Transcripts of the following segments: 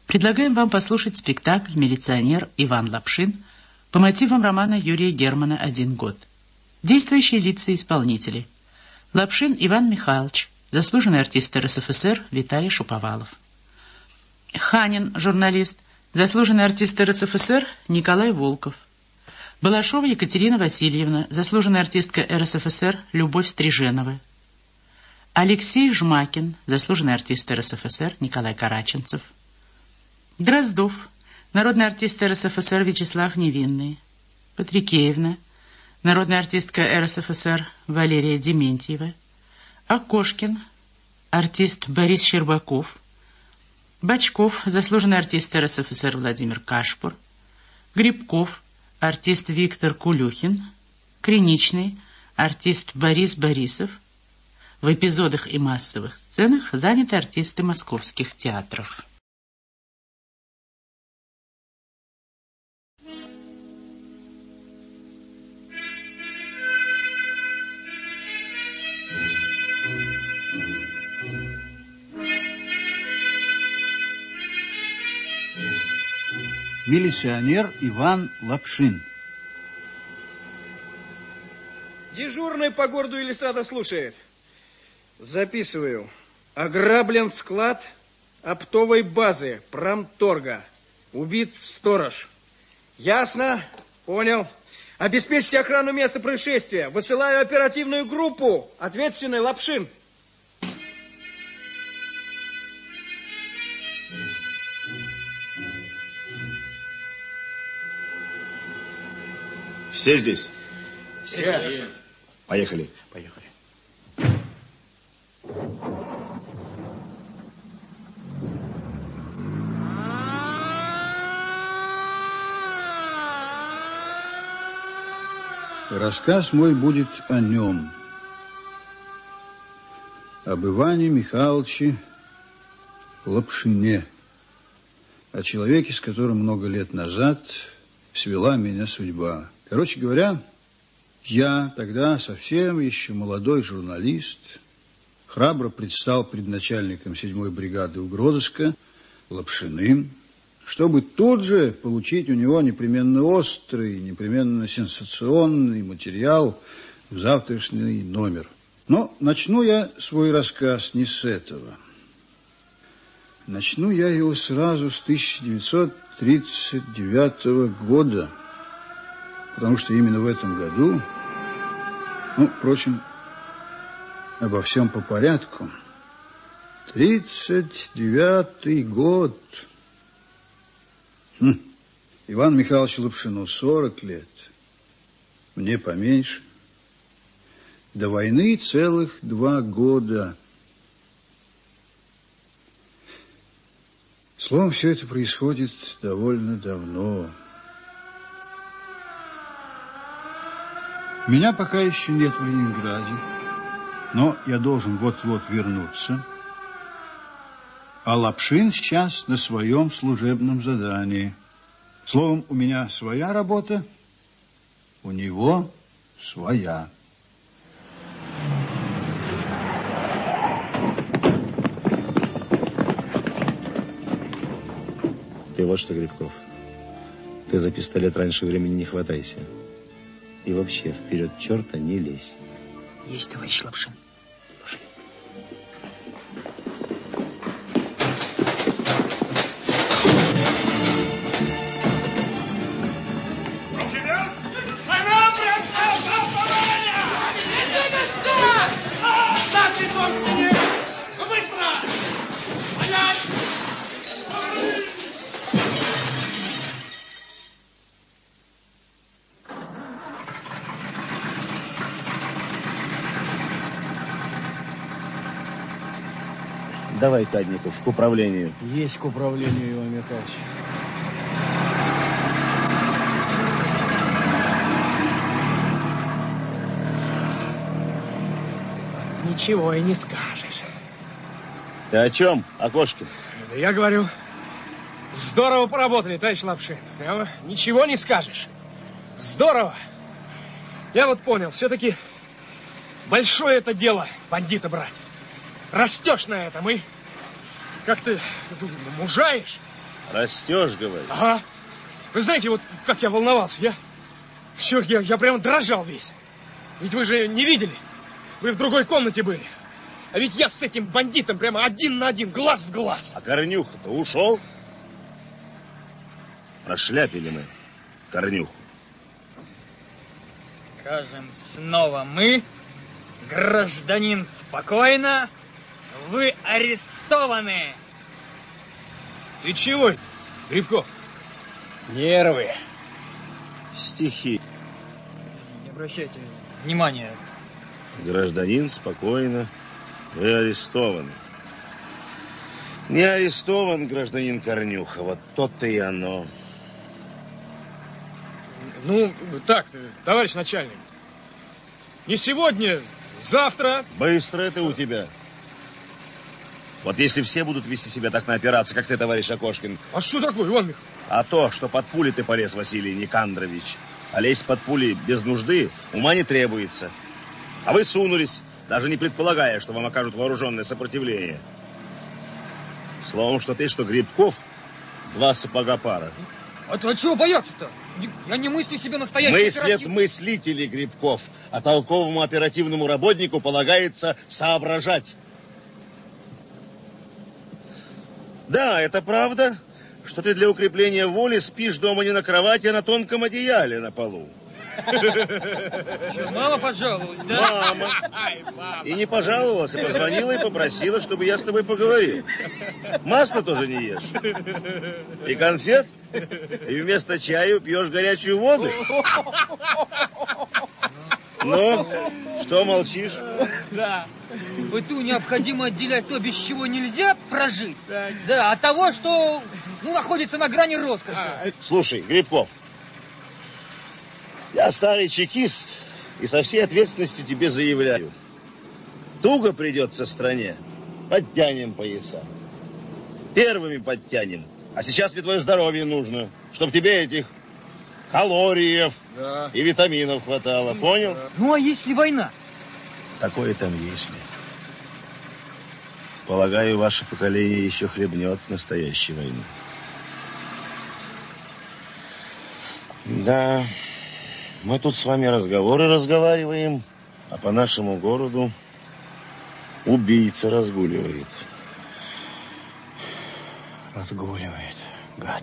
Предлагаем вам послушать спектакль «Милиционер Иван Лапшин» по мотивам романа Юрия Германа «Один год». Действующие лица и исполнители. Лапшин Иван Михайлович, заслуженный артист РСФСР Виталий Шуповалов. Ханин, журналист, заслуженный артист РСФСР Николай Волков. Балашова Екатерина Васильевна, заслуженная артистка РСФСР Любовь Стриженова. Алексей Жмакин, заслуженный артист РСФСР Николай Караченцев. Дроздов, народный артист РСФСР Вячеслав Невинный. Патрикеевна, народная артистка РСФСР Валерия Дементьева. Окошкин, артист Борис Щербаков. Бочков, заслуженный артист РСФСР Владимир Кашпур. Грибков, артист Виктор Кулюхин. Криничный, артист Борис Борисов. В эпизодах и массовых сценах заняты артисты московских театров. Милиционер Иван Лапшин. Дежурный по городу Иллюстратор слушает. Записываю. Ограблен склад оптовой базы промторга. Убит сторож. Ясно? Понял. Обеспечьте охрану места происшествия. Высылаю оперативную группу. Ответственный Лапшин. Все здесь? Все. Поехали. Поехали. Рассказ мой будет о нем. Об Иване Михайловиче Лапшине. О человеке, с которым много лет назад свела меня судьба. Короче говоря, я тогда совсем еще молодой журналист, храбро предстал пред начальником 7-й бригады угрозыска Лапшиным, чтобы тут же получить у него непременно острый, непременно сенсационный материал в завтрашний номер. Но начну я свой рассказ не с этого. Начну я его сразу с 1939 года, потому что именно в этом году, впрочем, обо всем по порядку. 39-й год. Ивану Михайловичу Лапшину 40 лет. Мне поменьше. До войны целых 2 года. Словом, все это происходит довольно давно. Меня пока еще нет в Ленинграде, но я должен вот-вот вернуться. А Лапшин сейчас на своем служебном задании. Словом, у меня своя работа, у него своя. Ты вот что, Грибков, ты за пистолет раньше времени не хватайся. И вообще, вперед черта не лезь. Есть, товарищ Лапшин. Пошли. Ставь лицом к стене! Быстро! Стоять! Давай, Кадников, к управлению. Есть к управлению, Иван Михайлович. Ничего и не скажешь. Ты о чем, Окошкин? Да я говорю, здорово поработали, товарищ Лапшин. Прямо ничего не скажешь. Здорово. Я вот понял, все-таки большое это дело бандита брать. Растешь на этом и как-то мужаешь. Растешь, говоришь? Ага. Вы знаете, вот как я волновался. Я прямо дрожал весь. Ведь вы же не видели. Вы в другой комнате были. А ведь я с этим бандитом прямо один на один, глаз в глаз. А Корнюха-то ушел? Прошляпили мы Корнюху. Скажем снова мы, гражданин, спокойно, вы арестованы. Ты чего, Грибков? Нервы. Стихи. Не обращайте внимания. Гражданин, спокойно, вы арестованы. Не арестован гражданин Корнюха, вот то-то и оно. Ну, так, товарищ начальник. Не сегодня, завтра. Быстро это у тебя. Вот если все будут вести себя так на операции, как ты, товарищ Окошкин. А что такое, Иван Михайлович? А то, что под пули ты полез, Василий Никандрович. А лезть под пули без нужды ума не требуется. А вы сунулись, даже не предполагая, что вам окажут вооруженное сопротивление. Словом, что ты, что Грибков, два сапога пара. А чего бояться-то? Я не мыслю себе настоящий Мыслят мыслители, Грибков, а толковому оперативному работнику полагается соображать. Да, это правда, что ты для укрепления воли спишь дома не на кровати, а на тонком одеяле на полу. Что, мама пожаловалась, да? Мама. И не пожаловалась, а позвонила и попросила, чтобы я с тобой поговорил. Масло тоже не ешь. И конфет. И вместо чаю пьешь горячую воду. Ну, что молчишь? Да. Быту необходимо отделять то, без чего нельзя прожить, да, от того, что находится на грани роскоши. Слушай, Грибков, я старый чекист и со всей ответственностью тебе заявляю. Туго придется стране, подтянем пояса. Первыми подтянем. А сейчас мне твое здоровье нужно, чтобы тебе этих калориев и витаминов хватало. Понял? Ну, а если война? Какое там если? Полагаю, ваше поколение еще хлебнет настоящей войны. Да, мы тут с вами разговариваем, а по нашему городу убийца разгуливает. Разгуливает, гад.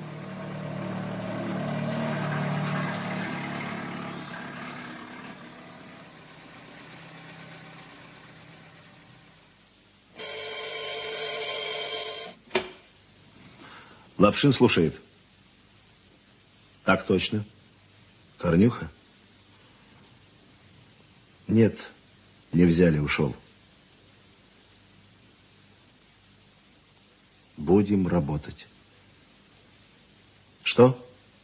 Лапшин слушает. Так точно. Корнюха? Нет, не взяли, ушел. Будем работать. Что?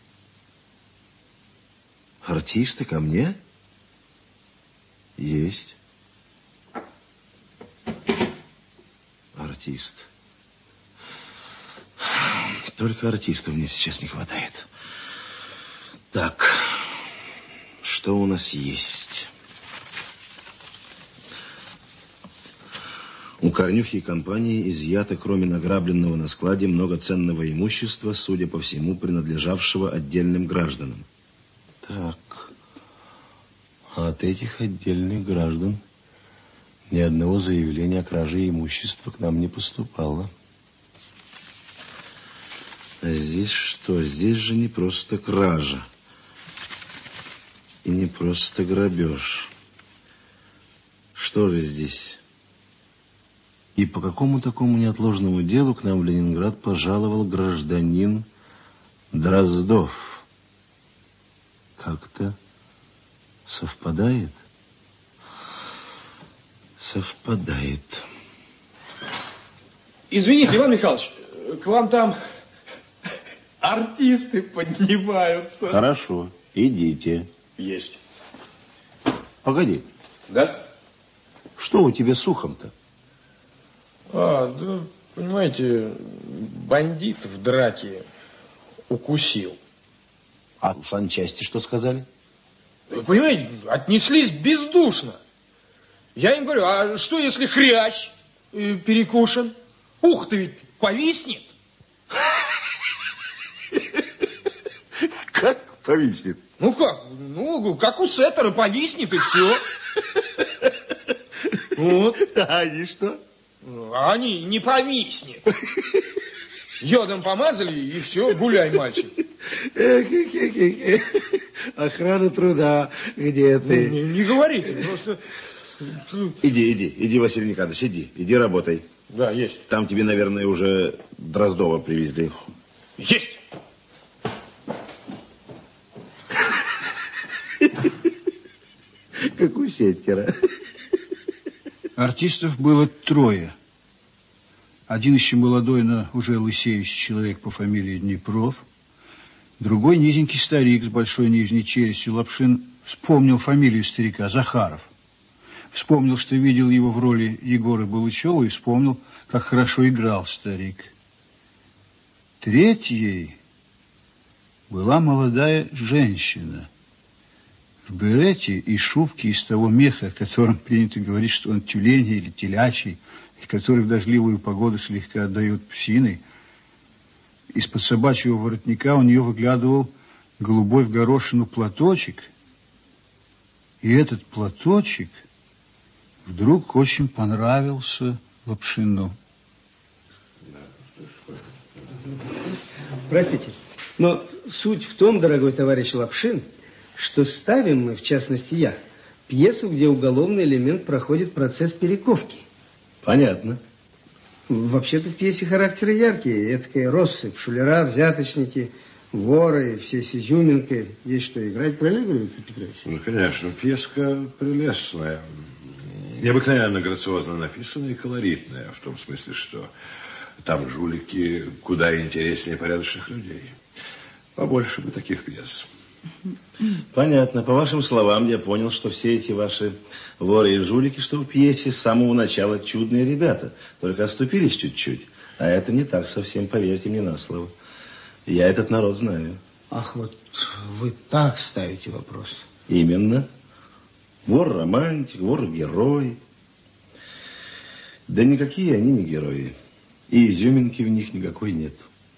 Артисты ко мне? Есть. Артист. Только артистов мне сейчас не хватает. Так, что у нас есть? У Корнюхи и компании изъято, кроме награбленного на складе, много ценного имущества, судя по всему, принадлежавшего отдельным гражданам. Так, а от этих отдельных граждан ни одного заявления о краже имущества к нам не поступало. А здесь что? Здесь же не просто кража. И не просто грабеж. Что же здесь? И по какому такому неотложному делу к нам в Ленинград пожаловал гражданин Дроздов? Как-то совпадает? Совпадает. Извините, Иван Михайлович, к вам там артисты поднимаются. Хорошо, идите. Есть. Погоди. Да? Что у тебя с ухом-то? Да, понимаете, бандит в драке укусил. А в санчасти что сказали? Вы понимаете, отнеслись бездушно. Я им говорю, а что если хрящ перекушен? Ух-то ведь повиснет. повиснет. Ну как? Ну, как у Сеттера, повиснет и все. Вот. А они что? А они не повиснет. Йодом помазали, и все, гуляй, мальчик. Охрана труда, где ты? Не говорите, просто... Иди, Василий Николаевич, иди работай. Да, есть. Там тебе, наверное, уже Дроздова привезли. Есть. Как у Сеттера. Артистов было 3. Один еще молодой, но уже лысеющий человек по фамилии Днепров. Другой низенький старик с большой нижней челюстью. Лапшин вспомнил фамилию старика, Захаров. Вспомнил, что видел его в роли Егора Балычева, и вспомнил, как хорошо играл старик. 3 была молодая женщина в берете и шубке из того меха, о котором принято говорить, что он тюленей или телячий, и который в дождливую погоду слегка отдает псиной. Из-под собачьего воротника у нее выглядывал голубой в горошину платочек. И этот платочек вдруг очень понравился Лапшину. Простите, но суть в том, дорогой товарищ Лапшин, что ставим мы, в частности я, пьесу, где уголовный элемент проходит процесс перековки. Понятно. Вообще-то в пьесе характеры яркие. Этакая россыпь, шулера, взяточники, воры, все с изюминкой. Есть что играть, правильно говорю, Виктор Петрович? Ну, конечно, пьеска прелестная. Необыкновенно грациозно написанная и колоритная. В том смысле, что там жулики куда интереснее порядочных людей. Побольше бы таких пьес. Понятно. По вашим словам, я понял, что все эти ваши воры и жулики, что в пьесе, с самого начала чудные ребята. Только оступились чуть-чуть. А это не так совсем, поверьте мне на слово. Я этот народ знаю. Ах, вот вы так ставите вопрос. Именно. Вор-романтик, вор-герой. Да никакие они не герои. И изюминки в них никакой нет.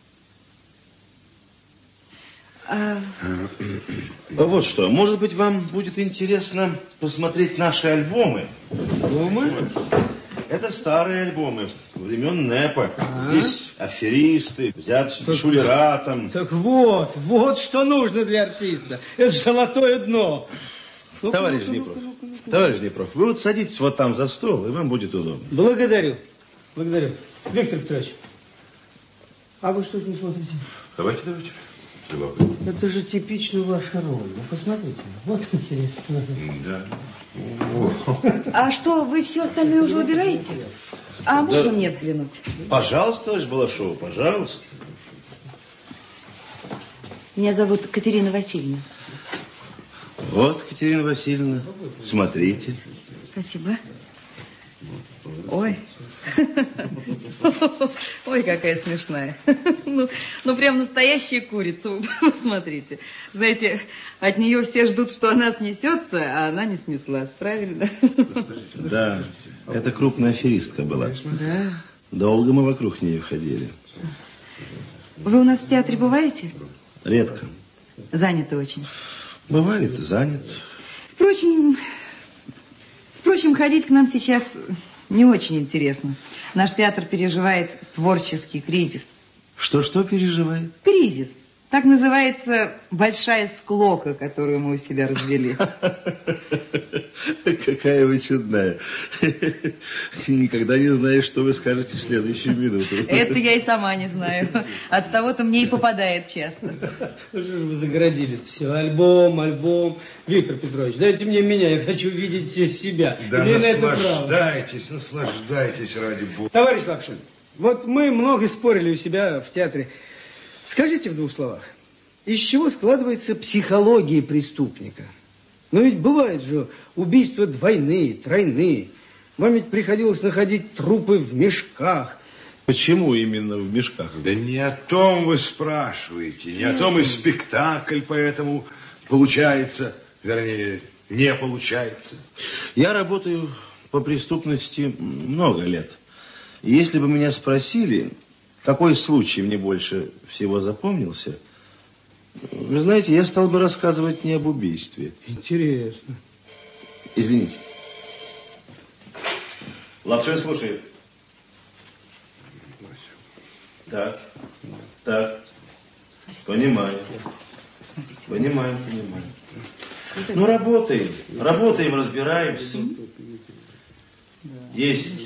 Вот что, может быть, вам будет интересно посмотреть наши альбомы. Альбомы? Это старые альбомы времен НЭПа. Здесь аферисты, взяточники, шулера там. Так вот что нужно для артиста. Это золотое дно. Товарищ Днепров, вы вот садитесь вот там за стол, и вам будет удобно. Благодарю. Виктор Петрович, а вы что-то не смотрите? Давайте. Это же типично ваша роль. Ну, посмотрите. Вот интересно. Да. А что, вы все остальное уже убираете? А можно мне взглянуть? Пожалуйста, товарищ Балашова, пожалуйста. Меня зовут Катерина Васильевна. Вот, Катерина Васильевна, смотрите. Спасибо. Ой. Ой, какая смешная. Ну, прям настоящая курица. Посмотрите. Знаете, от нее все ждут, что она снесется, а она не снеслась. Правильно? Да, это крупная аферистка была. Да. Долго мы вокруг нее ходили. Вы у нас в театре бываете? Редко. Заняты очень. Бывает, занят. Впрочем, ходить к нам сейчас не очень интересно. Наш театр переживает творческий кризис. Что переживает? Кризис. Так называется большая склока, которую мы у себя развели. Какая вы чудная. Никогда не знаешь, что вы скажете в следующую минуту. Это я и сама не знаю. От того-то мне и попадает часто. Что же вы загородили все? Альбом. Виктор Петрович, дайте мне меня, я хочу видеть себя. Да, наслаждайтесь ради бога. Товарищ Лапшин, вот мы много спорили у себя в театре. Скажите в 2 словах, из чего складывается психология преступника? Но ведь бывают же убийства двойные, тройные. Вам ведь приходилось находить трупы в мешках. Почему именно в мешках? Да не о том вы спрашиваете, не о том и спектакль поэтому получается, вернее, не получается. Я работаю по преступности много лет. Если бы меня спросили, какой случай мне больше всего запомнился, Вы знаете, я стал бы рассказывать не об убийстве. Интересно. Извините. Лапшин слушает. Так. Так. Понимаю. Понимаем. Ну, работаем, разбираемся. Есть.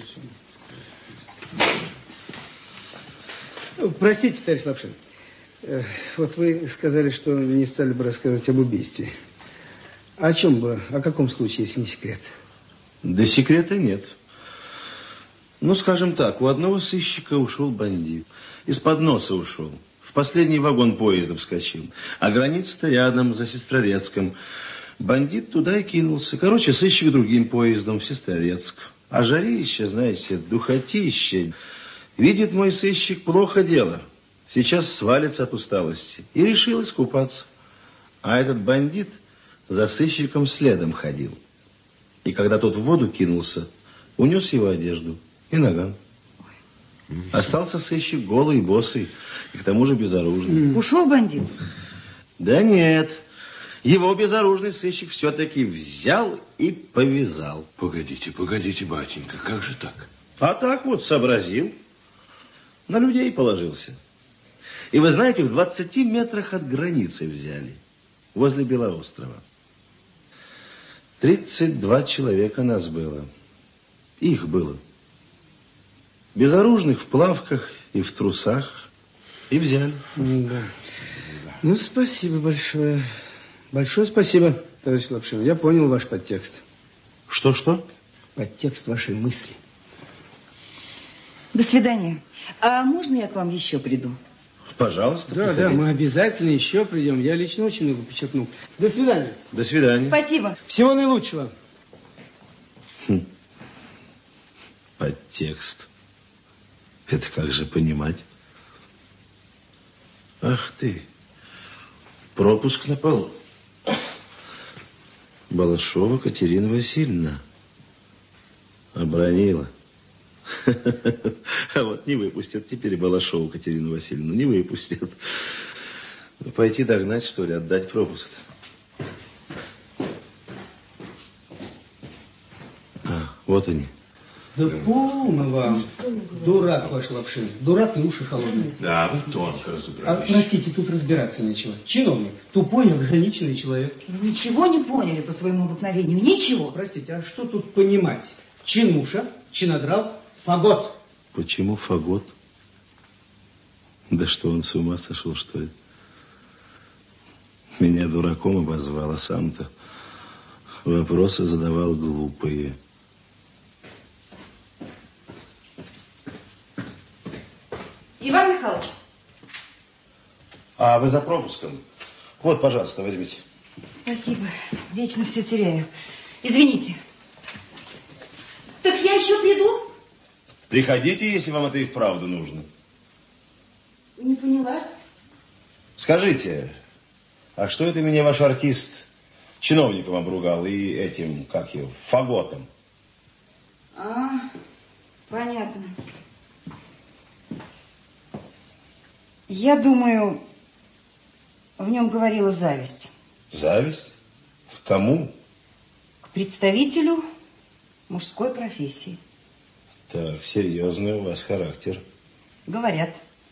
Простите, товарищ Лапшин. Вот вы сказали, что не стали бы рассказывать об убийстве. О чем бы, о каком случае, если не секрет? Да секрета нет. Ну, скажем так, у одного сыщика ушел бандит. Из-под носа ушел. В последний вагон поезда вскочил. А граница-то рядом, за Сестрорецком. Бандит туда и кинулся. Короче, сыщик другим поездом в Сестрорецк. А жарище, знаете, духотище. Видит мой сыщик, плохо дело. Сейчас свалится от усталости. И решил искупаться. А этот бандит за сыщиком следом ходил. И когда тот в воду кинулся, унес его одежду и наган. Остался сыщик голый, босый, и к тому же безоружный. Ушел бандит? Да нет. Его безоружный сыщик все-таки взял и повязал. Погодите, батенька, как же так? А так вот сообразил. На людей положился. И вы знаете, в 20 метрах от границы взяли. Возле Белоострова. 32 человека нас было. Их было. Безоружных в плавках и в трусах. И взяли. Да. Ну, спасибо большое. Большое спасибо, товарищ Лапшин. Я понял ваш подтекст. Что? Подтекст вашей мысли. До свидания. А можно я к вам еще приду? Пожалуйста, приходите. Да, мы обязательно еще придем. Я лично очень много подчеркнул. До свидания. До свидания. Спасибо. Всего наилучшего. Подтекст. Это как же понимать? Ах ты. Пропуск на полу. Балашова Катерина Васильевна. Обронила. А вот не выпустят теперь Балашову Катерину Васильевну. Не выпустят. Пойти догнать, что ли, отдать пропуск. Вот они. Да полно вам. Дурак ваш Лапшин. Дурак и уши холодные. Да, вы тонко разобрались. Простите, тут разбираться нечего. Чиновник. Тупой, ограниченный человек. Вы ничего не поняли по своему обыкновению. Ничего. Простите, а что тут понимать? Чинуша, чинодрал, фагот. Почему фагот? Да что, он с ума сошел, что ли? Меня дураком обозвал, а сам-то вопросы задавал глупые. Иван Михайлович. А вы за пропуском? Вот, пожалуйста, возьмите. Спасибо. Вечно все теряю. Извините. Так я еще приду? Приходите, если вам это и вправду нужно. Не поняла. Скажите, а что это меня ваш артист чиновником обругал и этим, как его, фаготом? Понятно. Я думаю, в нем говорила зависть. Зависть? К кому? К представителю мужской профессии. Так, серьезный у вас характер. Говорят.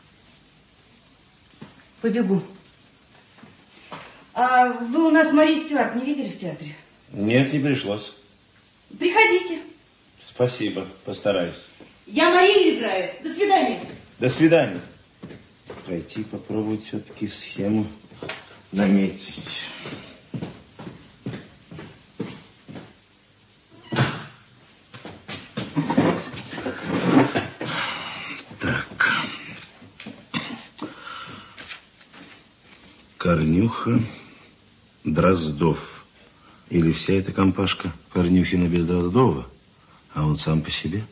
Побегу. А вы у нас Марию Стюарт не видели в театре? Нет, не пришлось. Приходите. Спасибо, постараюсь. Я Марию играю. До свидания. До свидания. Пойти попробовать все-таки схему наметить. Так. Корнюха, Дроздов. Или вся эта компашка Корнюхина без Дроздова, а он сам по себе.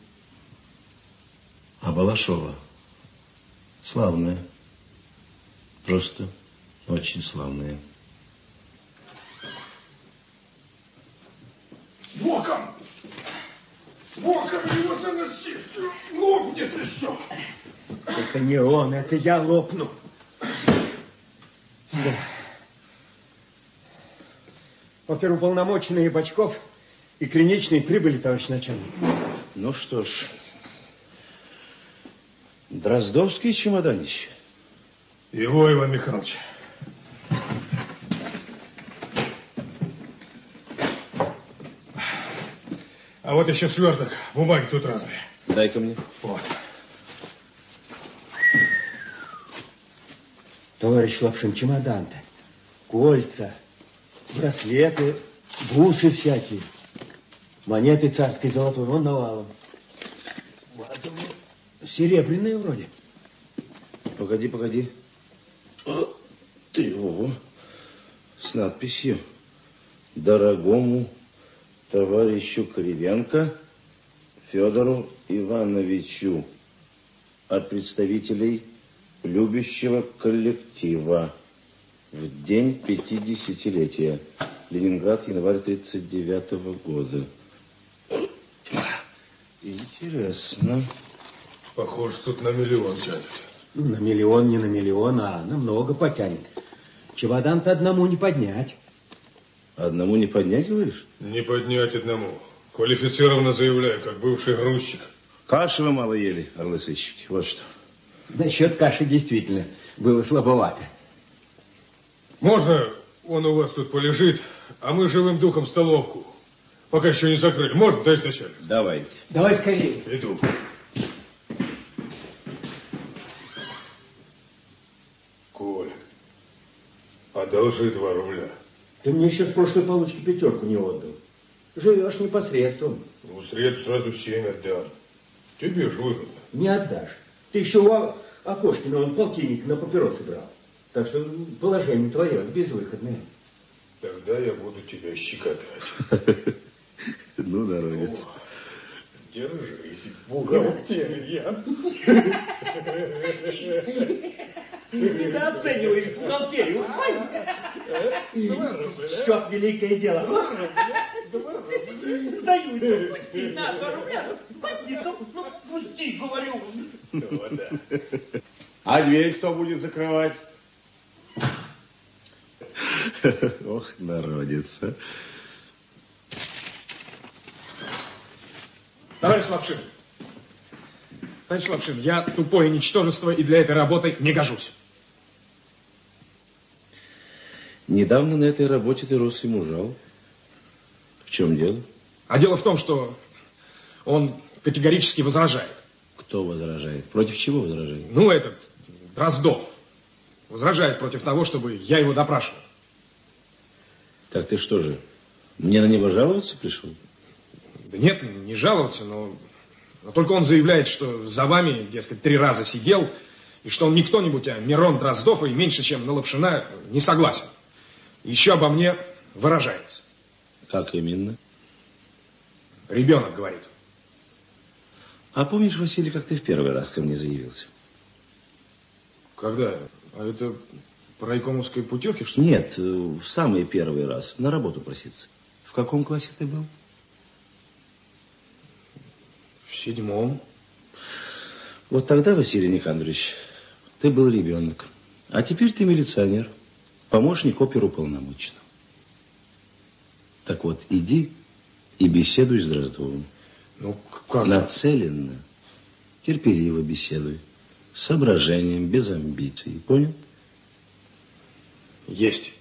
А Балашова славная. Просто очень славная. Боком! Боком его заноси! Лопнет еще! Это не он, это я лопну. Все. Оперуполномоченный Бочков и Криничный прибыли, товарищ начальник. Ну что ж, Дроздовский чемоданище. Его, Иван Михайлович. А вот еще сверток. Бумаги тут разные. Дай-ка мне. Вот. Товарищ Лапшин, чемодан-то. Кольца, браслеты, бусы всякие. Монеты царской золотой, вон навалом. Вазовые, серебряные вроде. Погоди, погоди. Ты, ого, с надписью: дорогому товарищу Кривенко Федору Ивановичу от представителей любящего коллектива в день 50-летия. Ленинград, январь 1939 года. Интересно. Похоже, тут на миллион тянет. Ну, на миллион, не на миллион, а намного потянет. Чемодан-то одному не поднять. Одному не поднять, говоришь? Не поднять одному. Квалифицированно заявляю, как бывший грузчик. Каши вы мало ели, орлы-сыщики, вот что. Насчет каши действительно было слабовато. Можно он у вас тут полежит, а мы живым духом столовку, пока еще не закрыли. Можно, товарищ начальник? Давайте. Давай скорее. Иду. Коль, одолжи 2 рубля. Ты мне еще с прошлой получки 5 не отдал. Живешь непосредством. Ну, средств сразу 7 отдам. Тебе ж выгодно. Не отдашь. Ты еще у Окошкина, он полтинник на папиросы брал. Так что положение твое безвыходное. Тогда я буду тебя щекотать. Ну, народец. Держись, бухгалтерия. Недооцениваешь бухгалтерию. Счет великое дело. Сдаюсь. Пусти, на 2 рубля. Пусти, говорю. А дверь кто будет закрывать? Ох, народец. Товарищ Лапшин, я тупое ничтожество и для этой работы не гожусь. Недавно на этой работе ты рос и мужал. В чем дело? А дело в том, что он категорически возражает. Кто возражает? Против чего возражает? Ну, этот, Дроздов. Возражает против того, чтобы я его допрашивал. Так ты что же, мне на него жаловаться пришел? Да нет, не жаловаться, но только он заявляет, что за вами, дескать, 3 раза сидел, и что он не кто-нибудь, а Мирон Дроздов, и меньше, чем на Лапшина, не согласен. Еще обо мне выражается. Как именно? Ребенок говорит. А помнишь, Василий, как ты в первый раз ко мне заявился? Когда? А это по райкомовской путевке, что ли? Нет, в самый первый раз. На работу проситься. В каком классе ты был? В 7. Вот тогда, Василий Никандрович, ты был ребенок. А теперь ты милиционер, помощник оперуполномоченного. Так вот, иди и беседуй с Дроздовым. Ну, как? Нацеленно, терпеливо беседуй. С соображением, без амбиций. Понял? Есть.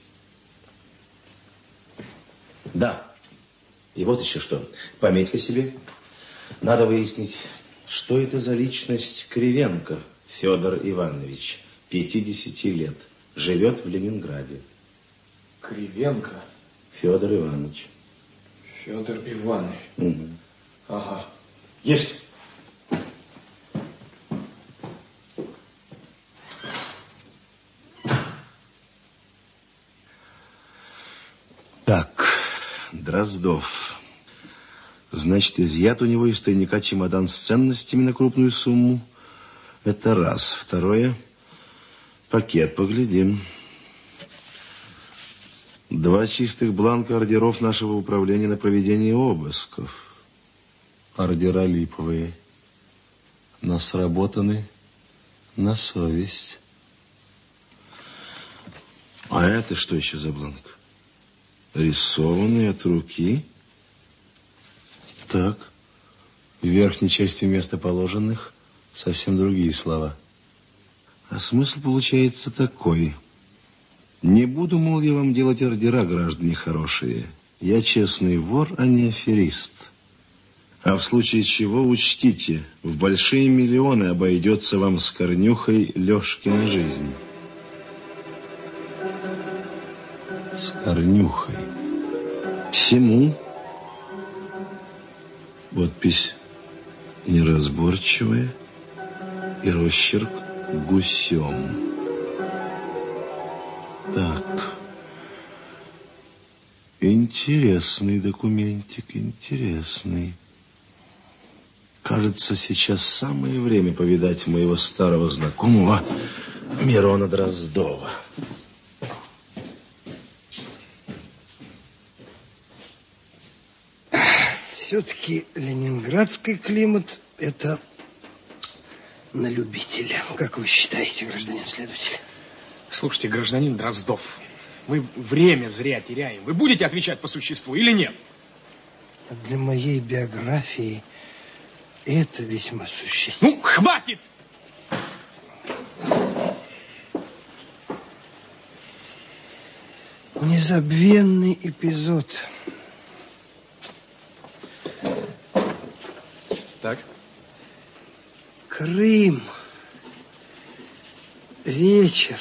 Да. И вот еще что. Пометь-ка себе. Надо выяснить, что это за личность Кривенко Федор Иванович, 50 лет, живет в Ленинграде. Кривенко? Федор Иванович. Федор Иванович. Угу. Ага. Есть. Так, Дроздов. Значит, изъят у него из тайника чемодан с ценностями на крупную сумму. Это раз. Второе. Пакет, поглядим. 2 чистых бланка ордеров нашего управления на проведение обысков. Ордера липовые, но сработаны на совесть. А это что еще за бланк? рисованный от руки. Так, в верхней части вместо положенных совсем другие слова. А смысл получается такой. Не буду, мол, я вам делать ордера, граждане хорошие. Я честный вор, а не аферист. А в случае чего учтите, в большие миллионы обойдется вам с Корнюхой Лешкина жизнь. С Корнюхой. Всему. Подпись неразборчивая и росчерк гусем. Так. Интересный документик, интересный. Кажется, сейчас самое время повидать моего старого знакомого Мирона Дроздова. Все-таки ленинградский климат – это на любителя. Как вы считаете, гражданин следователь? Слушайте, гражданин Дроздов, мы время зря теряем. Вы будете отвечать по существу или нет? Для моей биографии это весьма существенно. Ну, хватит! Незабвенный эпизод. Так. Крым. Вечер.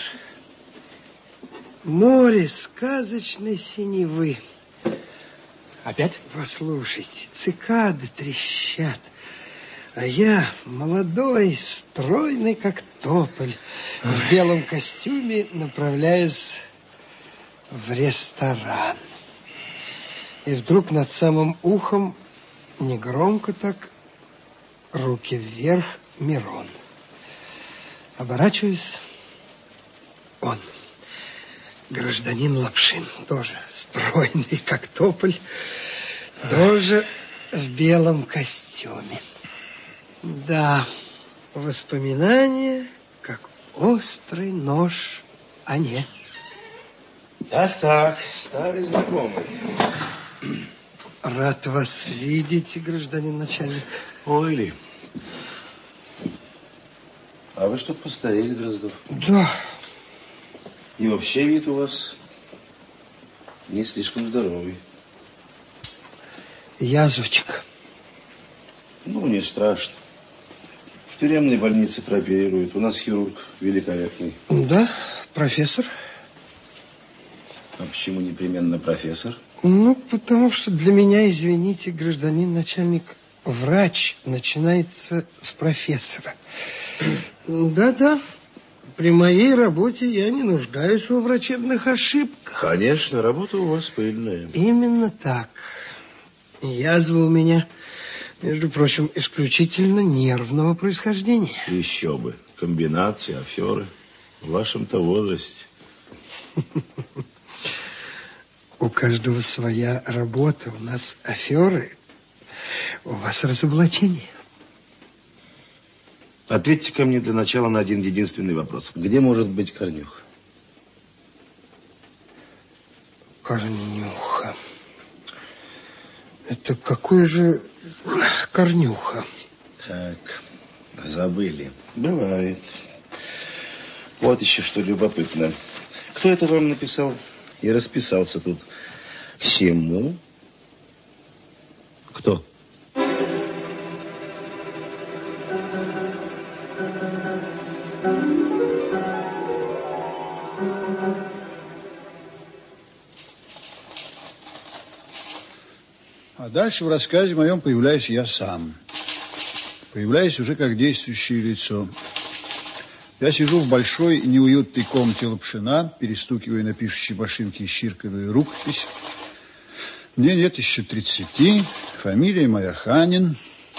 Море сказочной синевы. Опять? Послушайте, цикады трещат. А я, молодой, стройный, как тополь, в белом костюме направляюсь в ресторан. И вдруг над самым ухом, негромко так, руки вверх, Мирон. Оборачиваюсь. Он, гражданин Лапшин, тоже стройный, как тополь, тоже в белом костюме. Да, воспоминания, как острый нож о не. Так, старый знакомый. Рад вас видеть, гражданин начальник. Ой ли. А вы что-то постарели, Дроздов? Да. И вообще вид у вас не слишком здоровый. Язвочка. Ну, не страшно. В тюремной больнице прооперируют. У нас хирург великолепный. Да, профессор. А почему непременно профессор? Ну, потому что для меня, извините, гражданин начальник, врач начинается с профессора. Да-да. При моей работе я не нуждаюсь во врачебных ошибках. Конечно, работа у вас пыльная. Именно так. Язва у меня, между прочим, исключительно нервного происхождения. Еще бы. Комбинации, аферы. В вашем-то возрасте. У каждого своя работа. У нас аферы. У вас разоблачение. Ответьте ко мне для начала на один единственный вопрос. Где может быть Корнюха? Корнюха. Это какой же Корнюха? Так, забыли. Бывает. Вот еще что любопытно. Кто это вам написал? И расписался тут. К чему? Кто? А дальше в рассказе моем появляюсь я сам. Появляюсь уже как действующее лицо. Я сижу в большой неуютной комнате Лапшина, перестукивая на пишущей машинке исчерканную рукопись. Мне нет еще 30, фамилия моя Ханин.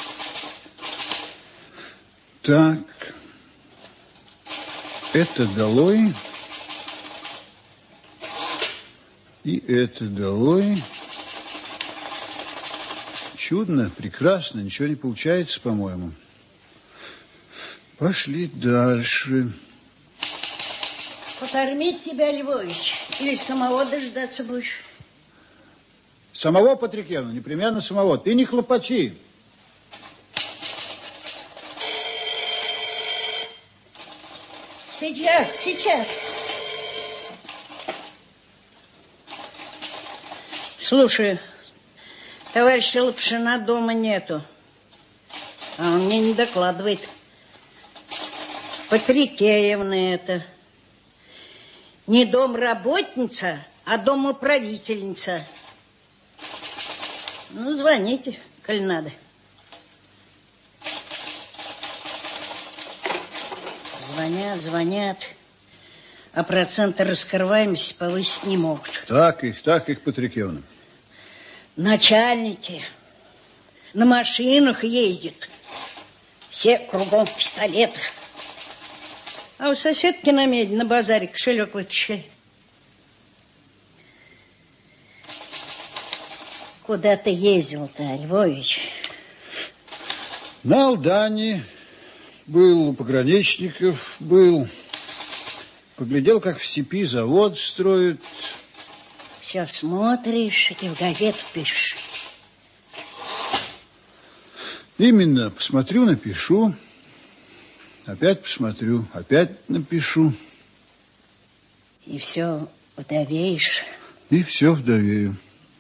Так, это долой, и это долой. Чудно, прекрасно, ничего не получается, по-моему. Пошли дальше. Покормить тебя, Львович, или самого дождаться будешь? Самого Патрикеевна, непременно самого. Ты не хлопочи. Сейчас. Слушай, товарища Лапшина дома нету. А он мне не докладывает. Патрикеевна это. Не домработница, а домоправительница. Ну, звоните, коль надо. Звонят. А проценты раскрываемости повысить не могут. Так их, Патрикеевна. Начальники на машинах ездят. Все кругом в пистолетах. А у соседки на меди на базаре кошелек вытащили. Куда ты ездил-то, Львович? На Алдане был, у пограничников был. Поглядел, как в степи завод строят. Все смотришь и в газету пишешь. Именно. Посмотрю, напишу. Опять посмотрю, опять напишу. И все вдовеешь. И все вдовею.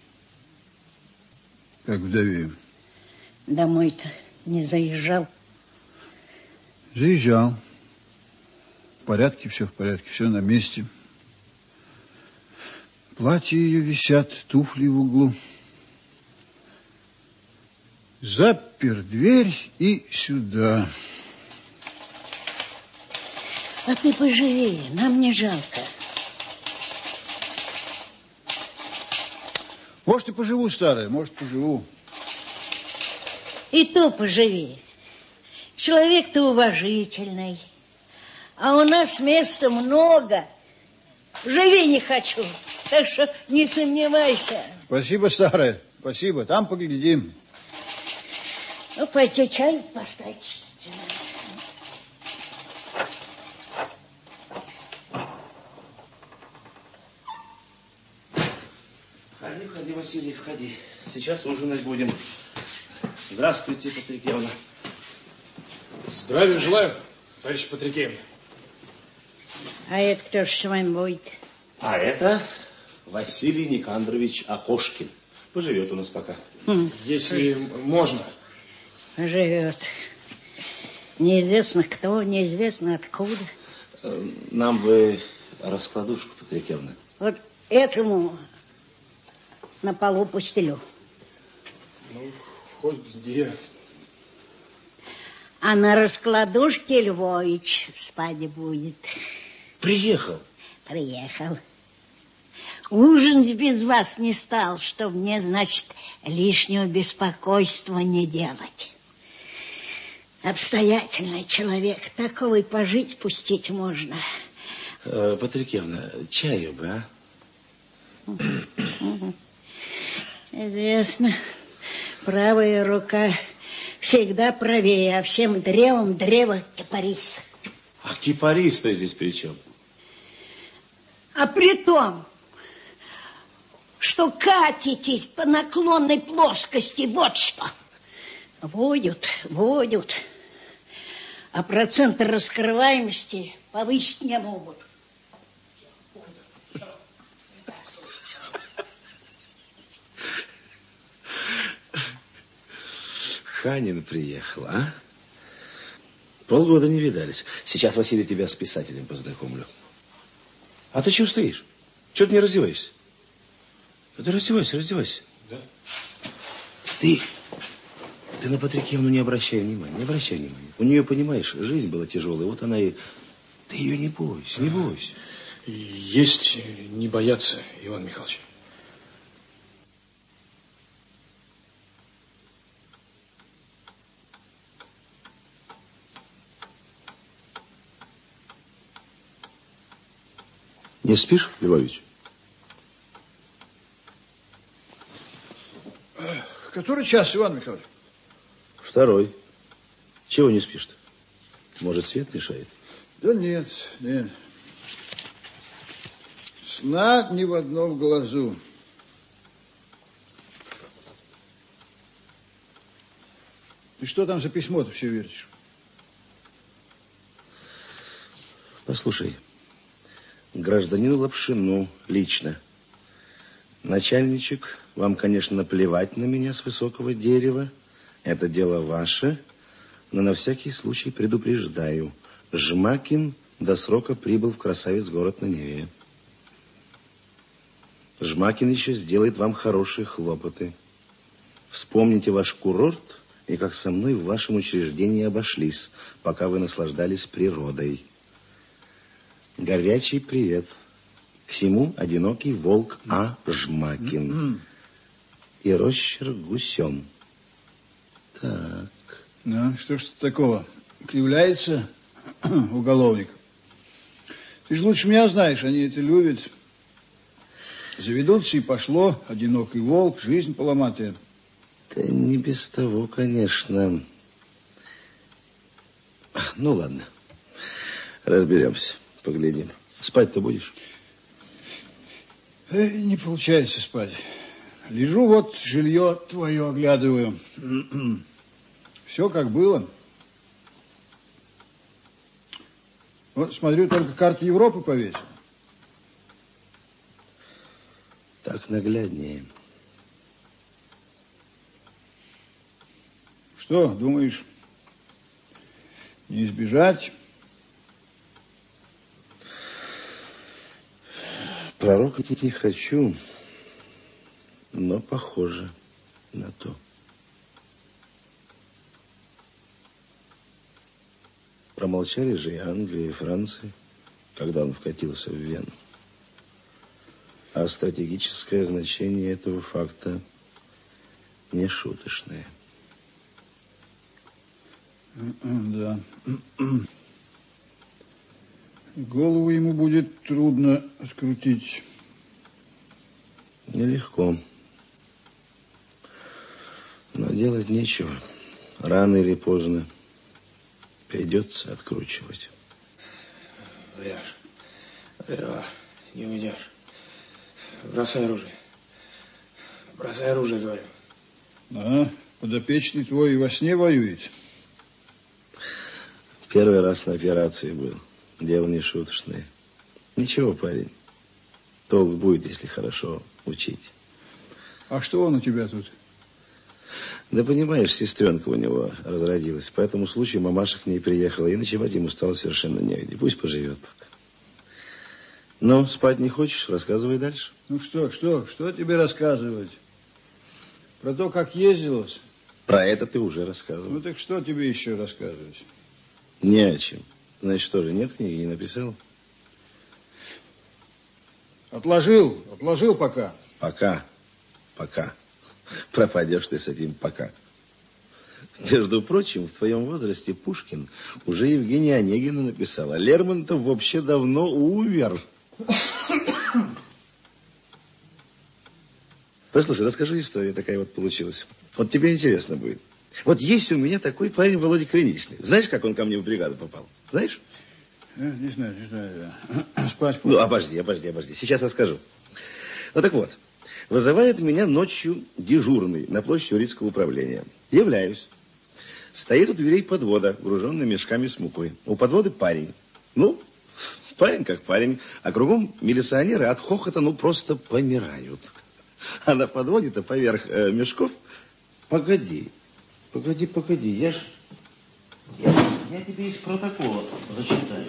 Как вдовею. Домой-то не заезжал? Заезжал. В порядке, все на месте. Платья ее висят, туфли в углу. Запер дверь и сюда. А ты поживее, нам не жалко. Может, и поживу, старая, может, поживу. И то поживее. Человек-то уважительный. А у нас места много. Живи не хочу. Так что не сомневайся. Спасибо, старая, спасибо. Там поглядим. Ну, пойти чай поставить. Входи, Василий, входи. Сейчас ужинать будем. Здравствуйте, Патрикеевна. Здравия желаю, товарищ Патрикеевна. А это кто ж с вами будет? А это Василий Никандрович Окошкин. Поживет у нас пока. Если можно. Живет. Неизвестно кто, неизвестно откуда. Нам бы раскладушку, Патрикеевна. Вот этому на полу постелю. Ну, хоть где. А на раскладушке Львович спать будет. Приехал. Ужин без вас не стал, чтоб мне, значит, лишнего беспокойства не делать. Обстоятельный человек, такого и пожить пустить можно. Патрикеевна, чаю бы, а? Известно, правая рука всегда правее, а всем древом древо кипарис. А кипарис-то здесь при чем? А при том, что катитесь по наклонной плоскости, вот что. Водят. А проценты раскрываемости повысить не могут. Ханин приехал, а? Полгода не видались. Сейчас, Василий, тебя с писателем познакомлю. А ты чего стоишь? Чего ты не раздеваешься? Да раздевайся. Да? Ты на Патрикеевну не обращай внимания, У нее, понимаешь, жизнь была тяжелая, вот она и... Ты ее не бойся. Есть не бояться, Иван Михайлович. Не спишь, Львович? Который час, Иван Михайлович? 2. Чего не спишь-то? Может, свет мешает? Да нет. Сна ни в одном глазу. Ты что там за письмо-то все вертишь? Послушай, гражданину Лапшину лично. Начальничек, вам, конечно, наплевать на меня с высокого дерева. Это дело ваше. Но на всякий случай предупреждаю. Жмакин до срока прибыл в Красавец-город на Неве. Жмакин еще сделает вам хорошие хлопоты. Вспомните ваш курорт и как со мной в вашем учреждении обошлись, пока вы наслаждались природой. Горячий привет. К сему одинокий волк А. Жмакин. И росчерк гусем. Так. Ну, что ж такого? Кривляется уголовник. Ты же лучше меня знаешь, они это любят. Заведутся и пошло. Одинокий волк, жизнь поломатая. Да не без того, конечно. Ну, ладно. Разберемся. Поглядим. Спать-то будешь? Не получается спать. Лежу, вот жилье твое оглядываю. Все как было. Вот смотрю, только карту Европы повесил. Так нагляднее. Что, думаешь, не избежать? Пророкать не хочу, но похоже на то. Промолчали же и Англия, и Франция, когда он вкатился в Вену. А стратегическое значение этого факта не шуточное. Да. Голову ему будет трудно скрутить. Нелегко. Но делать нечего. Рано или поздно придется откручивать. Врешь. Не уйдешь. Бросай оружие. Бросай оружие, говорю. А, подопечный твой и во сне воюет. Первый раз на операции был. Дело не шуточное. Ничего, парень. Толк будет, если хорошо учить. А что он у тебя тут? Да понимаешь, сестренка у него разродилась. По этому случаю мамаша к ней приехала, и ночевать ему стало совершенно негде. Пусть поживет пока. Ну, спать не хочешь? Рассказывай дальше. Ну что тебе рассказывать? Про то, как ездилось? Про это ты уже рассказывал. Ну так что тебе еще рассказывать? Не о чем. Значит, что же, нет книги, не написал? Отложил пока. Пока. Пропадешь ты с этим пока. Между прочим, в твоем возрасте Пушкин уже Евгения Онегина написал, а Лермонтов вообще давно умер. Послушай, расскажи историю, такая вот получилась. Вот тебе интересно будет. Вот есть у меня такой парень Володя Криничный. Знаешь, как он ко мне в бригаду попал? Знаешь? Не знаю. Спать. Ну, обожди. Сейчас расскажу. Ну, так вот. Вызывает меня ночью дежурный на площади Урицкого управления. Являюсь. Стоит у дверей подвода, груженный мешками с мукой. У подвода парень. Ну, парень как парень. А кругом милиционеры от хохота, просто помирают. А на подводе-то поверх мешков... Погоди. Я тебе из протокола зачитаю.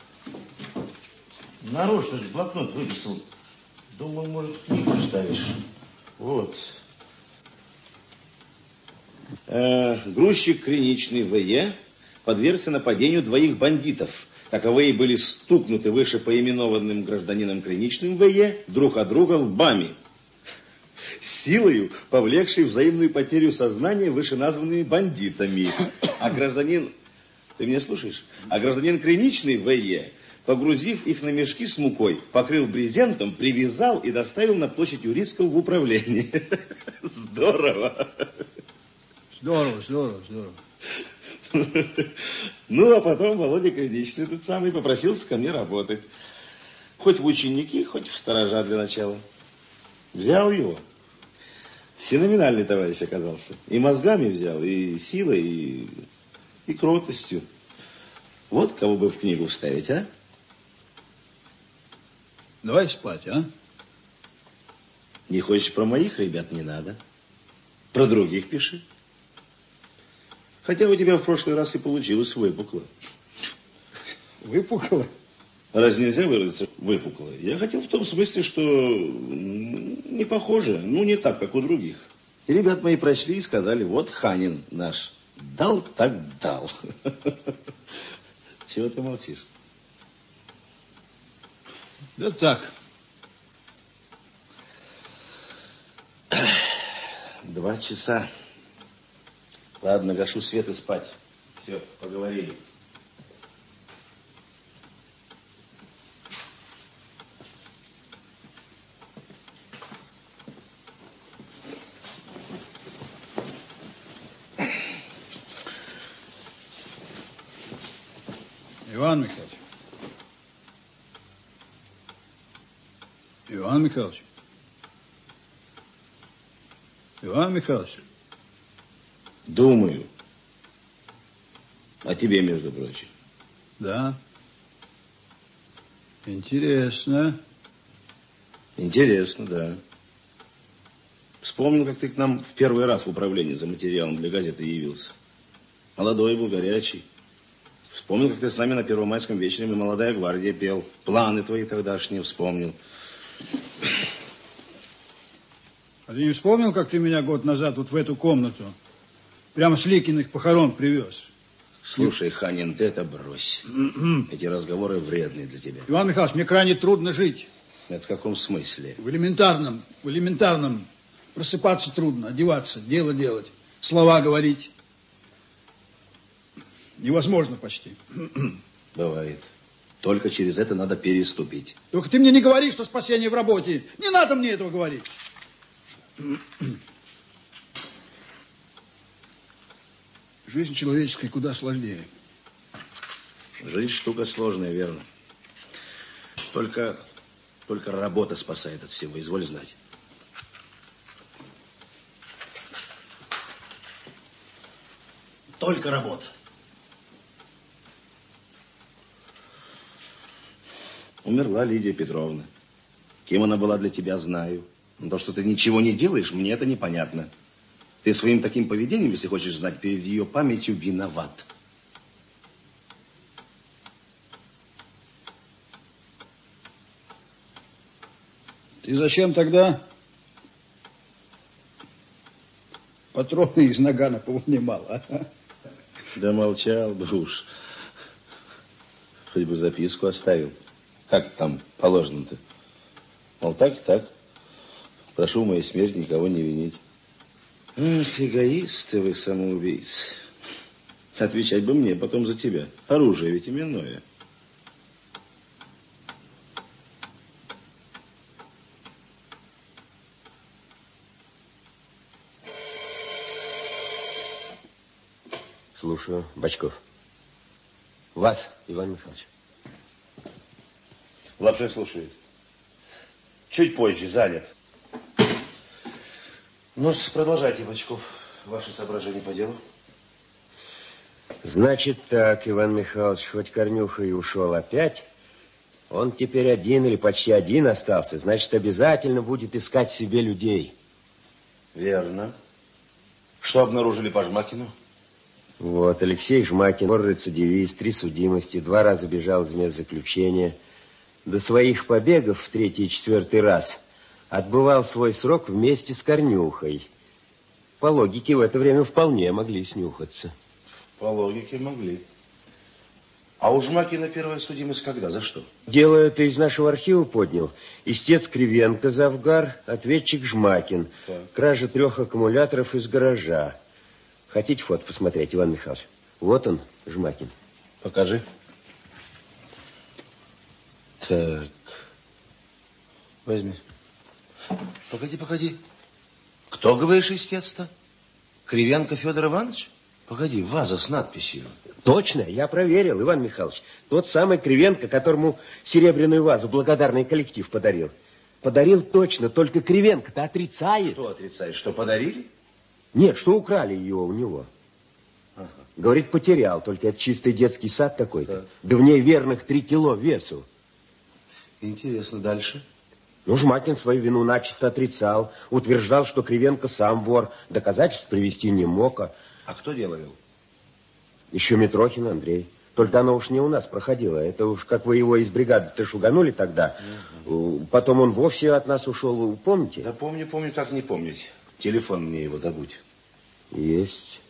Нарочно же блокнот выписал. Думаю, может, книгу вставишь. Вот. Грузчик Криничный В.Е. подвергся нападению двоих бандитов. Таковые были стукнуты выше поименованным гражданином Криничным В.Е. друг от друга лбами. Силою, повлекшей взаимную потерю сознания вышеназванными бандитами. А гражданин... Ты меня слушаешь? А гражданин Криничный В.Е., погрузив их на мешки с мукой, покрыл брезентом, привязал и доставил на площадь Урицкого в управление. Здорово. Здорово. Ну, а потом Володя Криничный, тот самый, попросился ко мне работать. Хоть в ученики, хоть в сторожа для начала. Взял его. Феноменальный товарищ оказался. И мозгами взял, и силой, и кротостью. Вот кого бы в книгу вставить, а? Давай спать, а? Не хочешь про моих ребят, не надо. Про других пиши. Хотя у тебя в прошлый раз и получилось выпукло. Выпукло? Разве нельзя выразиться выпукло? Я хотел в том смысле, что не похоже, ну не так, как у других. И ребят мои прочли и сказали, вот Ханин наш. Дал так дал. Чего ты молчишь? Да так. 2 часа. Ладно, гашу свет и спать. Все, поговорили. Иван Михайлович. Иван Михайлович. Иван Михайлович. Думаю. О тебе, между прочим. Да. Интересно. Интересно, да. Вспомнил, как ты к нам в первый раз в управлении за материалом для газеты явился. Молодой был, горячий. Вспомнил, как ты с нами на Первомайском вечере и «Молодая гвардия» пел. Планы твои тогдашние вспомнил. А ты не вспомнил, как ты меня год назад вот в эту комнату прямо с Ликиных похорон привез? Слушай, Ханин, ты это брось. Эти разговоры вредные для тебя. Иван Михайлович, мне крайне трудно жить. Это в каком смысле? В элементарном. Просыпаться трудно, одеваться, дело делать, слова говорить. Невозможно почти. Бывает. Только через это надо переступить. Только ты мне не говори, что спасение в работе. Не надо мне этого говорить. Жизнь человеческая куда сложнее. Жизнь штука сложная, верно. Только работа спасает от всего, изволь знать. Только работа. Умерла Лидия Петровна. Кем она была для тебя, знаю. Но то, что ты ничего не делаешь, мне это непонятно. Ты своим таким поведением, если хочешь знать, перед ее памятью виноват. Ты зачем тогда патроны из нагана повынимал, а? Да молчал бы уж. Хоть бы записку оставил. Как там положено-то? Мол, так и так. Прошу моей смерти никого не винить. Ах, эгоисты вы, самоубийцы. Отвечать бы мне потом за тебя. Оружие ведь именное. Слушаю, Бочков. Вас, Иван Михайлович. Лапшин слушает. Чуть позже, занят. Ну, продолжайте, Бочков. Ваши соображения по делу. Значит так, Иван Михайлович, хоть Корнюха и ушел опять, он теперь один или почти один остался, значит, обязательно будет искать себе людей. Верно. Что обнаружили по Жмакину? Вот, Алексей Жмакин, рецидивист, 3 судимости, 2 раза бежал из мест заключения. До своих побегов в 3-й и 4-й раз отбывал свой срок вместе с Корнюхой. По логике, в это время вполне могли снюхаться. По логике могли. А у Жмакина первая судимость когда? За что? Дело это из нашего архива поднял. Истец Кривенко, завгар, ответчик Жмакин. Так. Кража 3 аккумуляторов из гаража. Хотите фото посмотреть, Иван Михайлович? Вот он, Жмакин. Покажи. Так. Возьми. Погоди. Кто, говоришь, истец-то? Кривенко Федор Иванович? Погоди, ваза с надписью. Точно, я проверил, Иван Михайлович. Тот самый Кривенко, которому серебряную вазу благодарный коллектив подарил. Подарил точно, только Кривенко-то отрицает. Что отрицает? Что подарили? Нет, что украли ее у него. Ага. Говорит, потерял, только это чистый детский сад какой-то. Да в ней верных 3 кило весу. Интересно, дальше? Ну, Жмакин свою вину начисто отрицал. Утверждал, что Кривенко сам вор. Доказательств привести не мог. А кто дело вел? Еще Митрохин Андрей. Только оно уж не у нас проходило. Это уж как вы его из бригады-то шуганули тогда. Потом он вовсе от нас ушел. Вы помните? Да помню, как не помнить. Телефон мне его добудь. Есть.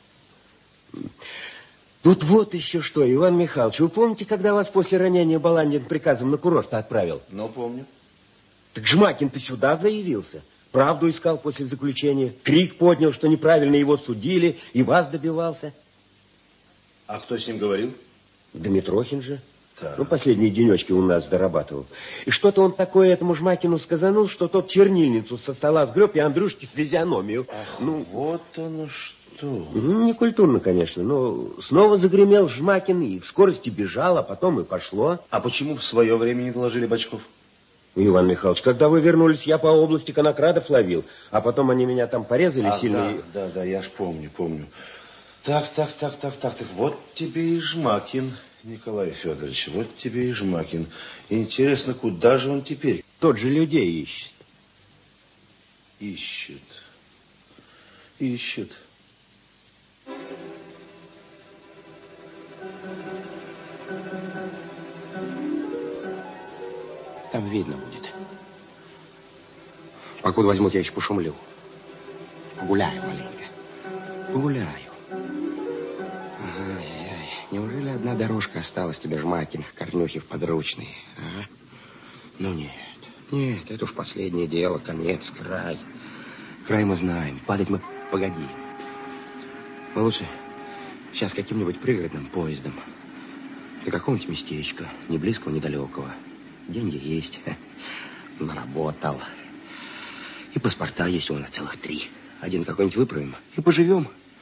Тут вот еще что, Иван Михайлович. Вы помните, когда вас после ранения Баландин приказом на курорт отправил? Ну, помню. Так Жмакин-то сюда заявился. Правду искал после заключения. Крик поднял, что неправильно его судили. И вас добивался. А кто с ним говорил? Да Митрохин же. Так. Ну, последние денечки у нас дорабатывал. И что-то он такое этому Жмакину сказанул, что тот чернильницу со стола сгреб и Андрюшке в физиономию. Ах, ну, вот оно что. Ну, не культурно, конечно, но снова загремел Жмакин и в скорости бежал, а потом и пошло. А почему в свое время не доложили Бочков? Иван Михайлович, когда вы вернулись, я по области конокрадов ловил, а потом они меня там порезали сильно. Да, я ж помню. Так. Вот тебе и Жмакин, Николай Федорович, вот тебе и Жмакин. Интересно, куда же он теперь? Тот же людей ищет. Ищет. Там видно будет. Покуда возьмут, я еще пошумлю. Погуляю маленько. Ай. Неужели одна дорожка осталась тебе, Жмакин, Корнюхи в подручные? А? Ну нет, это уж последнее дело, конец, край. Край мы знаем, падать мы погодим. Мы лучше сейчас каким-нибудь пригородным поездом до какого-нибудь местечка, ни близкого, ни далекого. Деньги есть, наработал. И паспорта есть у нас целых 3. Один какой-нибудь выправим и поживем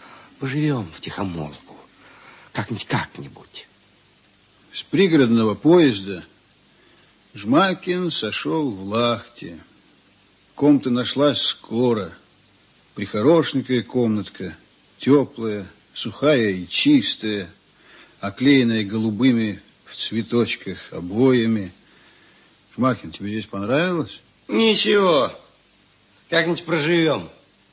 втихомолку. Как-нибудь. С пригородного поезда Жмакин сошел в Лахте. Комната нашлась скоро. Прихорошненькая комнатка, теплая, сухая и чистая, оклеенная голубыми в цветочках обоями. Жмакин, тебе здесь понравилось? Ничего. Как-нибудь проживем.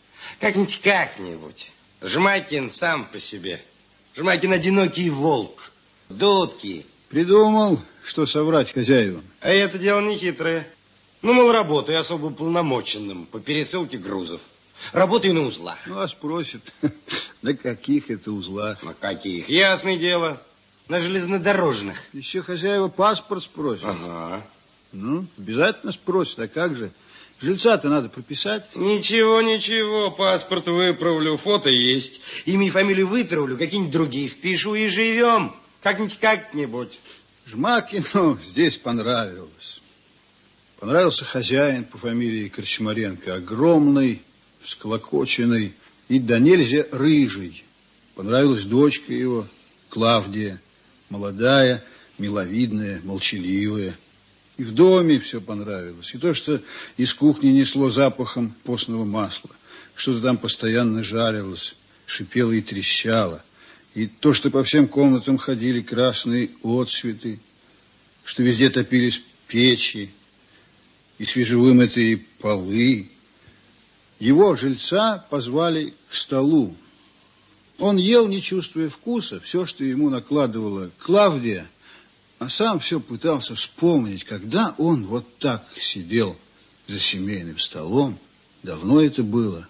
Как-нибудь. Жмакин сам по себе. Жмакин одинокий волк. Дудки. Придумал, что соврать хозяевам. А это дело не хитрое. Ну, мол, работаю особо уполномоченным по пересылке грузов. Работаю на узлах. Ну, а спросит, на каких это узлах? На каких? Ясное дело. На железнодорожных. Еще хозяева паспорт спросят. Ага. Ну, обязательно спросят. А как же? Жильца-то надо прописать. Ничего, паспорт выправлю, фото есть. Имя и фамилию вытравлю, какие-нибудь другие впишу и живем. Как-нибудь. Жмакину здесь понравилось. Понравился хозяин по фамилии Корчмаренко. Огромный, всклокоченный и до нельзя рыжий. Понравилась дочка его, Клавдия. Молодая, миловидная, молчаливая. И в доме все понравилось. И то, что из кухни несло запахом постного масла. Что-то там постоянно жарилось, шипело и трещало. И то, что по всем комнатам ходили красные отсветы. Что везде топились печи и свежевымытые полы. Его, жильца, позвали к столу. Он ел, не чувствуя вкуса, все, что ему накладывала Клавдия, а сам все пытался вспомнить, когда он вот так сидел за семейным столом. Давно это было.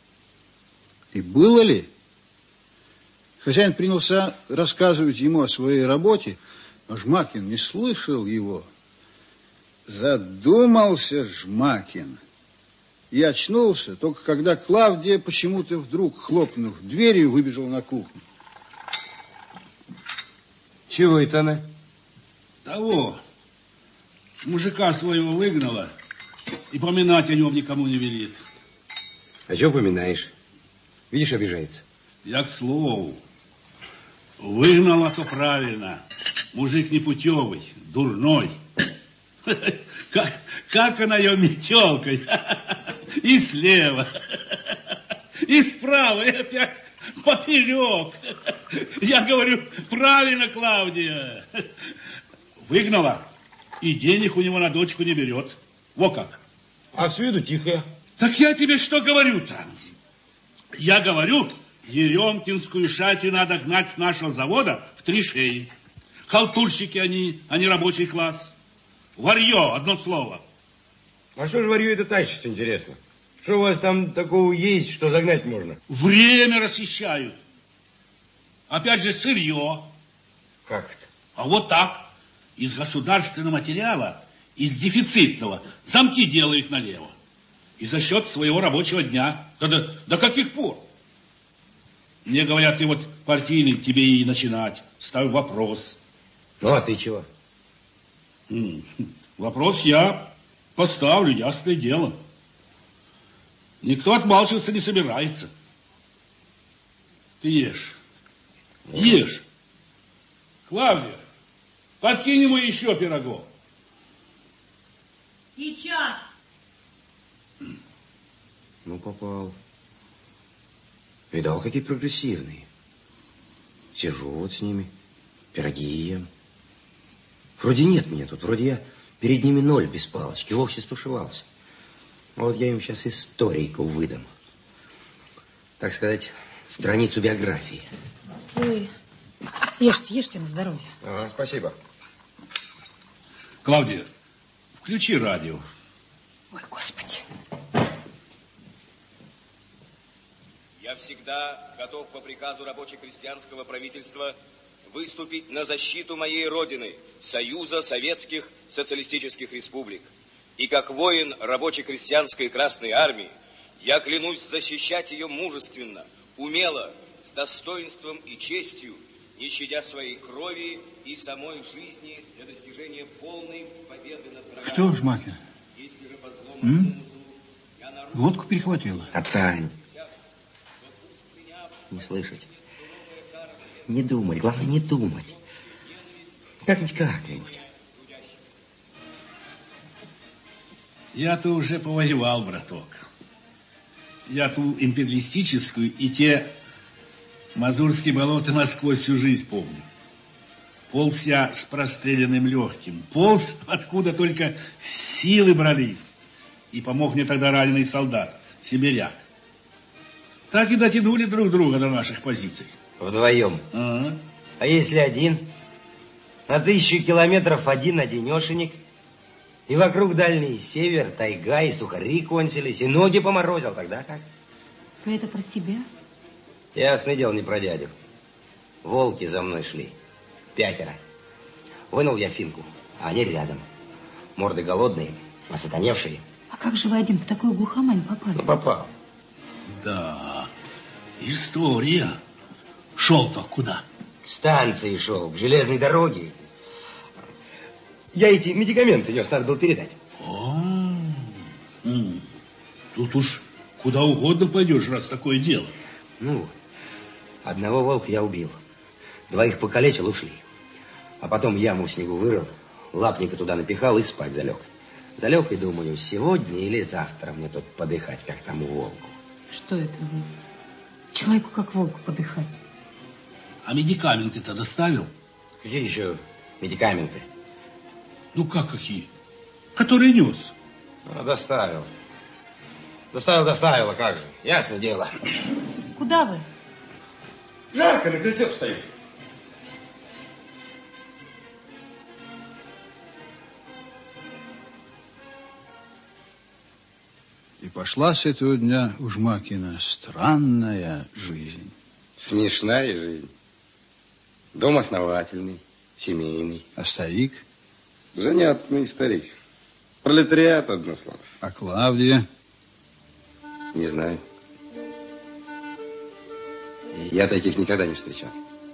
И было ли? Хозяин принялся рассказывать ему о своей работе, но Жмакин не слышал его. Задумался Жмакин и очнулся, только когда Клавдия почему-то вдруг, хлопнув дверью, выбежала на кухню. Чего это она? Того. Мужика своего выгнала и поминать о нем никому не велит. А чего поминаешь? Видишь, обижается. Я к слову. Выгнала, то правильно. Мужик непутевый, дурной. Как она ее метелкой. И слева, и справа, и опять поперек. Я говорю, правильно, Клавдия. Выгнала, и денег у него на дочку не берет. Во как. А с виду тихая. Так я тебе что говорю-то? Я говорю, Еремкинскую шатью надо гнать с нашего завода в 3 шеи. Халтурщики они, а не рабочий класс. Варье, одно слово. А что же варье это тащится, интересно? Что у вас там такого есть, что загнать можно? Время расхищают. Опять же сырье. Как это? А вот так. Из государственного материала, из дефицитного, замки делают налево. И за счет своего рабочего дня. До каких пор? Мне говорят, ты вот партийный, тебе и начинать. Ставь вопрос. Ну, а ты чего? Вопрос я поставлю, ясное дело. Никто отмалчиваться не собирается. Ты ешь. Ешь. Клавдия, подкинь ему еще пирогов. Сейчас. Ну, попал. Видал, какие прогрессивные. Сижу вот с ними, пироги ем. Вроде нет меня тут, вроде я перед ними 0 без палочки, вовсе стушевался. Вот я им сейчас историйку выдам. Так сказать, страницу биографии. Ой, ешьте на здоровье. Ага, спасибо. Клавдия, включи радио. Ой, Господи. Я всегда готов по приказу рабоче-крестьянского правительства выступить на защиту моей родины, Союза Советских Социалистических Республик. И как воин рабоче-крестьянской Красной Армии я клянусь защищать ее мужественно, умело, с достоинством и честью, не щадя своей крови и самой жизни для достижения полной победы над врагами. Что, Жмакин? Если же по злому умыслу я нарушил... Глотку перехватило. Отстань. Не слышать. Не думать, главное не думать. Как-нибудь. Я-то уже повоевал, браток. Я ту империалистическую и те мазурские болота насквозь всю жизнь помню. Полз я с простреленным легким. Полз, откуда только силы брались. И помог мне тогда раненый солдат, сибиряк. Так и дотянули друг друга до наших позиций. Вдвоем. Ага. А если один? На 1000 километров один-одинешенек. И вокруг дальний север, тайга, и сухари кончились, и ноги поморозил. Тогда как? Вы это про себя? Ясное дело, не про дядю. Волки за мной шли. 5. Вынул я финку, а они рядом. Морды голодные, осатаневшие. А как же вы один в такую глухомань попали? Ну, попал. Да, история. Шел-то куда? К станции шел, в железной дороге. Я эти медикаменты нес, надо было передать. Тут уж куда угодно пойдешь, раз такое дело. Ну, одного волка я убил. 2 покалечил, ушли. А потом яму в снегу вырыл, лапника туда напихал и спать залег. Залег и думаю, сегодня или завтра мне тут подыхать, как тому волку. Что это вы? Человеку как волку подыхать. А медикаменты-то доставил? Какие еще медикаменты? Ну как какие? Которые нес. Доставил. Доставил, а как же? Ясно дело. Куда вы? Жарко, на крыльце встаю. И пошла с этого дня у Жмакина странная жизнь. Смешная жизнь. Дом основательный, семейный. А старик? Занятный старик. Пролетариат, одно слово. А Клавдия? Не знаю. Я таких никогда не встречал.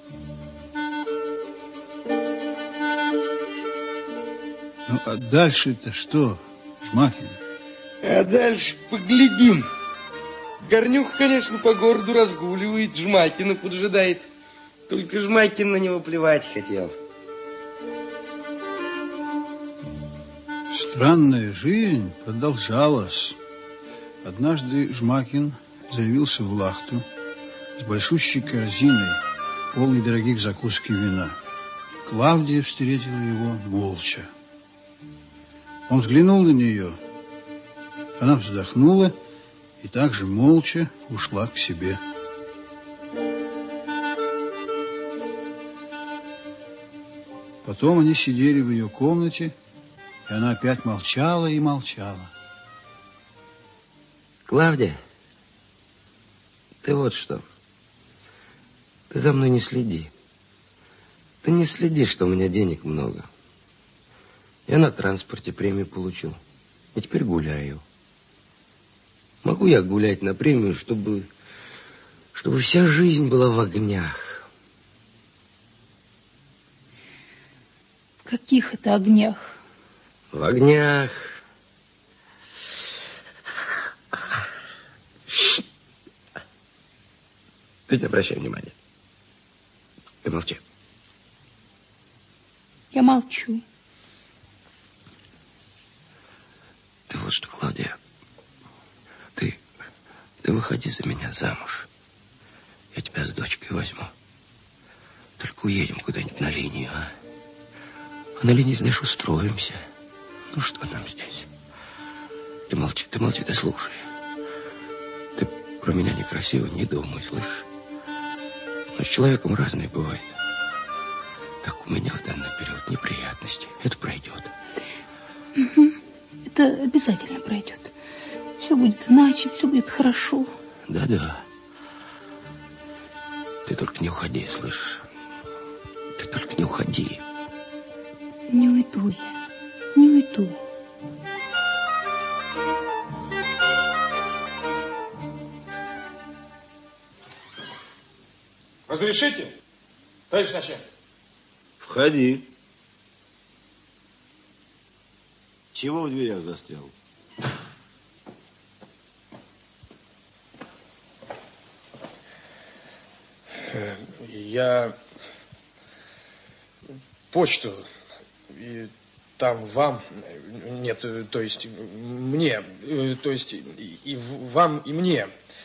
Ну, а дальше-то что, Жмакин? А дальше поглядим. Горнюх, конечно, по городу разгуливает, Жмакина поджидает. Только Жмакин на него плевать хотел. Странная жизнь продолжалась. Однажды Жмакин заявился в Лахту с большущей корзиной, полной дорогих закусок и вина. Клавдия встретила его молча. Он взглянул на нее. Она вздохнула и также молча ушла к себе. Потом они сидели в ее комнате, и она опять молчала и молчала. Клавдия, ты вот что. Ты за мной не следи. Ты не следи, что у меня денег много. Я на транспорте премию получил. И теперь гуляю. Могу я гулять на премию, чтобы вся жизнь была в огнях? В каких это огнях? В огнях. Ты не обращай внимания. Ты молчи. Я молчу. Ты вот что, Клавдия. Ты выходи за меня замуж. Я тебя с дочкой возьму. Только уедем куда-нибудь на линию, а? А на линии, знаешь, устроимся. Ну, что нам здесь? Ты молчи, ты слушай. Ты про меня некрасиво не думай, слышишь? Но с человеком разное бывает. Так у меня в данный период неприятности. Это пройдет. Угу. Это обязательно пройдет. Все будет иначе, все будет хорошо. Да-да. Ты только не уходи, слышишь? Ты только не уходи. Не уйду я. Не уйду. Разрешите, товарищ начальник? Входи. Чего в дверях застрял? Я почту, и там вам, нет, то есть мне, то есть и вам, и мне.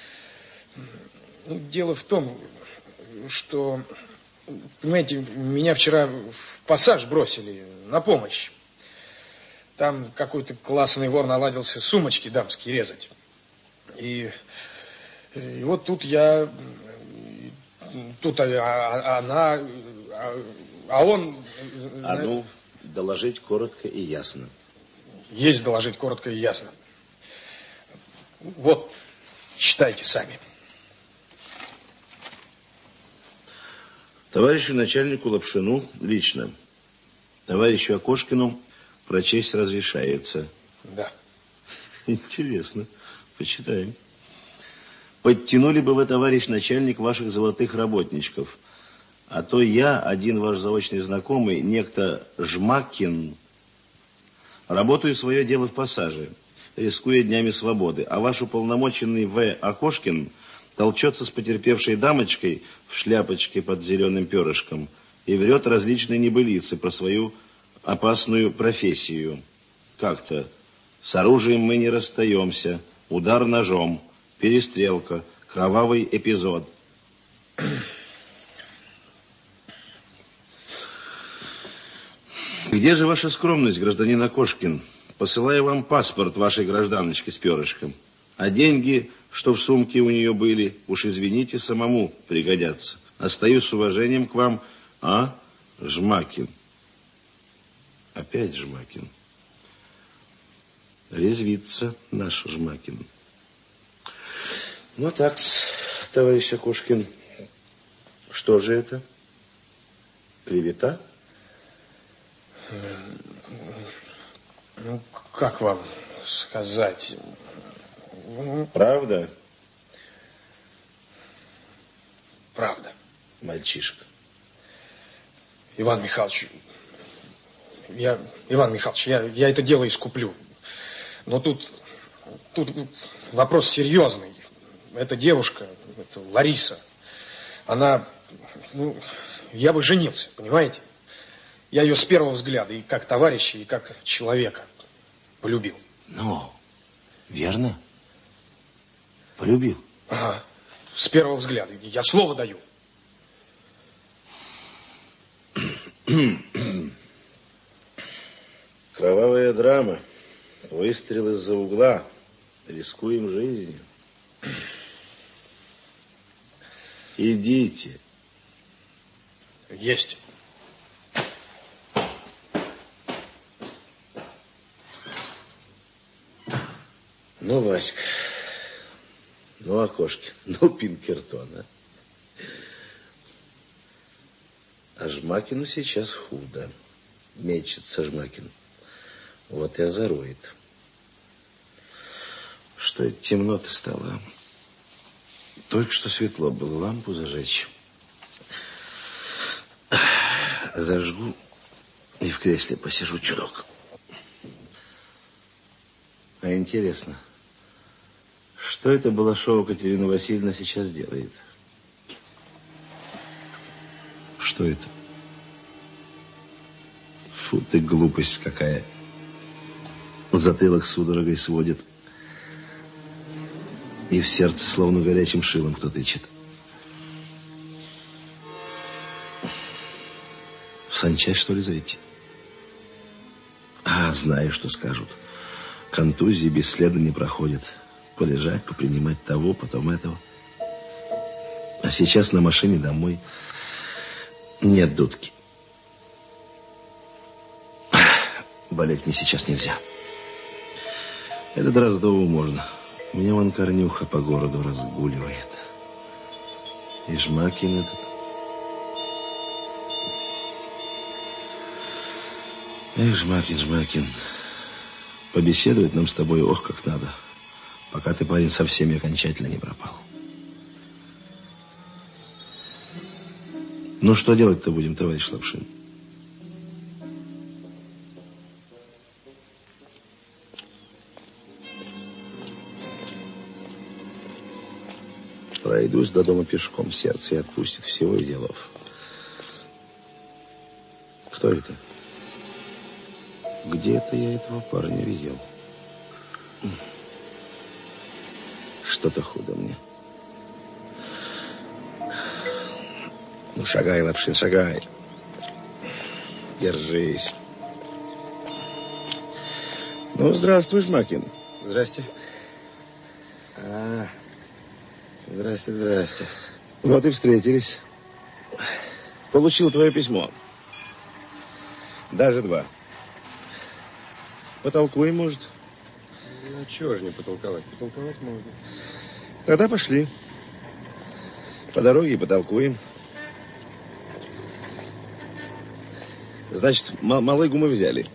Дело в том, что, понимаете, меня вчера в пассаж бросили на помощь. Там какой-то классный вор наладился сумочки дамские резать. И вот тут я... Тут она... А он... А ну, доложить коротко и ясно. Есть доложить коротко и ясно. Вот, читайте сами. Товарищу начальнику Лапшину лично. Товарищу Окошкину прочесть разрешается. Да. Интересно. Почитаем. Подтянули бы вы, товарищ начальник, ваших золотых работничков. А то я, один ваш заочный знакомый, некто Жмакин, работаю свое дело в пассаже, рискуя днями свободы. А ваш уполномоченный В. Окошкин толчется с потерпевшей дамочкой в шляпочке под зеленым перышком и врет различные небылицы про свою опасную профессию. Как-то с оружием мы не расстаемся, удар ножом, перестрелка, кровавый эпизод. Где же ваша скромность, гражданин Окошкин? Посылаю вам паспорт вашей гражданочки с перышком. А деньги, что в сумке у нее были, уж извините, самому пригодятся. Остаюсь с уважением к вам, Жмакин. Опять Жмакин. Резвится наш Жмакин. Ну так, товарищ Окошкин, что же это? Клевета? Ну, как вам сказать? Правда? Правда. Мальчишка. Иван Михайлович, я это дело искуплю. Но тут вопрос серьезный. Эта девушка, это Лариса, она, я бы женился, понимаете? Я ее с первого взгляда, и как товарища, и как человека. Полюбил. Ну, верно? Полюбил? Ага, с первого взгляда. Я слово даю. Кровавая драма. Выстрел из-за угла. Рискуем жизнью. Идите. Есть. Ну, Васька. Ну, Окошкин. Ну, Пинкертон, а. А Жмакину сейчас худо. Мечется Жмакин. Вот и озорует. Что это темно-то стало? Только что светло было. Лампу зажечь. Зажгу и в кресле посижу чудок. А интересно, что это Балашова Катерина Васильевна сейчас делает? Что это? Фу ты, глупость какая. Затылок судорогой сводит. И в сердце словно горячим шилом кто тычет. В санчасть, что ли, зайти? А, знаю, что скажут. Контузии бесследно не проходят. Полежать, попринимать того, потом этого. А сейчас на машине домой. Нет дудки. Болеть мне сейчас нельзя. Это Дроздову можно. У меня вон Корнюха по городу разгуливает. И Жмакин этот. Эх, Жмакин, Жмакин. Побеседовать нам с тобой, ох, как надо. Пока ты, парень, совсем и окончательно не пропал. Ну, что делать-то будем, товарищ Лапшин? Пройдусь до дома пешком, сердце и отпустит всего и делов. Кто это? Где-то я этого парня видел. Что-то худо мне. Ну, шагай, Лапшин, шагай. Держись. Ну, здравствуй, Жмакин. Здрасте. Здрасте, здрасте. Вот и встретились. Получил твое письмо. Даже 2. Потолкуем, может? Ну, чего же не потолковать? Потолковать можно. Тогда пошли. По дороге и потолкуем. Значит, малыгу мы взяли.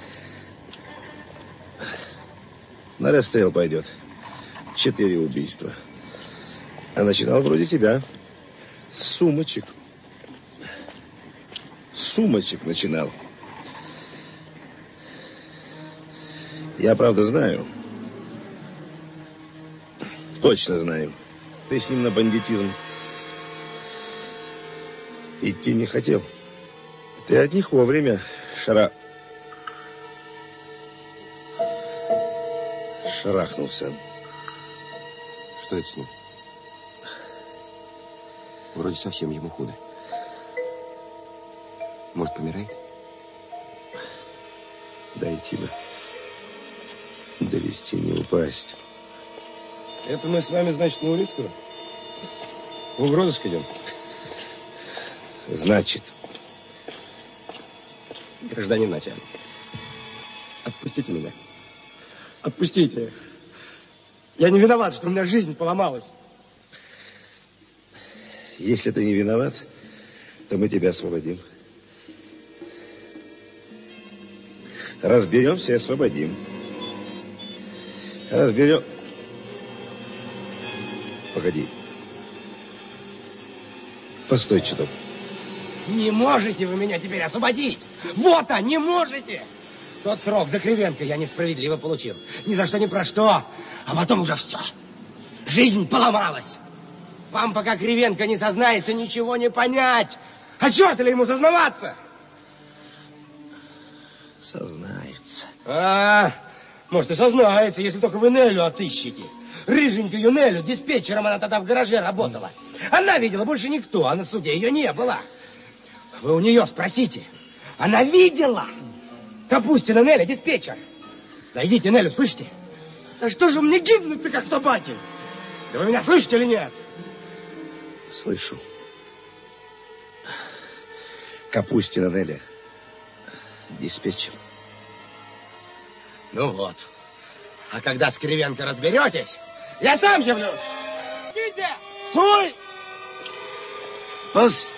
На расстрел пойдет. 4 убийства. А начинал вроде тебя. С сумочек. С сумочек начинал. Я, правда, знаю. Точно знаю. Ты с ним на бандитизм идти не хотел. Ты от них вовремя шарахнулся. Что это с ним? Вроде совсем ему худо. Может, помирает? Дойти бы. Довести, не упасть. Это мы с вами, значит, на Улицкого? В угрозыск идем? Значит. Гражданин начальник, отпустите меня. Отпустите. Я не виноват, что у меня жизнь поломалась. Если ты не виноват, то мы тебя освободим. Разберемся и освободим. Разберем. Погоди. Постой чуток. Не можете вы меня теперь освободить. Вот, не можете. Тот срок за Кривенко я несправедливо получил. Ни за что, ни про что. А потом уже все. Жизнь поломалась. Вам, пока Кривенко не сознается, ничего не понять. А черт ли ему сознаваться? Сознается. Может, и сознается, если только вы Нелю отыщете. Рыженькую Нелю, диспетчером она тогда в гараже работала. Она видела, больше никто, а на суде ее не было. Вы у нее спросите. Она видела. Капустина Неля, диспетчер. Найдите Нелю, слышите? За что же мне гибнуть-то, как собаки? Да вы меня слышите или нет? Слышу. Капустина Неля, диспетчер. Ну вот. А когда с Кривенко разберетесь, я сам явлюсь. Идите! Стой! Пос...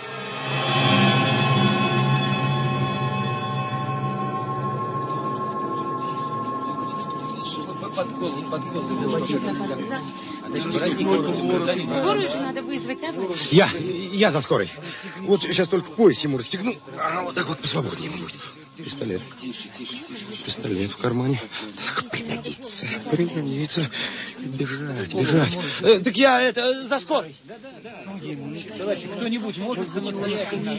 Скорую же надо вызвать, товарищ. Я за скорой. Вот сейчас только пояс ему расстегну, а вот так вот посвободнее ему будет. Пистолет. Пистолет в кармане. Так, пригодится. Пригодится. Бежать. Так я это за скорой. Товарищ, кто-нибудь может самостоятельно...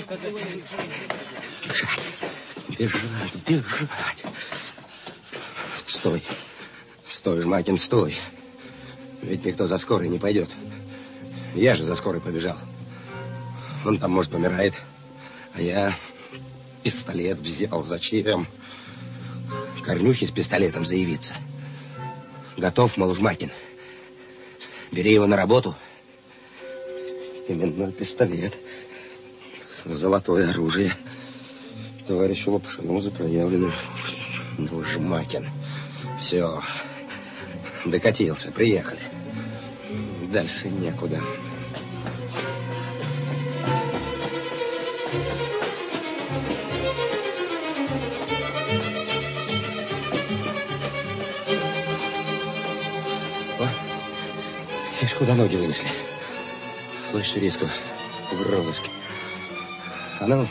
Бежать. Стой. Стой, Жмакин, стой. Ведь никто за скорой не пойдет. Я же за скорой побежал. Он там, может, помирает. А я пистолет взял. Зачем? Корнюхе с пистолетом заявиться. Готов, мол, Жмакин. Бери его на работу. Именно пистолет. Золотое оружие. Товарищу Лапшину за проявленную. Ну, Жмакин. Все. Докатился. Приехали. Дальше некуда. О, видишь, куда ноги вынесли. Площадь Турецкого. В розыске. А ну...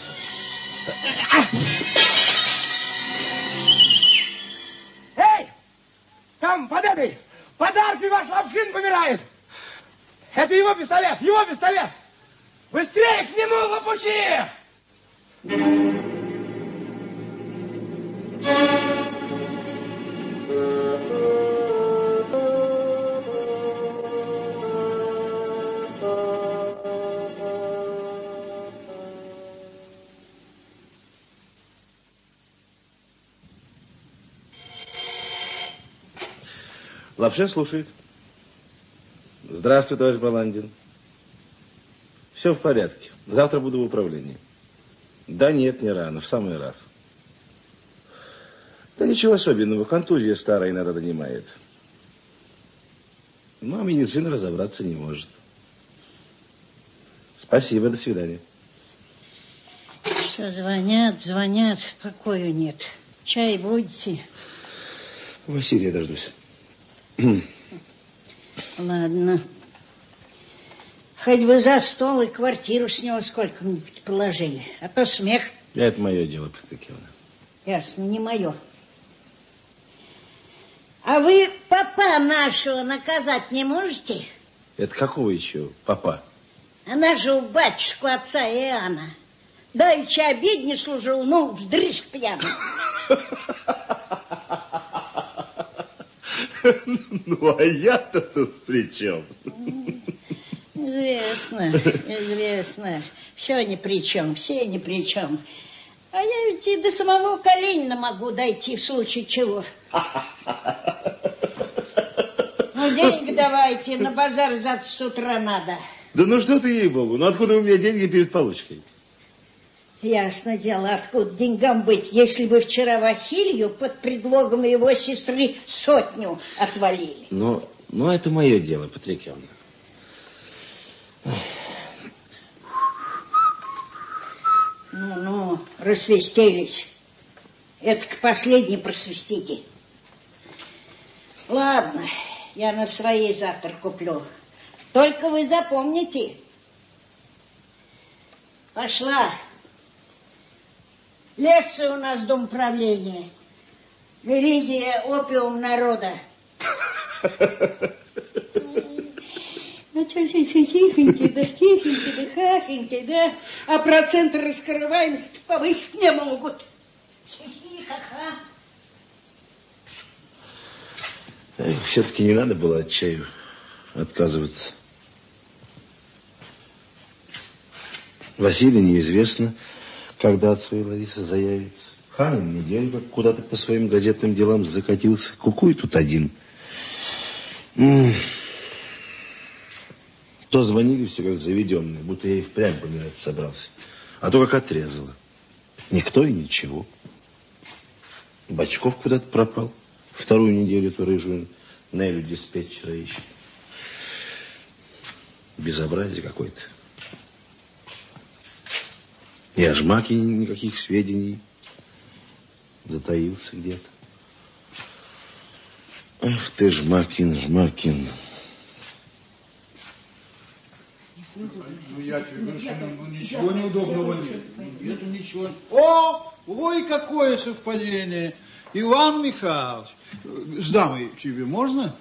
Эй! Там, под этой! Подарки ваш Лапшин помирает! Это его пистолет! Его пистолет! Быстрее к нему, Лапучи! Лапшин слушает. Здравствуй, товарищ Баландин. Все в порядке. Завтра буду в управлении. Да нет, не рано, в самый раз. Да ничего особенного, контузия старая иногда донимает. Ну, а медицина разобраться не может. Спасибо, до свидания. Все звонят, покою нет. Чай будете? Василия дождусь. Ладно. Хоть бы за стол и квартиру с него сколько-нибудь положили. А то смех. Это мое дело, Петрикевна. Ясно, не мое. А вы папа нашего наказать не можете? Это какого еще папа? А нашего батюшку отца Иоанна. Давеча обед не служил, ну, вдрызг пьяный. Ну, а я-то тут при чем? Известно. Все ни при чем, все ни при чем. А я ведь и до самого Калинина могу дойти в случае чего. Ну, денег давайте, на базар завтра с утра надо. Да ну что ты, ей-богу, ну откуда у меня деньги перед получкой? Ясно дело, откуда деньгам быть, если вы вчера Василию под предлогом его сестры 100 отвалили. Ну, это мое дело, Петрикевна. Ну, рассвистелись. Это к последней просвистите. Ладно, я на своей завтра куплю. Только вы запомните. Пошла. Легче у нас дом правления. Религия, опиум народа. Тихоньки, да хахоньки, да. А проценты раскрываемости повысить не могут. Хихи-ха-ха. Все-таки не надо было от чаю отказываться. Василий неизвестно, когда от своей Ларисы заявится. Ханин неделю как куда-то по своим газетным делам закатился. Кукуй тут один. То звонили все как заведенные, будто я и впрямь помирать собрался. А то как отрезало. Никто и ничего. Бочков куда-то пропал. Вторую неделю то рыжую Нелю диспетчера ищет. Безобразие какое-то. И о Жмакине никаких сведений. Затаился где-то. Ах ты, Жмакин, Жмакин. Ну, я тебе говорю, что ничего неудобного нет. Нету ничего. О, ой, какое совпадение. Иван Михайлович, с дамой тебе можно?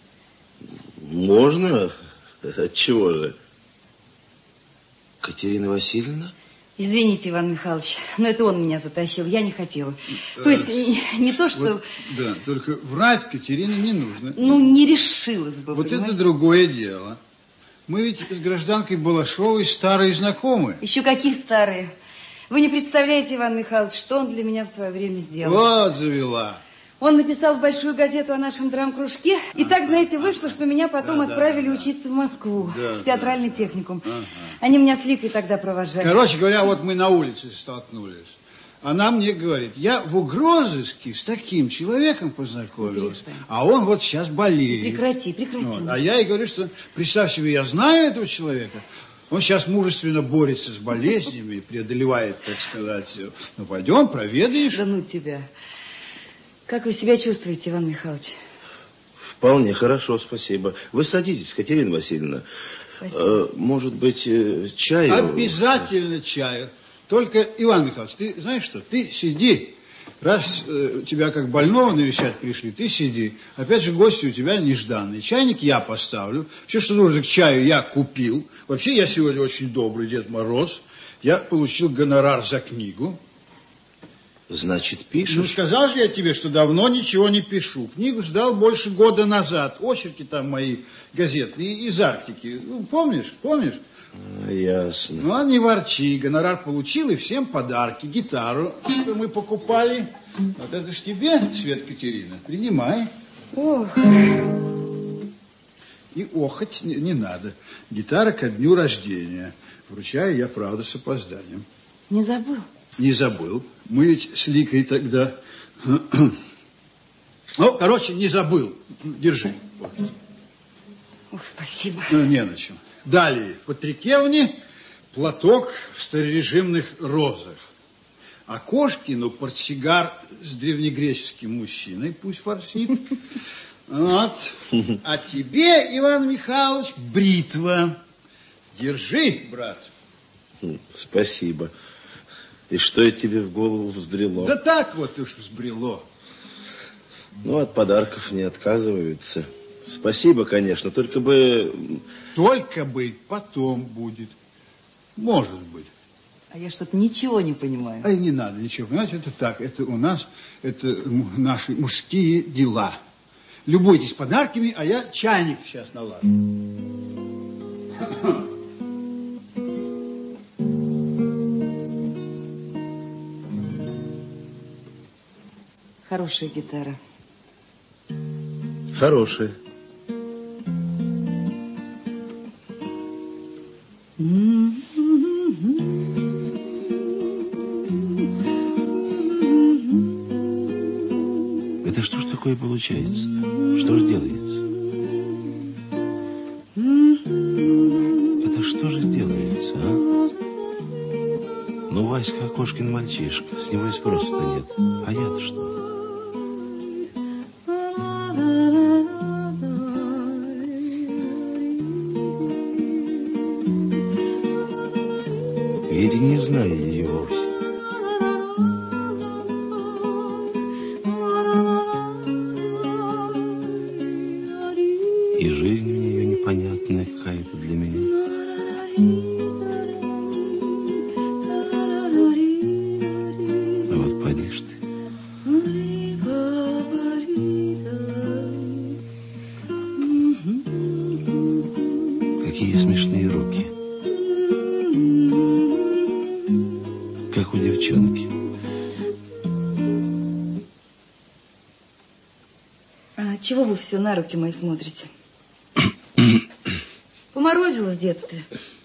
Можно? Отчего же? Катерина Васильевна? Извините, Иван Михайлович, но это он меня затащил, я не хотела. То есть не то, что... Вот, да, только врать Катерине не нужно. Ну, не решилась бы, вот понимаете? это другое дело. Мы ведь с гражданкой Балашовой старые знакомые. Еще каких старые? Вы не представляете, Иван Михайлович, что он для меня в свое время сделал. Вот завела. Он написал в большую газету о нашем драм-кружке. И так, знаете, вышло, что меня потом отправили учиться в Москву, в театральный техникум. Они меня с Ликой тогда провожали. Короче говоря, вот мы на улице столкнулись. Она мне говорит, я в угрозыске с таким человеком познакомилась, а он вот сейчас болеет. Прекрати. Вот. А я ей говорю, что, представь себе, я знаю этого человека. Он сейчас мужественно борется с болезнями, преодолевает, так сказать. Ну, пойдем, проведаешь. Да ну тебя. Как вы себя чувствуете, Иван Михайлович? Вполне хорошо, спасибо. Вы садитесь, Катерина Васильевна. Спасибо. Может быть, чаю? Обязательно чаю. Только, Иван Михайлович, ты знаешь что? Ты сиди. Раз тебя как больного навещать пришли, ты сиди. Опять же, гости у тебя нежданные. Чайник я поставлю. Все, что нужно к чаю, я купил. Вообще, я сегодня очень добрый Дед Мороз. Я получил гонорар за книгу. Значит, пишешь? Ну, сказал же я тебе, что давно ничего не пишу. Книгу сдал больше года назад. Очерки там мои газетные из Арктики. Ну, помнишь? Ясно. Ну, а не ворчи. Гонорар получил и всем подарки. Гитару, что мы покупали. Вот это ж тебе, Свет Катерина. Принимай. Ох. И охоть не надо. Гитара ко дню рождения. Вручаю я, правда, с опозданием. Не забыл? Не забыл. Мы ведь с Ликой тогда... Ну, короче, не забыл. Держи. Ох, спасибо. Ну, не на чем. Далее. Патрикевне платок в старорежимных розах. А Кошкину портсигар с древнегреческим мужчиной. Пусть форсит. Вот. А тебе, Иван Михайлович, бритва. Держи, брат. Спасибо. И что это тебе в голову взбрело? Да так вот уж взбрело. Ну, от подарков не отказываются. Спасибо, конечно, только бы... Только бы потом будет. Может быть. А я что-то ничего не понимаю. Ай, не надо ничего понимать, это так. Это у нас, это наши мужские дела. Любуйтесь подарками, а я чайник сейчас наладу. Хорошая гитара. Хорошая. Это что ж такое получается-то? Что ж делается? Это что же делается, а? Ну, Васька Окошкин мальчишка, с него и спроса-то нет. А я-то что? Ведь не знаю ее вовсе. И жизнь у нее непонятная какая-то для меня. А вот поди ж ты. девчонки. А чего вы все на руки мои смотрите? Поморозила в детстве.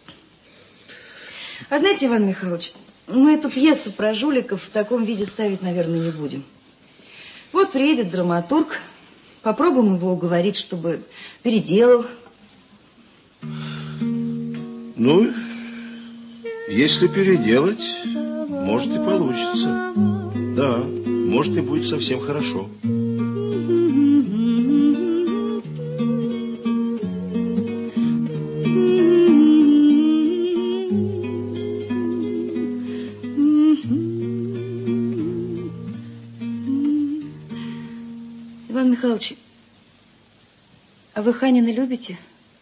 А знаете, Иван Михайлович, мы эту пьесу про жуликов в таком виде ставить, наверное, не будем. Вот приедет драматург, попробуем его уговорить, чтобы переделал. Ну, если переделать, может и получится. Да, может и будет совсем хорошо. Иван Михайлович, а вы Ханина любите?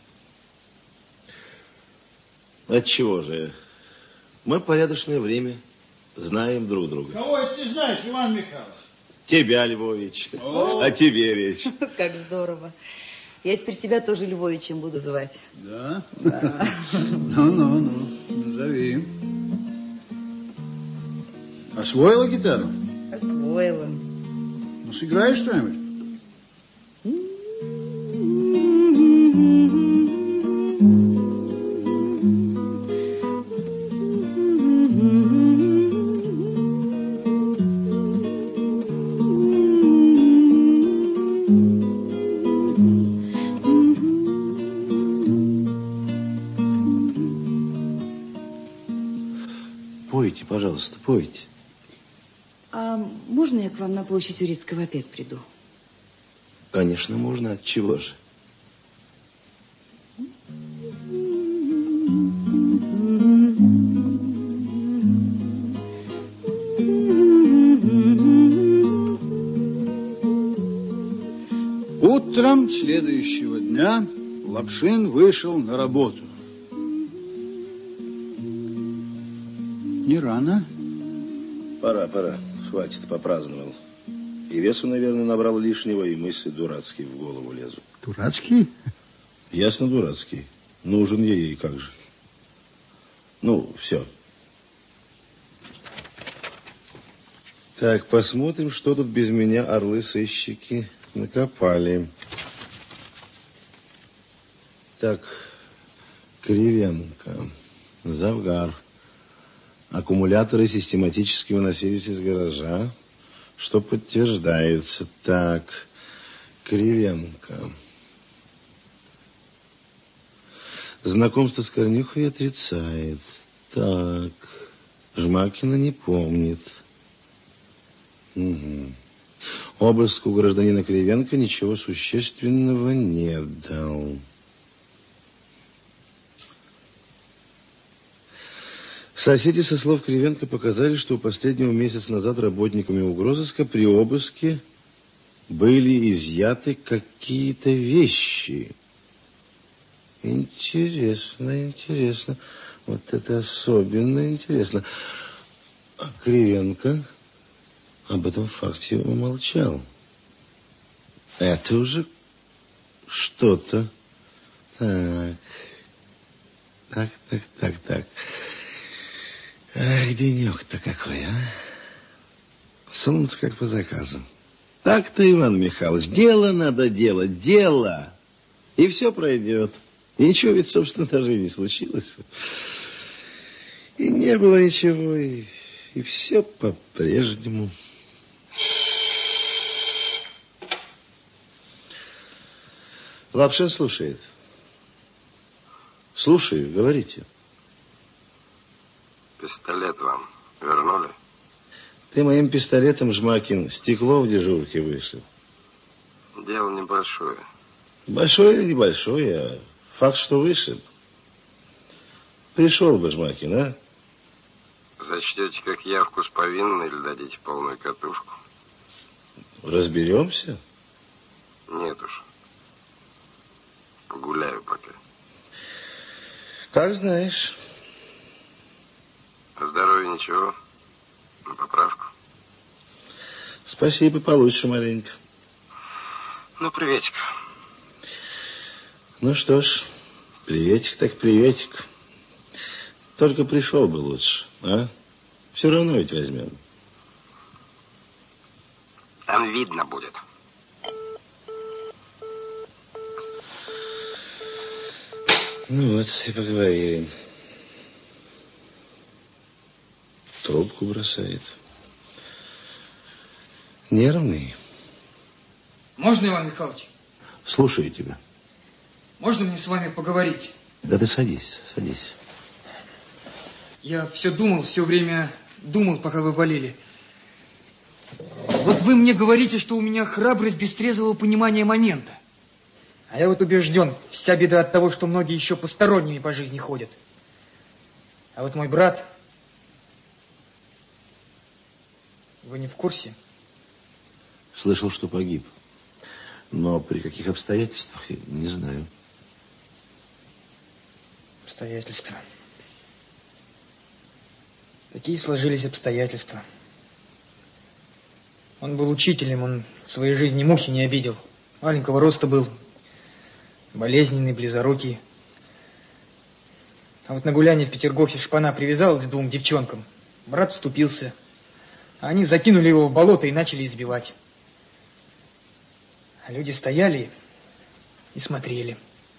Отчего же? Мы порядочное время знаем друг друга. Кого это ты знаешь, Иван Михайлович? Тебя, Львович. А тебе речь. Как здорово. Я теперь тебя тоже Львовичем буду звать. Да? Да. Ну, назови. Освоила гитару? Освоила. Ну, сыграешь что-нибудь? Пойте, пожалуйста, пойте. А можно я к вам на площадь Урицкого опять приду? Конечно, можно. Отчего же? Утром следующего дня Лапшин вышел на работу. Не рано? Пора. Хватит, попраздновал. И весу, наверное, набрал лишнего, и мысли дурацкие в голову лезут. Дурацкий? Ясно, дурацкий. Нужен я ей, как же. Ну, все. Так, посмотрим, что тут без меня орлы-сыщики накопали. Так, Кривенко, Завгар. Аккумуляторы систематически выносились из гаража, что подтверждается. Так, Кривенко. Знакомство с Корнюховой отрицает. Так, Жмакина не помнит. Угу. Обыск у гражданина Кривенко ничего существенного не дал. Соседи, со слов Кривенко, показали, что у последнего месяца назад работниками угрозыска при обыске были изъяты какие-то вещи. Интересно. Вот это особенно интересно. А Кривенко об этом факте умолчал. Это уже что-то. Так. Ах, денек-то какой, а? Солнце как по заказу. Так-то, Иван Михайлович, дело надо делать, дело. И все пройдет. И ничего ведь, собственно, даже и не случилось. И не было ничего, и все по-прежнему. Лапшин слушает. Слушаю, говорите. Пистолет вам вернули? Ты моим пистолетом, Жмакин, стекло в дежурке вышиб. Дело небольшое. Большое или небольшое, а факт, что вышиб. Пришел бы, Жмакин, а? Зачтете как явку с повинной или дадите полную катушку? Разберемся? Нет уж. Погуляю пока. Как знаешь. А здоровье ничего? На поправку? Спасибо, получше маленько. Ну, приветик. Ну что ж, приветик так приветик. Только пришел бы лучше, а? Все равно ведь возьмем. Там видно будет. Ну вот, и поговорили. Трубку бросает. Нервный. Можно, Иван Михайлович? Слушаю тебя. Можно мне с вами поговорить? Да ты садись, садись. Я все время думал, пока вы болели. Вот вы мне говорите, что у меня храбрость без трезвого понимания момента. А я вот убежден, вся беда от того, что многие еще посторонними по жизни ходят. А вот мой брат... Вы не в курсе? Слышал, что погиб. Но при каких обстоятельствах, не знаю. Обстоятельства. Такие сложились обстоятельства. Он был учителем, он в своей жизни мухи не обидел. Маленького роста был, болезненный, близорукий. А вот на гулянии в Петергофе шпана привязалась к 2 девчонкам. Брат вступился. А они закинули его в болото и начали избивать. А люди стояли и смотрели.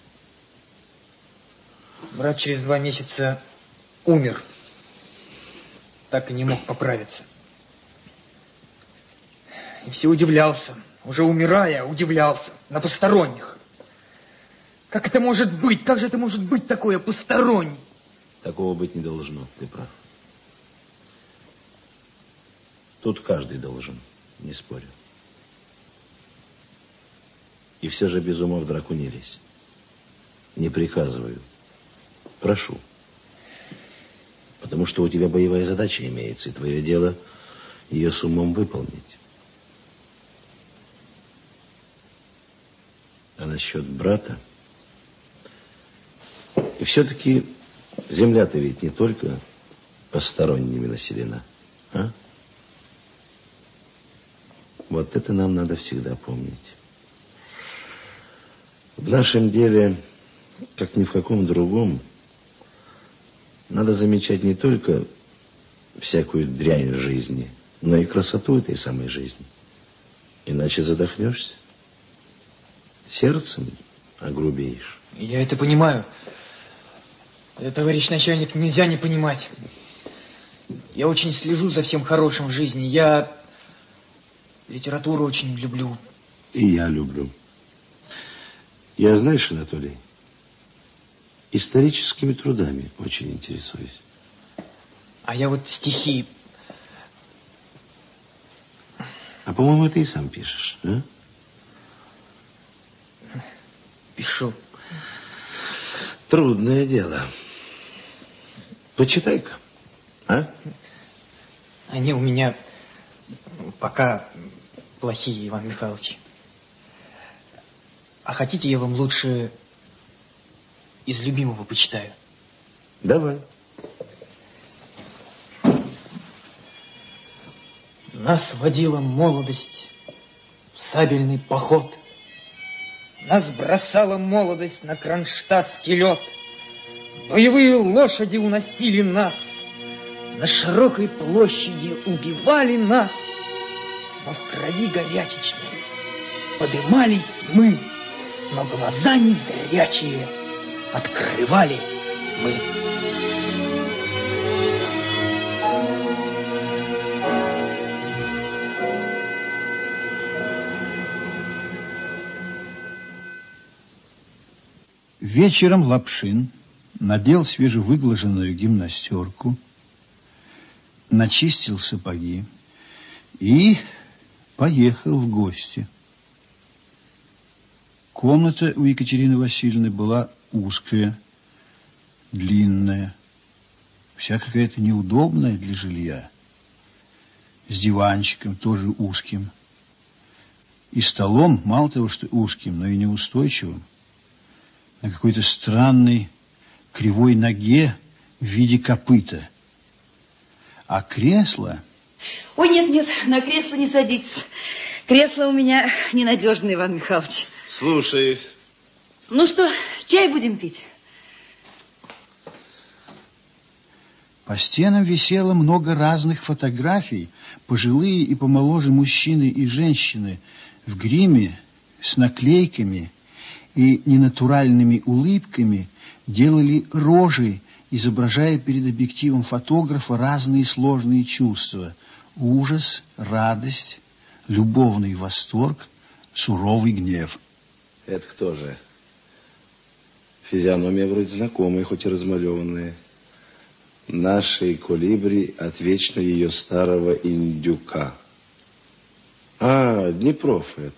Брат через 2 месяца умер. Так и не мог поправиться. И все удивлялся. Уже умирая, удивлялся. На посторонних. Как это может быть? Как же это может быть такое посторонний? Такого быть не должно, ты прав. Тут каждый должен, не спорю. И все же без ума в драку не лезь. Не приказываю. Прошу. Потому что у тебя боевая задача имеется, и твое дело ее с умом выполнить. А насчет брата... И все-таки земля-то ведь не только посторонними населена, а? Вот это нам надо всегда помнить. В нашем деле, как ни в каком другом, надо замечать не только всякую дрянь жизни, но и красоту этой самой жизни. Иначе задохнешься. Сердцем огрубеешь. Я это понимаю. Это, товарищ начальник, нельзя не понимать. Я очень слежу за всем хорошим в жизни. Я литературу очень люблю. И я люблю. Я, знаешь, Анатолий, историческими трудами очень интересуюсь. А я вот стихи... А, по-моему, ты и сам пишешь, а? Пишу. Трудное дело. Почитай-ка, а? Они у меня пока плохие, Иван Михайлович. А хотите, я вам лучше из любимого почитаю? Давай. Нас водила молодость в сабельный поход. Нас бросала молодость на кронштадтский лед. Боевые лошади уносили нас. На широкой площади убивали нас. Но в крови горячечной подымались мы, но глаза незрячие открывали мы. Вечером Лапшин надел свежевыглаженную гимнастерку, начистил сапоги и поехал в гости. Комната у Екатерины Васильевны была узкая, длинная, вся какая-то неудобная для жилья, с диванчиком тоже узким, и столом, мало того, что узким, но и неустойчивым, на какой-то странной кривой ноге в виде копыта. А кресло... Ой, нет, на кресло не садитесь. Кресло у меня ненадежное, Иван Михайлович. Слушаюсь. Ну что, чай будем пить? По стенам висело много разных фотографий, пожилые и помоложе мужчины и женщины, в гриме, с наклейками и ненатуральными улыбками делали рожи, изображая перед объективом фотографа разные сложные чувства: ужас, радость, любовный восторг, суровый гнев. Это кто же? Физиономия вроде знакомая, хоть и размалеванная. Нашей колибри от вечно ее старого индюка. А, Днепров это.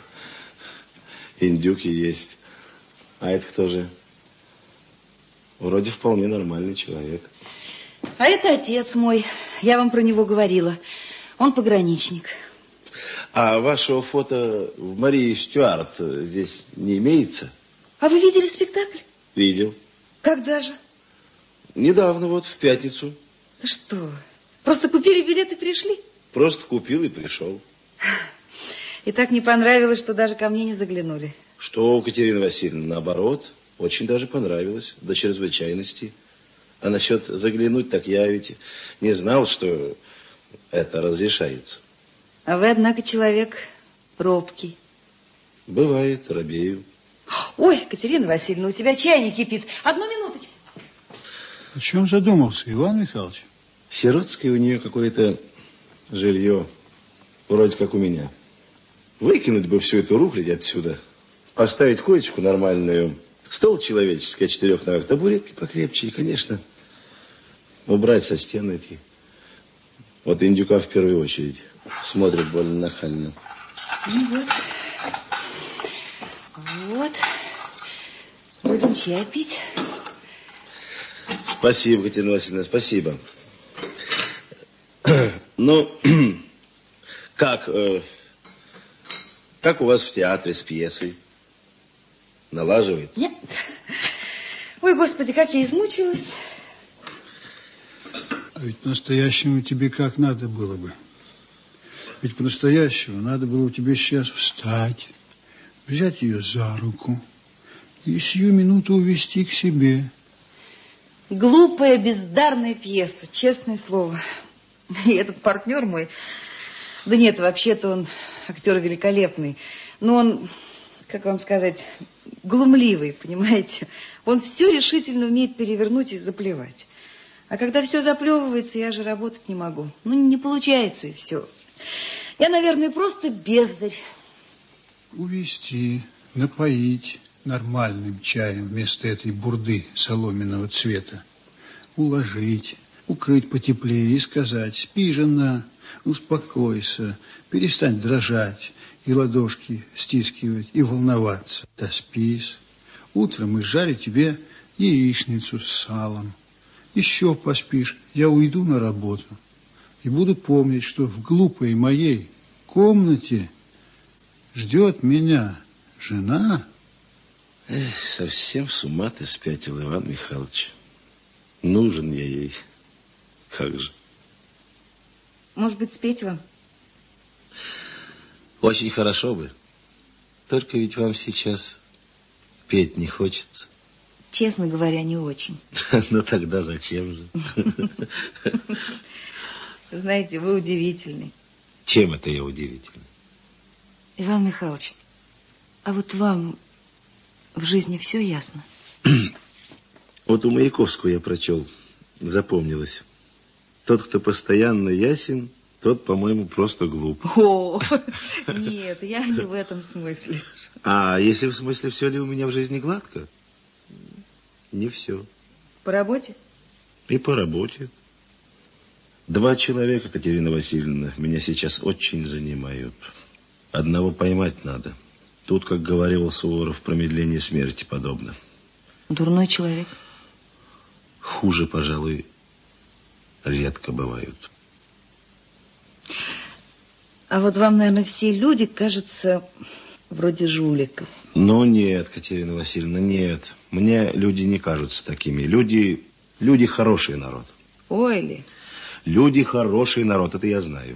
Индюки есть. А это кто же? Вроде вполне нормальный человек. А это отец мой. Я вам про него говорила. Он пограничник. А вашего фото в Марии Стюарт здесь не имеется? А вы видели спектакль? Видел. Когда же? Недавно, вот в пятницу. Да что? Просто купили билет и пришли? Просто купил и пришел. И так не понравилось, что даже ко мне не заглянули. Что, Катерина Васильевна, наоборот, очень даже понравилось, до чрезвычайности. А насчет заглянуть, так я ведь не знал, что это разрешается. А вы, однако, человек робкий. Бывает, робею. Ой, Катерина Васильевна, у тебя чайник кипит. Одну минуточку. О чем задумался, Иван Михайлович? Сиротское у нее какое-то жилье, вроде как у меня. Выкинуть бы всю эту рухлядь отсюда, поставить коечку нормальную, стол человеческий о 4 ногах, табуретки покрепче и, конечно, убрать со стен эти. Вот индюка в первую очередь смотрит больно нахально. Ну вот. Вот. Будем чай пить. Спасибо, Катерина Васильевна, спасибо. Ну, как у вас в театре с пьесой? Налаживается? Нет. Ой, Господи, как я измучилась. А ведь по-настоящему тебе как надо было бы? Ведь по-настоящему надо было у тебя сейчас встать, взять ее за руку и сию минуту увести к себе. Глупая, бездарная пьеса, честное слово. И этот партнер мой... Да нет, вообще-то он актер великолепный. Но он, как вам сказать, глумливый, понимаете? Он все решительно умеет перевернуть и заплевать. А когда все заплевывается, я же работать не могу. Ну, не получается, и все. Я, наверное, просто бездарь. Увести, напоить нормальным чаем вместо этой бурды соломенного цвета. Уложить, укрыть потеплее и сказать: спи, жена, успокойся, перестань дрожать и ладошки стискивать и волноваться. Да спись. Утром изжарю тебе яичницу с салом. Еще поспишь, я уйду на работу и буду помнить, что в глупой моей комнате ждет меня жена. Эх, совсем с ума ты спятил, Иван Михайлович. Нужен я ей. Как же. Может быть, спеть вам? Очень хорошо бы. Только ведь вам сейчас петь не хочется. Честно говоря, не очень. Ну тогда зачем же? Знаете, вы удивительный. Чем это я удивительный? Иван Михайлович, а вот вам в жизни все ясно? Вот у Маяковского я прочел, запомнилось. Тот, кто постоянно ясен, тот, по-моему, просто глуп. О, нет, я не в этом смысле. А если в смысле, все ли у меня в жизни гладко? Не все. По работе? И по работе. 2 человека, Катерина Васильевна, меня сейчас очень занимают. Одного поймать надо. Тут, как говорил Суворов, промедление смерти подобно. Дурной человек? Хуже, пожалуй, редко бывают. А вот вам, наверное, все люди кажутся вроде жуликов. Ну, нет, Катерина Васильевна, нет. Мне люди не кажутся такими. Люди хороший народ. Ой ли. Люди хороший народ, это я знаю.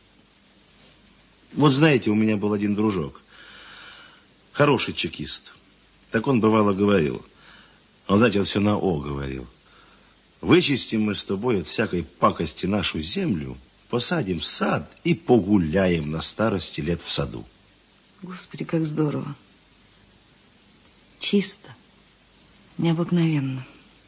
Вот знаете, у меня был один дружок. Хороший чекист. Так он бывало говорил. Он, знаете, он все на «о» говорил. Вычистим мы с тобой от всякой пакости нашу землю, посадим сад и погуляем на старости лет в саду. Господи, как здорово. Чисто. Необыкновенно.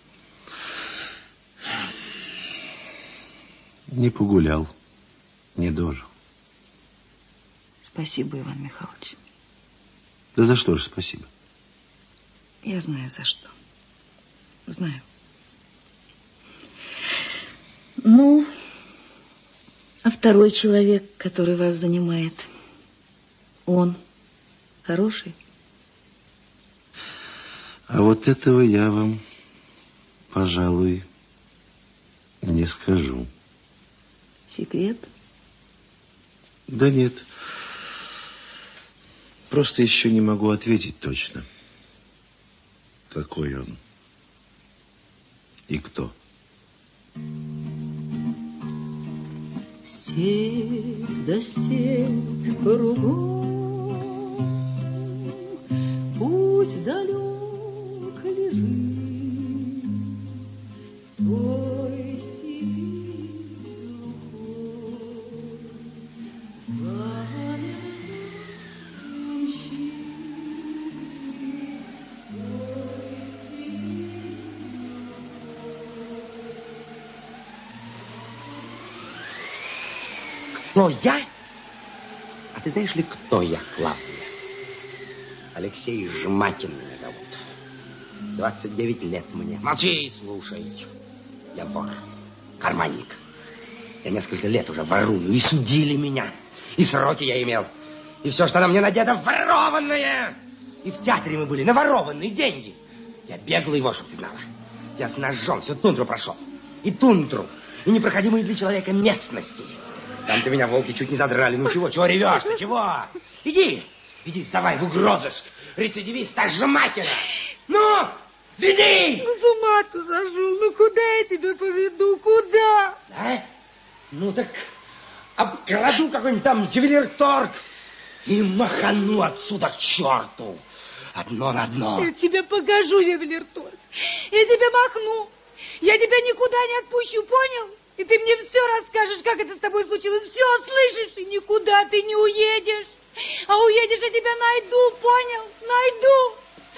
Не погулял, не дожил. Спасибо, Иван Михайлович. Да за что же спасибо? Я знаю, за что. Знаю. Ну, а второй человек, который вас занимает, он хороший? А вот этого я вам, пожалуй, не скажу. Секрет? Да нет. Просто еще не могу ответить точно, какой он и кто. Степь да степь кругом, путь далек лежит, в той степи глухой, Кто я? А ты знаешь ли, кто я, Клавдия? Алексей Жмакин меня зовут. 29 лет мне. Молчи и слушай. Я вор, карманник. Я несколько лет уже ворую, и судили меня. И сроки я имел. И все, что на мне надето, ворованное. И в театре мы были, наворованные деньги. Я беглый вор, чтоб ты знала. Я с ножом всю тундру прошел. И тундру, и непроходимые для человека местности. Там-то меня волки чуть не задрали. Ну чего ревешь? Ну чего? Иди, сдавай в угрозыск рецидивиста Жмакина. Ну, веди! Ну, с ума ты зашел. Ну, куда я тебя поведу? Куда? Да? Ну, так обкраду какой-нибудь там ювелирторг и махану отсюда к черту. Одно на одно. Я тебе покажу ювелирторг. Я тебе махну. Я тебя никуда не отпущу, понял? И ты мне все расскажешь, как это с тобой случилось. Все слышишь, и никуда ты не уедешь. А уедешь, я тебя найду, понял? Найду.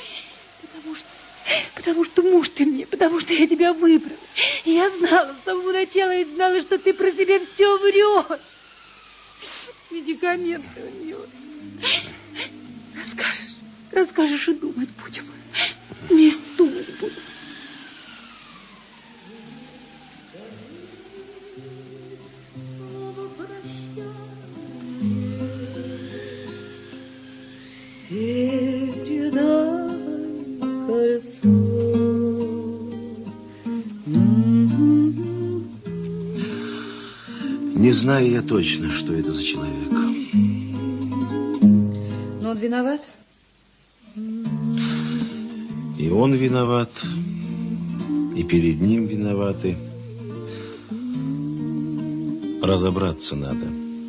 Потому что муж ты мне, потому что я тебя выбрала. И я знала с самого начала, и знала, что ты про себя все врешь. Медикаменты он нес. Расскажешь и думать будем. Вместе думать будем. Передай кольцо. Не знаю я точно, что это за человек. Но он виноват? И он виноват, и перед ним виноваты. Разобраться надо.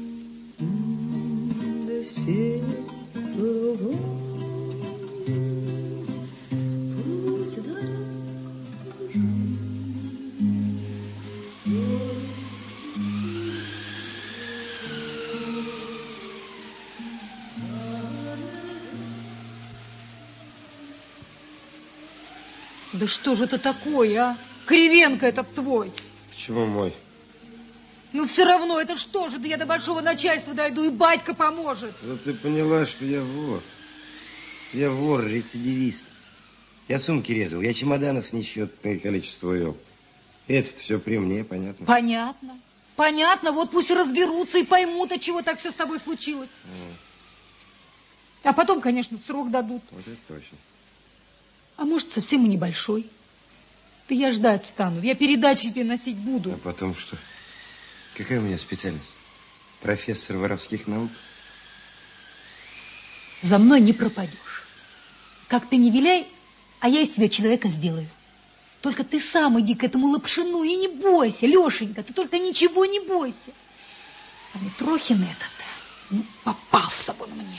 Да что же это такое, а? Кривенко этот твой. Почему мой? Ну, все равно, это что же? Да я до большого начальства дойду, и батька поможет. Ну, ты поняла, что я вор. Я вор, рецидивист. Я сумки резал, я чемоданов несчетное количество вел. И это все при мне, понятно? Понятно. Понятно, вот пусть разберутся и поймут, от чего так все с тобой случилось. А потом, конечно, срок дадут. Вот это точно. А может, совсем и небольшой. Да я ждать стану, я передачи тебе носить буду. А потом что? Какая у меня специальность? Профессор воровских наук? За мной не пропадешь. Как ты не виляй, а я из себя человека сделаю. Только ты сам иди к этому Лапшину и не бойся, Лешенька, ты только ничего не бойся. А Митрохин этот, попался бы мне.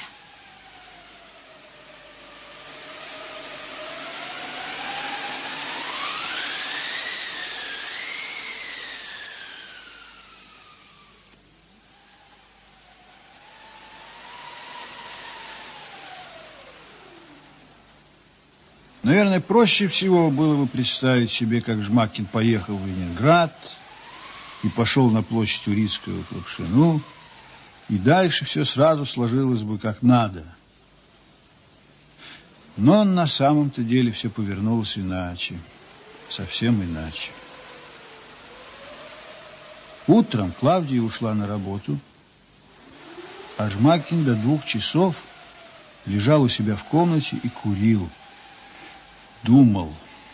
Наверное, проще всего было бы представить себе, как Жмакин поехал в Ленинград и пошел на площадь Урицкого к Лапшину, и дальше все сразу сложилось бы как надо. Но на самом-то деле все повернулось иначе, совсем иначе. Утром Клавдия ушла на работу, а Жмакин до 2 часов лежал у себя в комнате и курил, думал.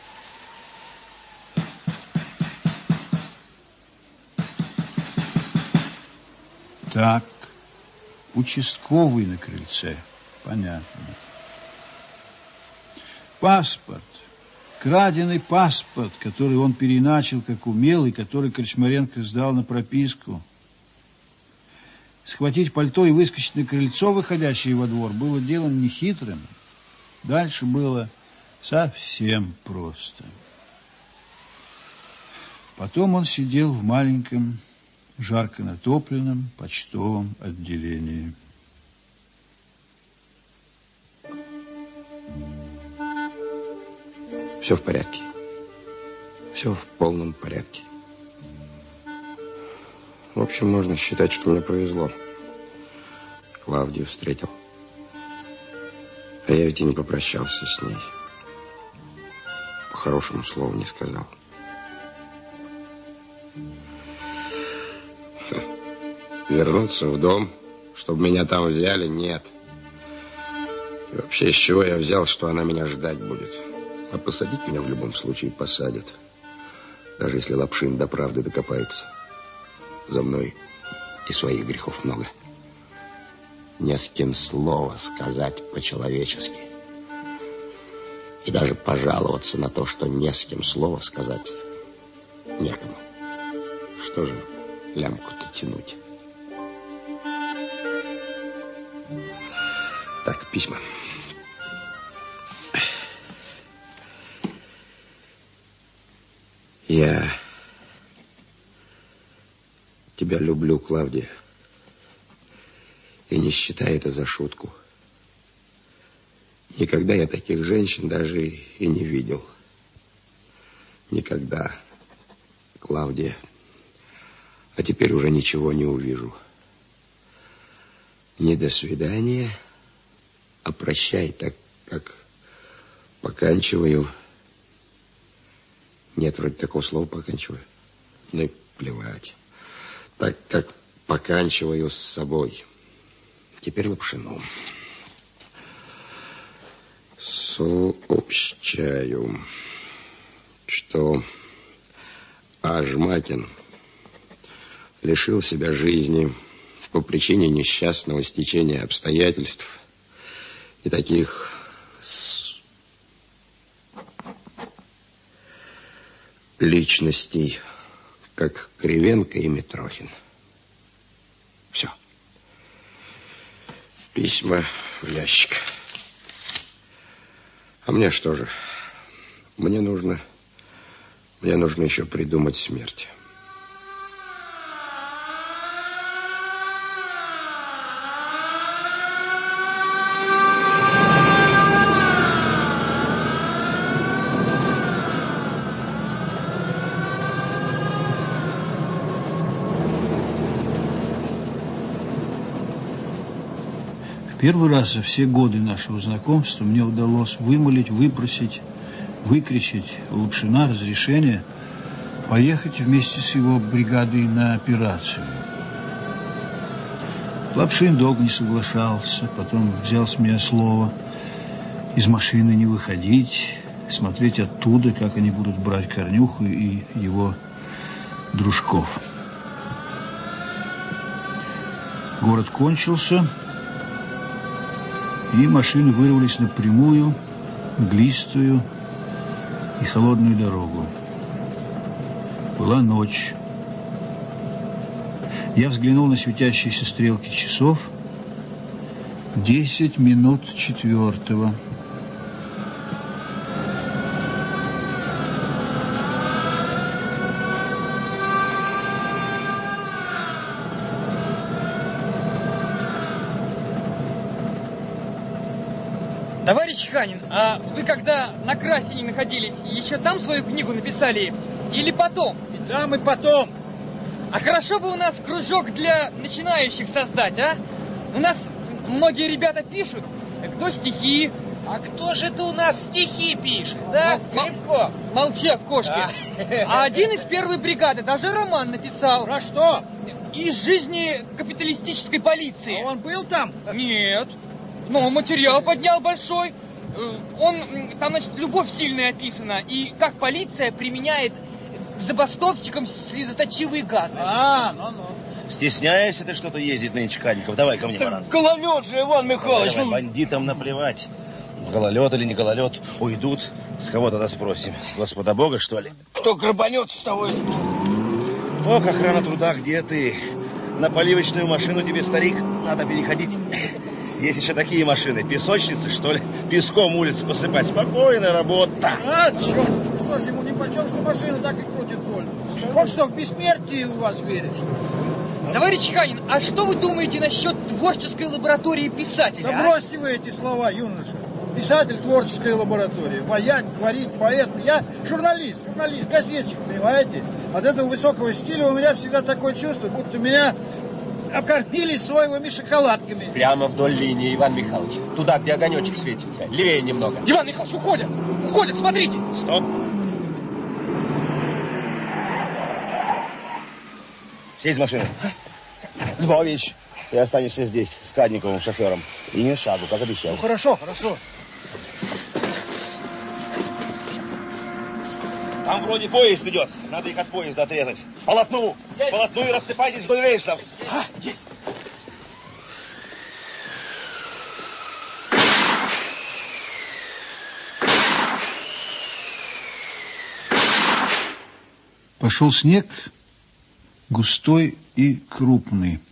Так, участковый на крыльце, понятно. Паспорт, краденый паспорт, который он переначал как умел и который Крчмаренко сдал на прописку. Схватить пальто и выскочить на крыльцо, выходящее во двор, было делом нехитрым. Дальше было совсем просто. Потом он сидел в маленьком, жарко натопленном почтовом отделении. Все в порядке. Все в полном порядке. В общем, можно считать, что мне повезло. Клавдию встретил. А я ведь и не попрощался с ней. По-хорошему слова не сказал. Вернуться в дом, чтобы меня там взяли, нет. И вообще, с чего я взял, что она меня ждать будет? А посадить меня в любом случае посадят. Даже если Лапшин до правды докопается. За мной и своих грехов много. Не с кем слова сказать по-человечески. И даже пожаловаться на то, что не с кем слова сказать, некому. Что же лямку-то тянуть? Так, письма. Я тебя люблю, Клавдия. И не считай это за шутку. Никогда я таких женщин даже и не видел. Никогда, Клавдия. А теперь уже ничего не увижу. Не до свидания, а прощай, так как поканчиваю. Нет, вроде такого слова поканчиваю. Ну и плевать. Так как поканчиваю с собой. Теперь Лапшину. Сообщаю, что Жмакин лишил себя жизни по причине несчастного стечения обстоятельств и таких личностей, как Кривенко и Митрохин. Все. Письма в ящик. А мне что же? Мне нужно еще придумать смерть. Первый раз за все годы нашего знакомства мне удалось вымолить, выпросить, выкричать у Лапшина разрешение поехать вместе с его бригадой на операцию. Лапшин долго не соглашался, потом взял с меня слово из машины не выходить, смотреть оттуда, как они будут брать Корнюху и его дружков. Город кончился, и машины вырвались на прямую, мглистую и холодную дорогу. Была ночь. Я взглянул на светящиеся стрелки часов. 10 минут 4. Товарищ Ханин, а вы когда на Красине находились, еще там свою книгу написали или потом? И там, и потом. А хорошо бы у нас кружок для начинающих создать, а? У нас многие ребята пишут, кто стихи. А кто же это у нас стихи пишет, да? Легко. Молчи, кошки. А один из первой бригады даже роман написал. Про что? Из жизни капиталистической полиции. А он был там? Нет. Но материал поднял большой. Там, значит, любовь сильная описана. И как полиция применяет к забастовщикам слезоточивые газы. Ну. Стесняешься ты что-то ездить нынче, Кадников? Давай ко мне, баран. Гололед же, Иван Михайлович. Давай, бандитам наплевать. Гололед или не гололед, уйдут. С кого тогда спросим? С Господа Бога, что ли? Кто грабанет, с того и Ох, охрана труда, где ты? На поливочную машину тебе, старик, надо переходить. Есть еще такие машины. Песочницы, что ли? Песком улицы посыпать. Спокойная работа. А, черт! Что ж ему нипочем, что машина так и крутит вольно? Вот что, в бессмертие у вас верит, что ли? Товарищ Ханин, а что вы думаете насчет творческой лаборатории писателя? Да бросьте вы эти слова, юноша. Писатель творческой лаборатории. Воять, творить, поэт. Я журналист, газетчик, понимаете? От этого высокого стиля у меня всегда такое чувство, будто меня обкормили соевыми шоколадками. Прямо вдоль линии, Иван Михайлович. Туда, где огонечек светится. Левее немного. Иван Михайлович, уходят! Уходят, смотрите! Стоп! Все из машины. Львович, ты останешься здесь с Кадниковым шофером. И не шагу, как обещал. Ну, хорошо. Там вроде поезд идет. Надо их от поезда отрезать. Полотну! Полотну и рассыпайтесь вдоль рейсов. Есть! Пошел снег, густой и крупный.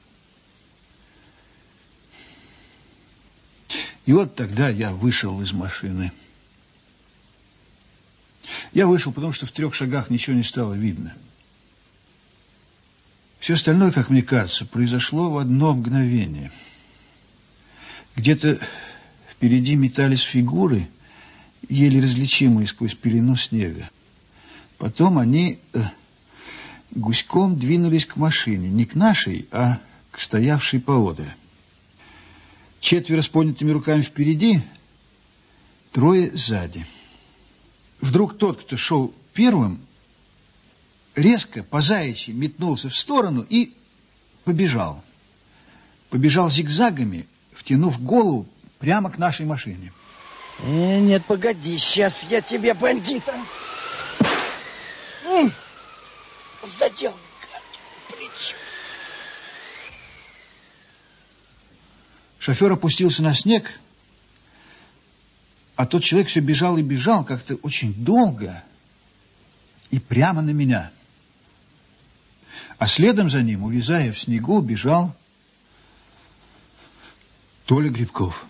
И вот тогда я вышел из машины. Я вышел, потому что в 3 шагах ничего не стало видно. Все остальное, как мне кажется, произошло в одно мгновение. Где-то впереди метались фигуры, еле различимые сквозь пелену снега. Потом они гуськом двинулись к машине. Не к нашей, а к стоявшей поодаль. 4 с поднятыми руками впереди, 3 сзади. Вдруг тот, кто шел первым, резко по заячьи метнулся в сторону и побежал. Побежал зигзагами, втянув голову прямо к нашей машине. Нет, погоди, сейчас я тебе, бандита, задел плечо. Шофер опустился на снег, а тот человек все бежал и бежал как-то очень долго и прямо на меня. А следом за ним, увязая в снегу, бежал Толя Грибков.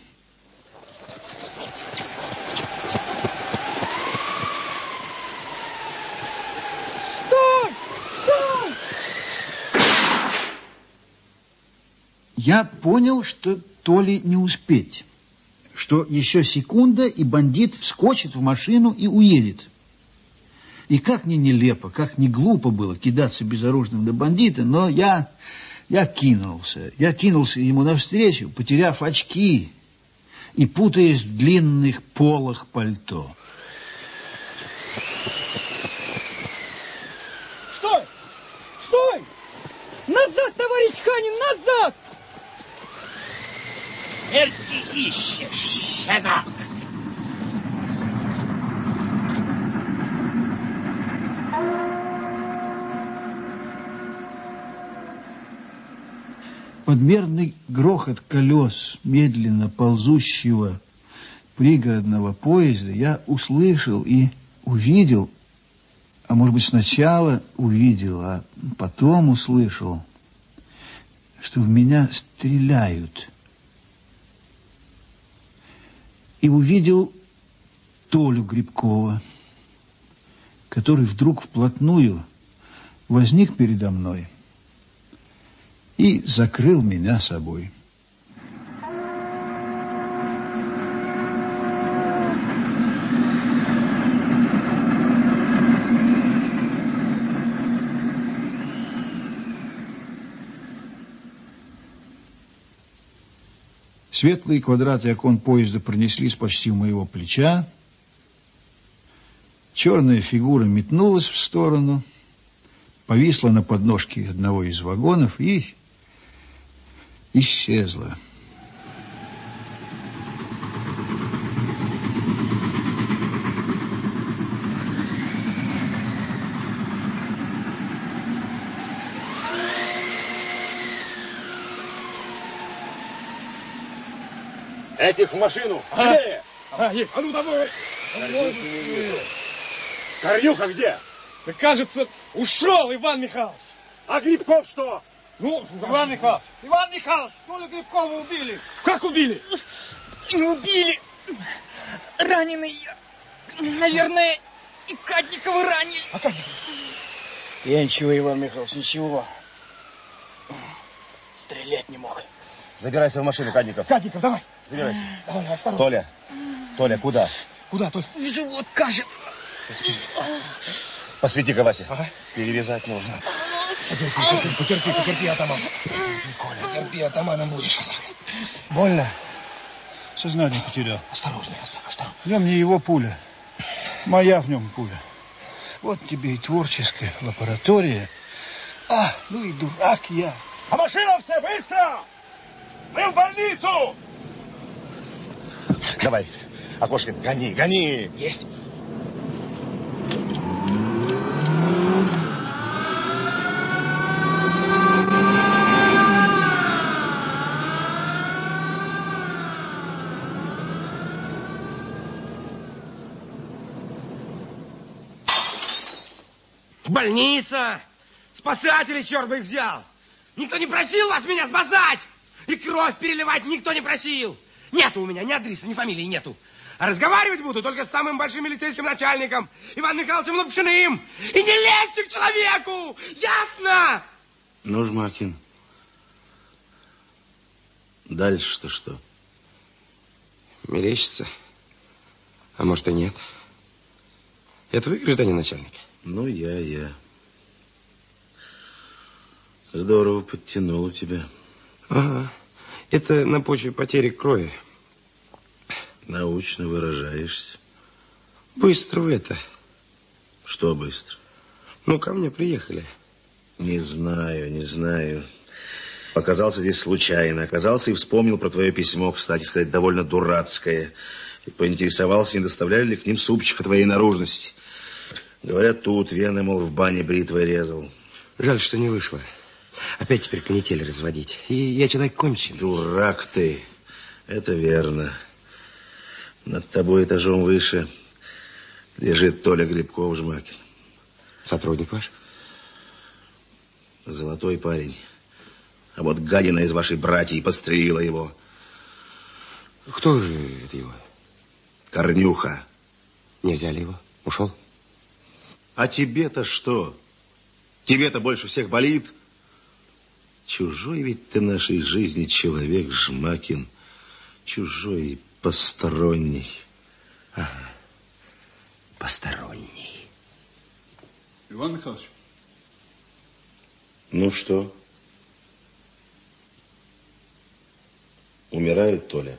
Я понял, что Толе не успеть, что еще секунда, и бандит вскочит в машину и уедет. И как ни нелепо, как ни глупо было кидаться безоружным на бандита, но я кинулся ему навстречу, потеряв очки и путаясь в длинных полах пальто. Стой! Назад, товарищ Ханин, назад! Смерти ищешь, щенок! Подмерный грохот колес медленно ползущего пригородного поезда я услышал и увидел, а может быть сначала увидел, а потом услышал, что в меня стреляют. И увидел Толю Грибкова, который вдруг вплотную возник передо мной и закрыл меня собой. Светлые квадраты окон поезда пронеслись почти у моего плеча. Черная фигура метнулась в сторону, повисла на подножке одного из вагонов и исчезла. Этих в машину! Скорее! А ну давай! Корнюха где? Да кажется, ушел Иван Михайлович. А Грибков что? Ну, Иван Михайлович, Толю Грибкова убили. Как убили? Не убили. Раненый я. Наверное, и Кадникова ранили. А как? Я ничего, Иван Михайлович, ничего. Стрелять не мог. Забирайся в машину, Кадников. Кадников, давай. Забирайся. Давай, осторожно. Толя, куда? Куда, Толь? В живот кажется. Посвети-ка, Вася. Ага. Перевязать нужно. Потерпи, атаман. Терпи, атаманом будешь. Больно? Сознание потерял. Осторожно. В нем не его пуля. Моя в нем пуля. Вот тебе и творческая лаборатория. Ну и дурак я. А машина все, быстро! Мы в больницу! Давай, Окошкин, гони! Есть. Больница! Спасатели, черт бы их взял! Никто не просил вас меня спасать! И кровь переливать никто не просил! Нету у меня ни адреса, ни фамилии нету. А разговаривать буду только с самым большим милицейским начальником, Иваном Михайловичем Лапшиным. И не лезьте к человеку! Ясно? Ну, Жмакин, дальше-то что? Мерещится. А может и нет. Это вы, гражданин начальник? Ну, я. Здорово подтянул у тебя. Ага. Это на почве потери крови. Научно выражаешься. Быстро вы это. Что быстро? Ну, ко мне приехали. Не знаю. Оказался здесь случайно. Оказался и вспомнил про твое письмо, кстати сказать, довольно дурацкое. И поинтересовался, не доставляли ли к ним супчика твоей наружности. Говорят, тут вены, мол, в бане бритвой резал. Жаль, что не вышло. Опять теперь канитель разводить. И я человек конченый. Дурак ты. Это верно. Над тобой этажом выше лежит Толя Грибков, Жмакин. Сотрудник ваш? Золотой парень. А вот гадина из вашей братьи подстрелила его. Кто же это его? Корнюха. Не взяли его? Ушел? А тебе-то что? Тебе-то больше всех болит? Чужой ведь ты нашей жизни человек, Жмакин. Чужой и посторонний. Ага. Посторонний. Иван Михайлович. Ну что? Умирает Толя?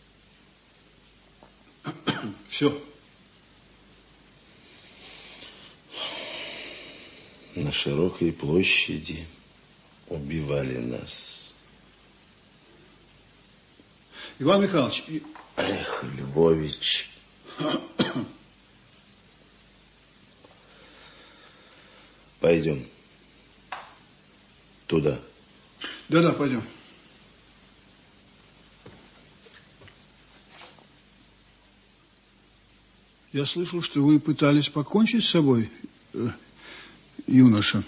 Все. На широкой площади убивали нас. Иван Михайлович. Эх, Львович. Пойдем. Туда. Да, пойдем. Я слышал, что вы пытались покончить с собой, юноша.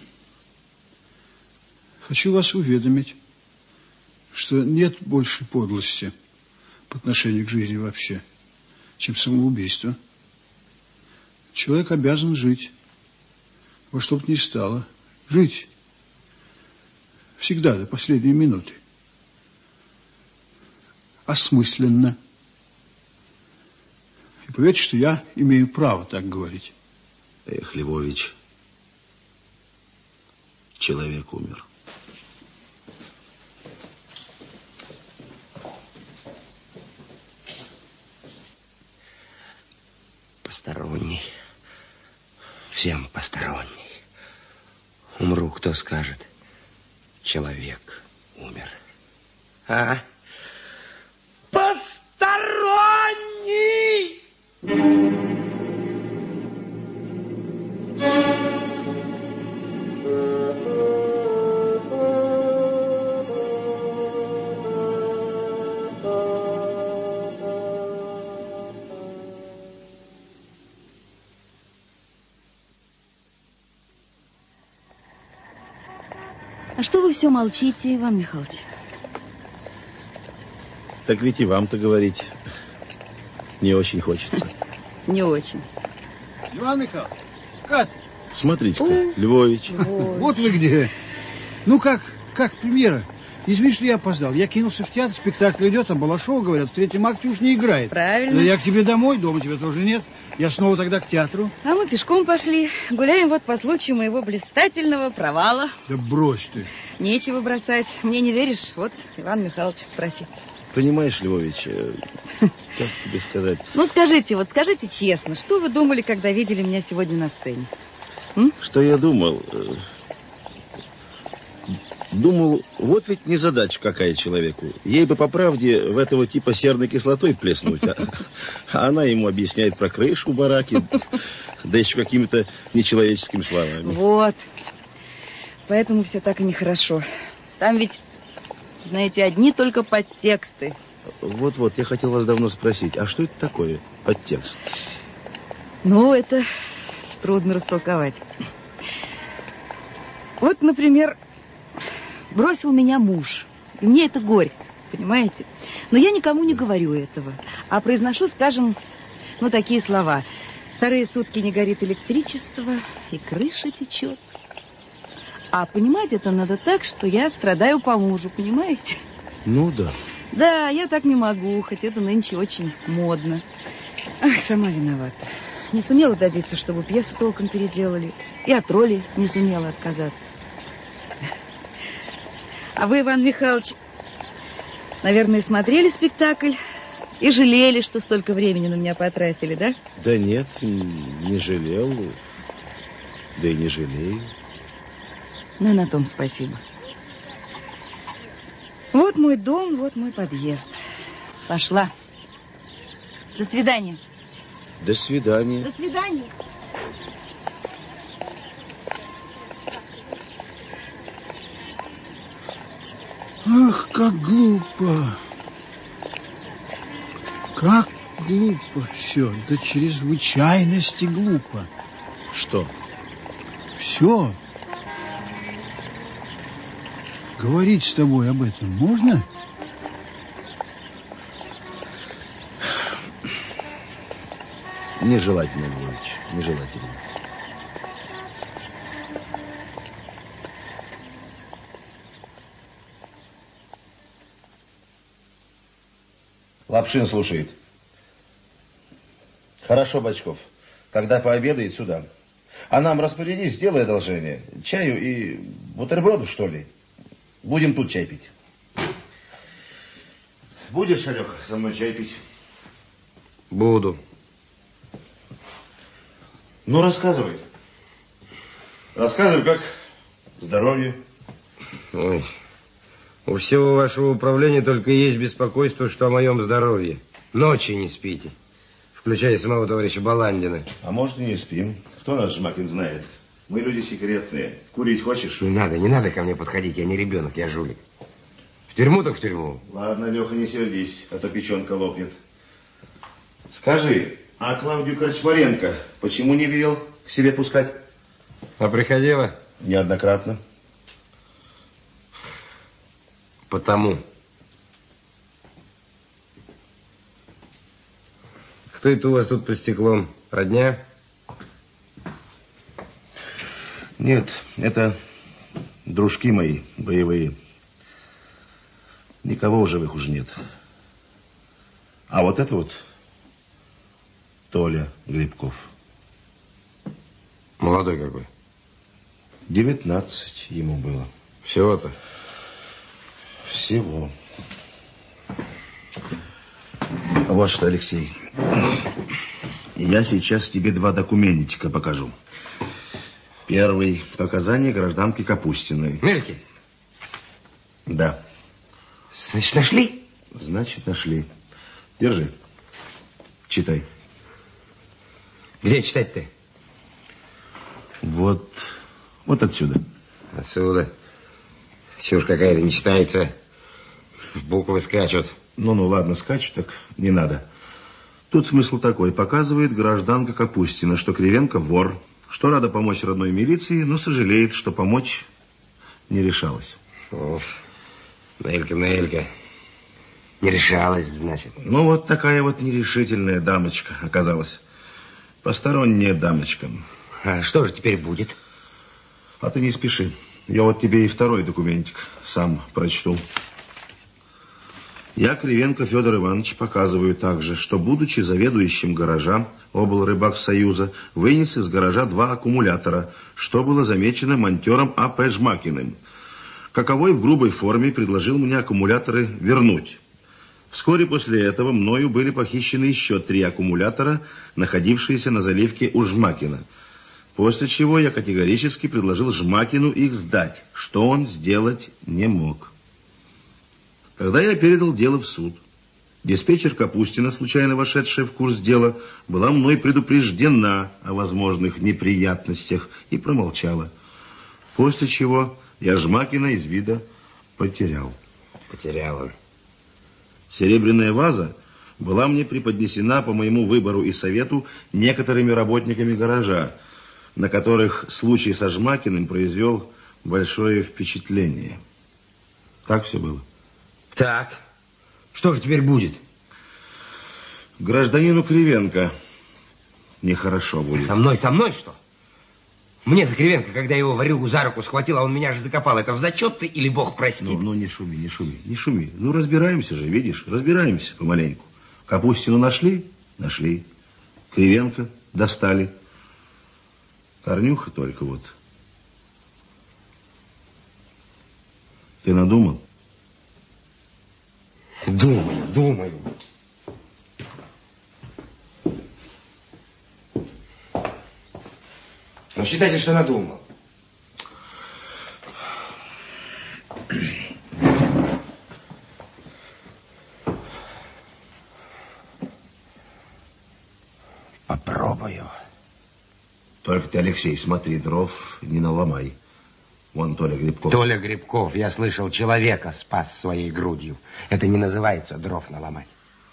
Хочу вас уведомить, что нет больше подлости по отношению к жизни вообще, чем самоубийство. Человек обязан жить, во что бы ни стало. Жить. Всегда, до последней минуты. Осмысленно. И поверьте, что я имею право так говорить. Эх, Львович, человек умер. посторонний. Всем посторонний. Умру, кто скажет. Человек умер. А? Посторонний! А что вы все молчите, Иван Михайлович? Так ведь и вам-то говорить не очень хочется. Не очень. Иван Михайлович, Катя. Смотрите-ка, Львович. Вот вы где. Ну как премьера? Извини, что я опоздал. Я кинулся в театр, спектакль идет, а Балашова, говорят, в третьем акте уж не играет. Правильно. Да я к тебе домой, дома тебя тоже нет. Я снова тогда к театру. А мы пешком пошли. Гуляем вот по случаю моего блистательного провала. Да брось ты. Нечего бросать. Мне не веришь? Вот Иван Михайлович спроси. Понимаешь, Львович, как тебе сказать? Ну, скажите честно, что вы думали, когда видели меня сегодня на сцене? Что я думал? Думал, вот ведь незадача какая человеку. Ей бы по правде в этого типа серной кислотой плеснуть. А она ему объясняет про крышу бараки, да еще какими-то нечеловеческими словами. Вот. Поэтому все так и нехорошо. Там ведь, знаете, одни только подтексты. Вот-вот, я хотел вас давно спросить, а что это такое, подтекст? Ну, это трудно растолковать. Вот, например, бросил меня муж. И мне это горько, понимаете? Но я никому не говорю этого. А произношу, скажем, такие слова. Вторые сутки не горит электричество, и крыша течет. А понимать это надо так, что я страдаю по мужу, понимаете? Ну да. Да, я так не могу, хоть это нынче очень модно. Ах, сама виновата. Не сумела добиться, чтобы пьесу толком переделали. И от роли не сумела отказаться. А вы, Иван Михайлович, наверное, смотрели спектакль и жалели, что столько времени на меня потратили, да? Да нет, не жалел. Да и не жалею. Ну и на том спасибо. Вот мой дом, вот мой подъезд. Пошла. До свидания. До свидания. До свидания. Ах, как глупо. Как глупо все. До чрезвычайности глупо. Что? Все. Говорить с тобой об этом можно? Нежелательно, Львович, нежелательно. Лапшин слушает. Хорошо, Бочков. Когда пообедает, сюда. А нам распорядись, сделай одолжение. Чаю и бутерброду, что ли? Будем тут чай пить. Будешь, Алёха, со мной чай пить? Буду. Ну, рассказывай. Рассказывай, как здоровье. Ой, у всего вашего управления только есть беспокойство, что о моем здоровье. Ночи не спите, включая самого товарища Баландина. А может, и не спим. Кто нас, Жмакин, знает? Мы люди секретные. Курить хочешь? Не надо ко мне подходить, я не ребенок, я жулик. В тюрьму так в тюрьму. Ладно, Леха, не сердись, а то печенка лопнет. Скажи, а Клавдию Корчмаренко почему не велел к себе пускать? А приходила? Неоднократно. Потому. Кто это у вас тут под стеклом? Родня? Нет, это дружки мои боевые. Никого в живых уже нет. А вот это вот Толя Грибков. Молодой какой? 19 ему было. Всего-то? Всего. Вот что, Алексей. Я сейчас тебе два документика покажу. Первый. Показания гражданки Капустиной. Нельки? Да. Значит, нашли? Значит, нашли. Держи. Читай. Где читать-то? Вот отсюда. Отсюда. Чушь какая-то не читается. Буквы скачут. Ну, ладно, скачут, так не надо. Тут смысл такой. Показывает гражданка Капустина, что Кривенко вор, что рада помочь родной милиции, но сожалеет, что помочь не решалась. Ох, Нелька. Не решалась, значит. Ну, вот такая вот нерешительная дамочка оказалась. Посторонняя дамочка. А что же теперь будет? А ты не спеши. Я вот тебе и второй документик сам прочту. Я, Кривенко Федор Иванович, показываю также, что, будучи заведующим гаража облрыбаксоюза, вынес из гаража 2 аккумулятора, что было замечено монтером А.П. Жмакиным. Каковой в грубой форме предложил мне аккумуляторы вернуть. Вскоре после этого мною были похищены еще 3 аккумулятора, находившиеся на заливке у Жмакина. После чего я категорически предложил Жмакину их сдать, что он сделать не мог. Тогда я передал дело в суд. Диспетчер Капустина, случайно вошедшая в курс дела, была мной предупреждена о возможных неприятностях и промолчала. После чего я Жмакина из вида потерял. Потеряла. Серебряная ваза была мне преподнесена по моему выбору и совету некоторыми работниками гаража, на которых случай со Жмакиным произвел большое впечатление. Так все было. Так, что же теперь будет? Гражданину Кривенко нехорошо будет. Со мной что? Мне за Кривенко, когда его ворюгу за руку схватил, а он меня же закопал. Это в зачет ты или Бог простит? Ну, не шуми. Ну, разбираемся же, видишь, разбираемся помаленьку. Капустину нашли? Нашли. Кривенко достали. Корнюха только вот. Ты надумал? Думаю. Ну, считайте, что надумал. Попробую. Только ты, Алексей, смотри, дров не наломай. Вон Толя Грибков. Толя Грибков, я слышал, человека спас своей грудью. Это не называется дров наломать.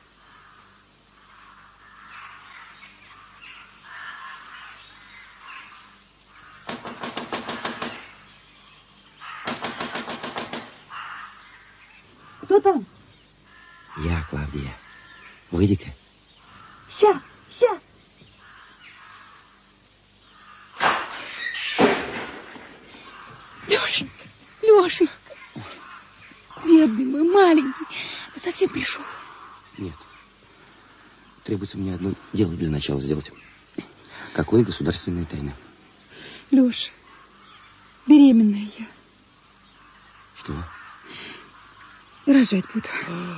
Кто там? Я, Клавдия. Выйди-ка. Ща. Лешенька, бедный мой, маленький, ты совсем пришел? Нет. Требуется мне одно дело для начала сделать. Какое государственная тайна? Леша, беременная я. Что? Рожать буду.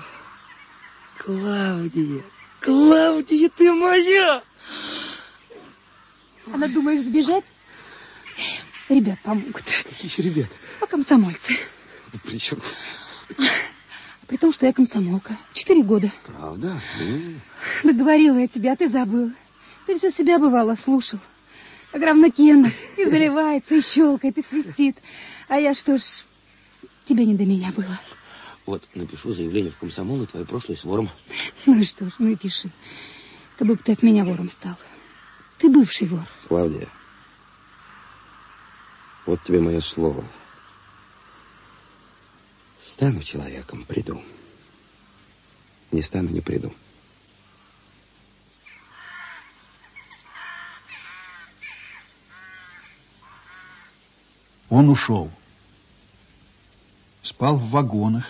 Клавдия, ты моя! Она думаешь сбежать? Ребят помогут. Какие еще ребята? А комсомольцы. Да при чем? При том, что я комсомолка. 4 года. Правда? Да говорила я тебе, а ты забыл. Ты все себя бывало слушал. Как равнокенно. И заливается, и щелкает, и свистит. А я что ж, тебе не до меня было. Вот, напишу заявление в комсомол на твою прошлую с вором. Ну и что ж, ну и пиши. Как бы ты от меня вором стал. Ты бывший вор. Клавдия, вот тебе мое слово. Стану человеком, приду. Не стану, не приду. Он ушел. Спал в вагонах.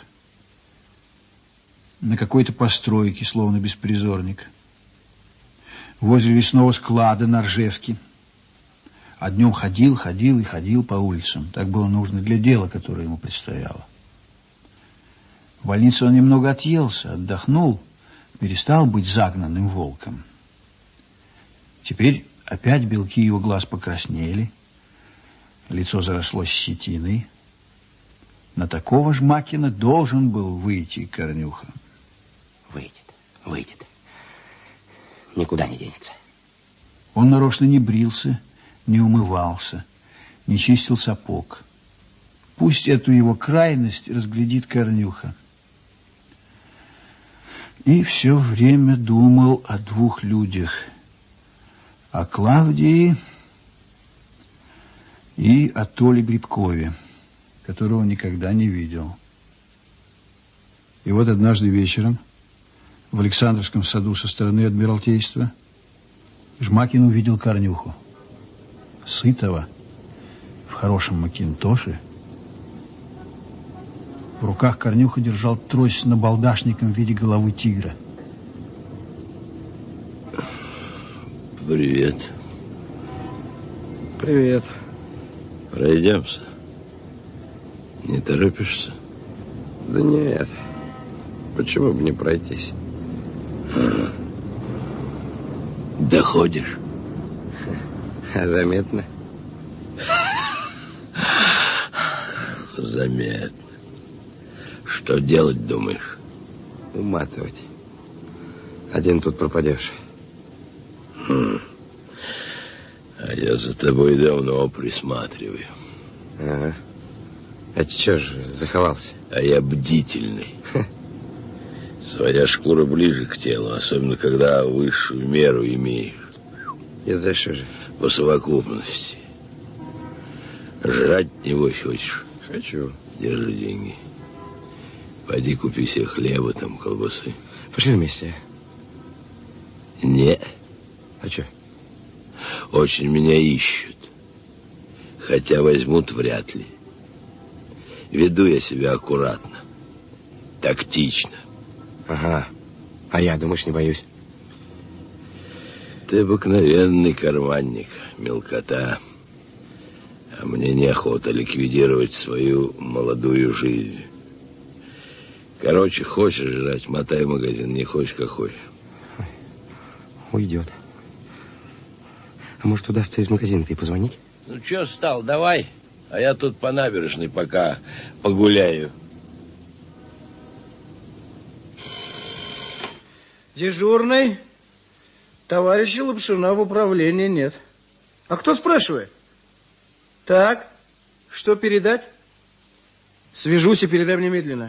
На какой-то постройке, словно беспризорник. Возле лесного склада на Ржевке. А днем ходил по улицам. Так было нужно для дела, которое ему предстояло. В больнице он немного отъелся, отдохнул, перестал быть загнанным волком. Теперь опять белки его глаз покраснели, лицо заросло щетиной. На такого Жмакина должен был выйти Корнюха. Выйдет. Никуда не денется. Он нарочно не брился, не умывался, не чистил сапог. Пусть эту его крайность разглядит Корнюха. И все время думал о двух людях. О Клавдии и о Толе Грибкове, которого никогда не видел. И вот однажды вечером в Александровском саду со стороны Адмиралтейства Жмакин увидел Корнюху. Сытого, в хорошем макинтоше. В руках Корнюха держал трость с набалдашником в виде головы тигра. Привет. Привет. Пройдемся. Не торопишься? Да нет. Почему бы не пройтись? Доходишь? Заметно? Заметно. Что делать, думаешь? Уматывать. Один тут пропадешь. А я за тобой давно присматриваю. Ага. А чё же заховался? А я бдительный. Своя шкура ближе к телу, особенно когда высшую меру имеешь. И за что же? По совокупности. Жрать, небось, хочешь? Хочу. Держи деньги. Пойди купи себе хлеба, там, колбасы. Пошли вместе. Не. А чё? Очень меня ищут. Хотя возьмут вряд ли. Веду я себя аккуратно. Тактично. Ага. А я, думаешь, не боюсь? Ты обыкновенный карманник, мелкота. А мне неохота ликвидировать свою молодую жизнь. Короче, хочешь жрать, мотай в магазин, не хочешь, как хочешь. Уйдет. А может, удастся из магазина-то и позвонить? Ну, что стал, давай. А я тут по набережной пока погуляю. Дежурный. Товарища Лапшина в управлении нет. А кто спрашивает? Так, что передать? Свяжусь и передам немедленно.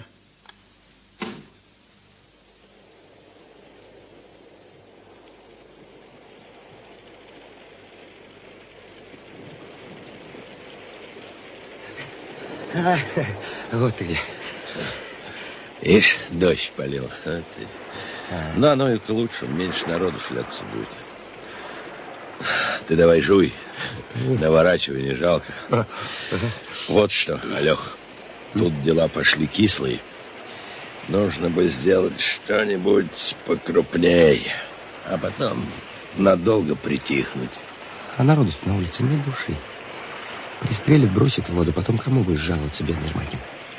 Вот ты где. Ишь, дождь полил. Ну, оно и к лучшему. Меньше народу шляться будет. Ты давай жуй. Наворачивай, не жалко. Вот что, Алёх. Тут дела пошли кислые. Нужно бы сделать что-нибудь покрупнее. А потом надолго притихнуть. А народу на улице нет души. Пристрелит, бросит в воду, потом кому будешь жаловаться, бедный Жмакин?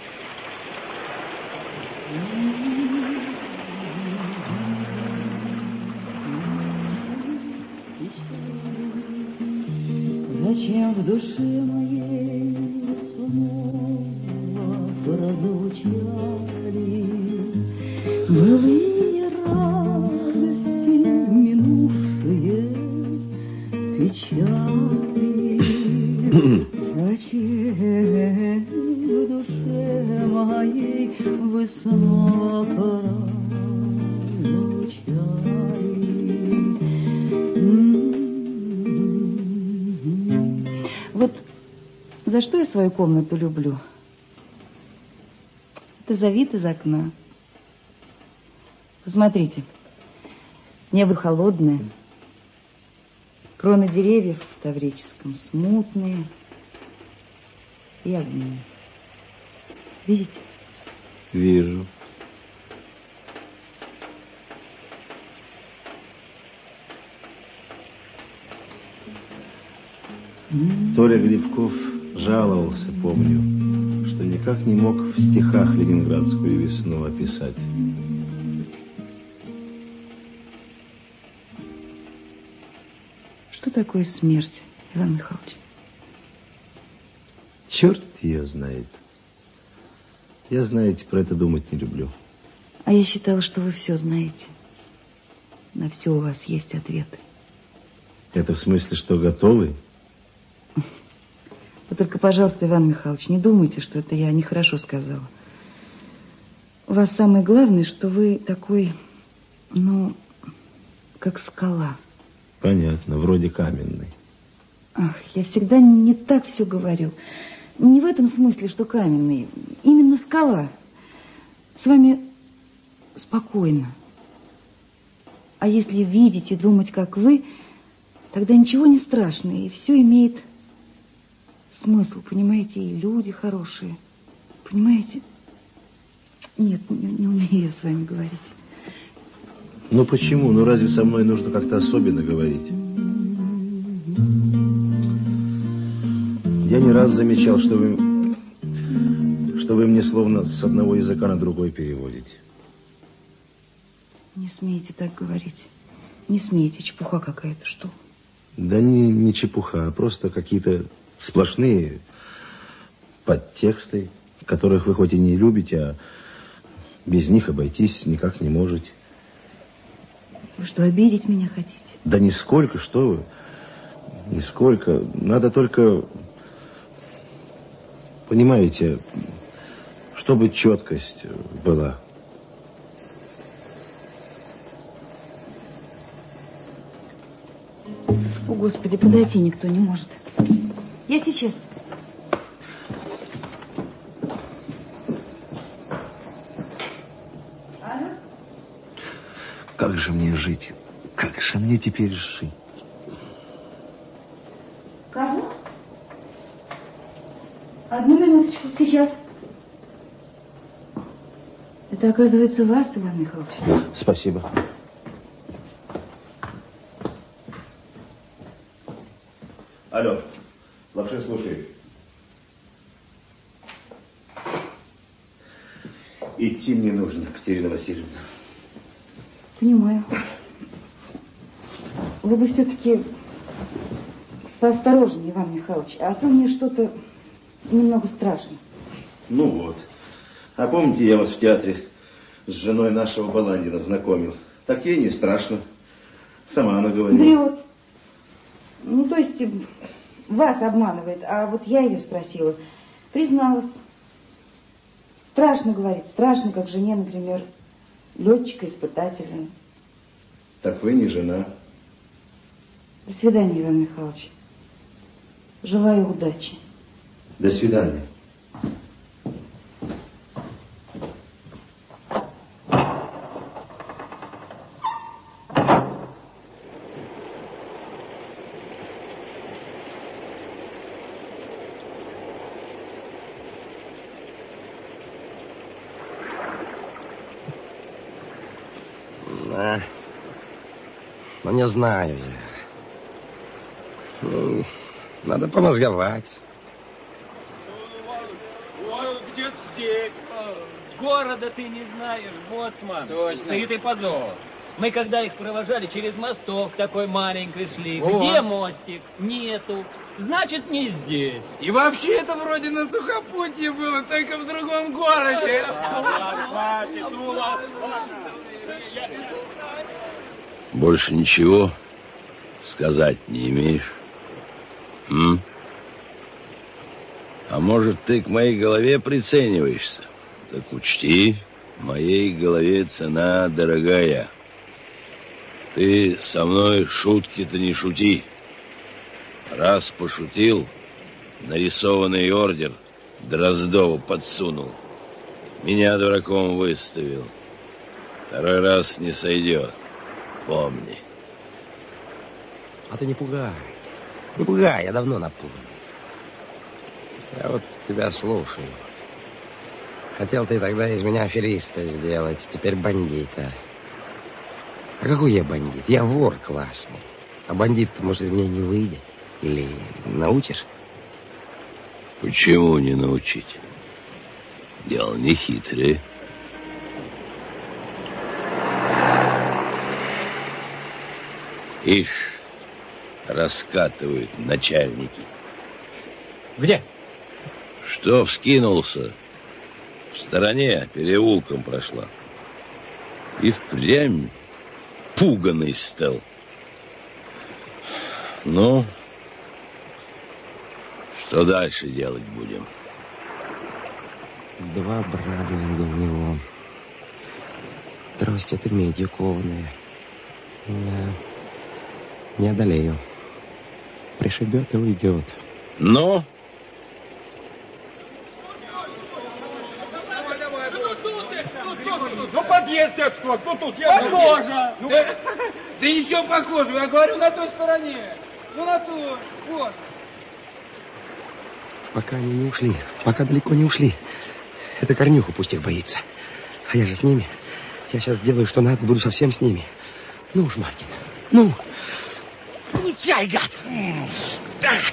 Зачем в душе моей снова прозвучали былые радости, минувшие печали? Зачем в душе моей вы снова прозвучали? Вот за что я свою комнату люблю? Это за вид из окна. Посмотрите, небо холодное, кроны деревьев в Таврическом смутные и огни. Видите? Вижу. Толя Грибков жаловался, помню, что никак не мог в стихах ленинградскую весну описать. Что такое смерть, Иван Михайлович? Черт ее знает. Я, знаете, про это думать не люблю. А я считала, что вы все знаете. На все у вас есть ответы. Это в смысле, что готовы? Вы только, пожалуйста, Иван Михайлович, не думайте, что это я нехорошо сказала. У вас самое главное, что вы такой, ну, как скала. Понятно, вроде каменный. Ах, я всегда не так все говорю. Не в этом смысле, что каменный. Именно скала. С вами спокойно. А если видеть и думать, как вы, тогда ничего не страшно, и все имеет смысл, понимаете, и люди хорошие. Понимаете? Нет, не умею я с вами говорить. Ну почему? Ну разве со мной нужно как-то особенно говорить? Я не раз замечал, что вы мне словно с одного языка на другой переводите. Не смейте так говорить. Не смейте, чепуха какая-то, что? Да не чепуха, а просто какие-то сплошные подтексты, которых вы хоть и не любите, а без них обойтись никак не можете. Вы что, обидеть меня хотите? Да нисколько, что вы. Нисколько. Надо только, понимаете, чтобы четкость была. О, Господи, подойти никто не может. Я сейчас. Алло? Как же мне жить? Как же мне теперь жить? Кого? Одну минуточку, сейчас. Это, оказывается, вас, Иван Михайлович. Спасибо. Алло, Лапшин слушает. Идти мне нужно, Катерина Васильевна. Понимаю. Вы бы все-таки поосторожнее, Иван Михайлович, а то мне что-то немного страшно. Ну вот. А помните, я вас в театре с женой нашего Баландина знакомил? Так ей не страшно. Сама она говорила. Врет. Ну, то есть вас обманывает, а вот я ее спросила. Призналась. Страшно, говорит, страшно, как жене, например, летчика-испытателя. Так вы не жена. До свидания, Иван Михайлович. Желаю удачи. До свидания. Ну, не знаю я. Ну, надо помозговать. Где-то здесь. Города ты не знаешь, боцман. Точно. Стыд и позор. Мы, когда их провожали через мосток, такой маленькой шли. Вот. Где мостик? Нету. Значит, не здесь. И вообще это вроде на сухопутье было, только в другом городе. Больше ничего сказать не имеешь? А может, ты к моей голове прицениваешься? Так учти, моей голове цена дорогая. Ты со мной шутки-то не шути. Раз пошутил, нарисованный ордер Дроздову подсунул. Меня дураком выставил. Второй раз не сойдет. Помни. А ты не пугай. Не пугай, я давно напуганный. Я вот тебя слушаю. Хотел ты тогда из меня афериста сделать, теперь бандита. А какой я бандит? Я вор классный. А бандит, может, из меня не выйдет? Или научишь? Почему не научить? Дело не хитрое. Ишь, раскатывают начальники. Где? Что вскинулся? В стороне переулком прошла. И впрямь пуганый стал. Ну, что дальше делать будем? 2 брадлинга в него. Трость эта медью кованая. Не одолею. Пришибет и уйдет. Ну? Ну, подъезд, кто тут? Похоже. Да ничего похожего, я говорю, на той стороне. Ну, на той, вот. Пока они не ушли, пока далеко не ушли. Это Корнюха пусть их боится. А я же с ними. Я сейчас сделаю, что надо, буду совсем с ними. Ну уж, Маркин, ну. Получай, гад! Так.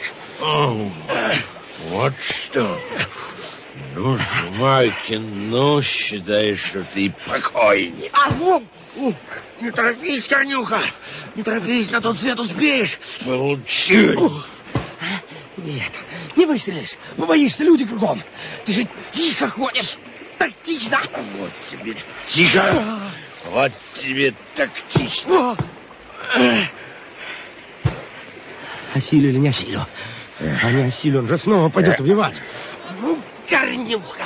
Вот что. Ну, Жмакин, ну, считай, что ты покойник. Не торопись, Корнюха! Не торопись, на тот свет успеешь! Получи! Нет, не выстрелишь, побоишься, люди кругом. Ты же тихо ходишь, тактично. Вот тебе тихо, вот тебе тактично. Осилю или не осилю? А не осилю, он же снова пойдет убивать. Ну, Корнюха!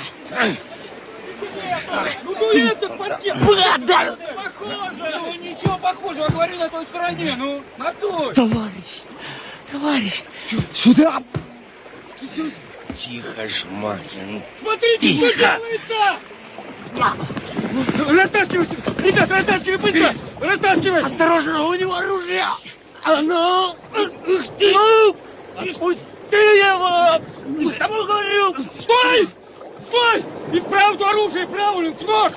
Ну, этот паркет! Бада! Похоже! Ну, ничего похожего, говорю, на той стороне, ну, на той! Товарищ, сюда! Тихо, Жмакин. Смотрите, тихо. Что делается! Растаскивайся! Ребята, растаскивай быстро! Растаскивай! Осторожно, у него оружие! А ну! Ух ты! Отпусти его! С тобой говорю! Стой! Стой! И вправду оружие, правильно, нож!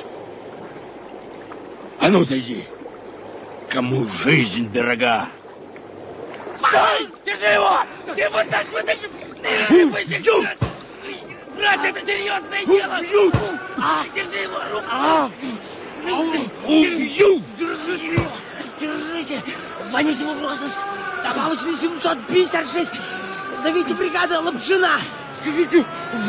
А ну, дойди! Кому жизнь дорога? Стой! Держи его! Ты вот так вытащи! Брат, это серьезное дело! Держи его! Держите! Звоните в розыск! Добавочный 756! Зовите бригаду Лапшина! Скажите,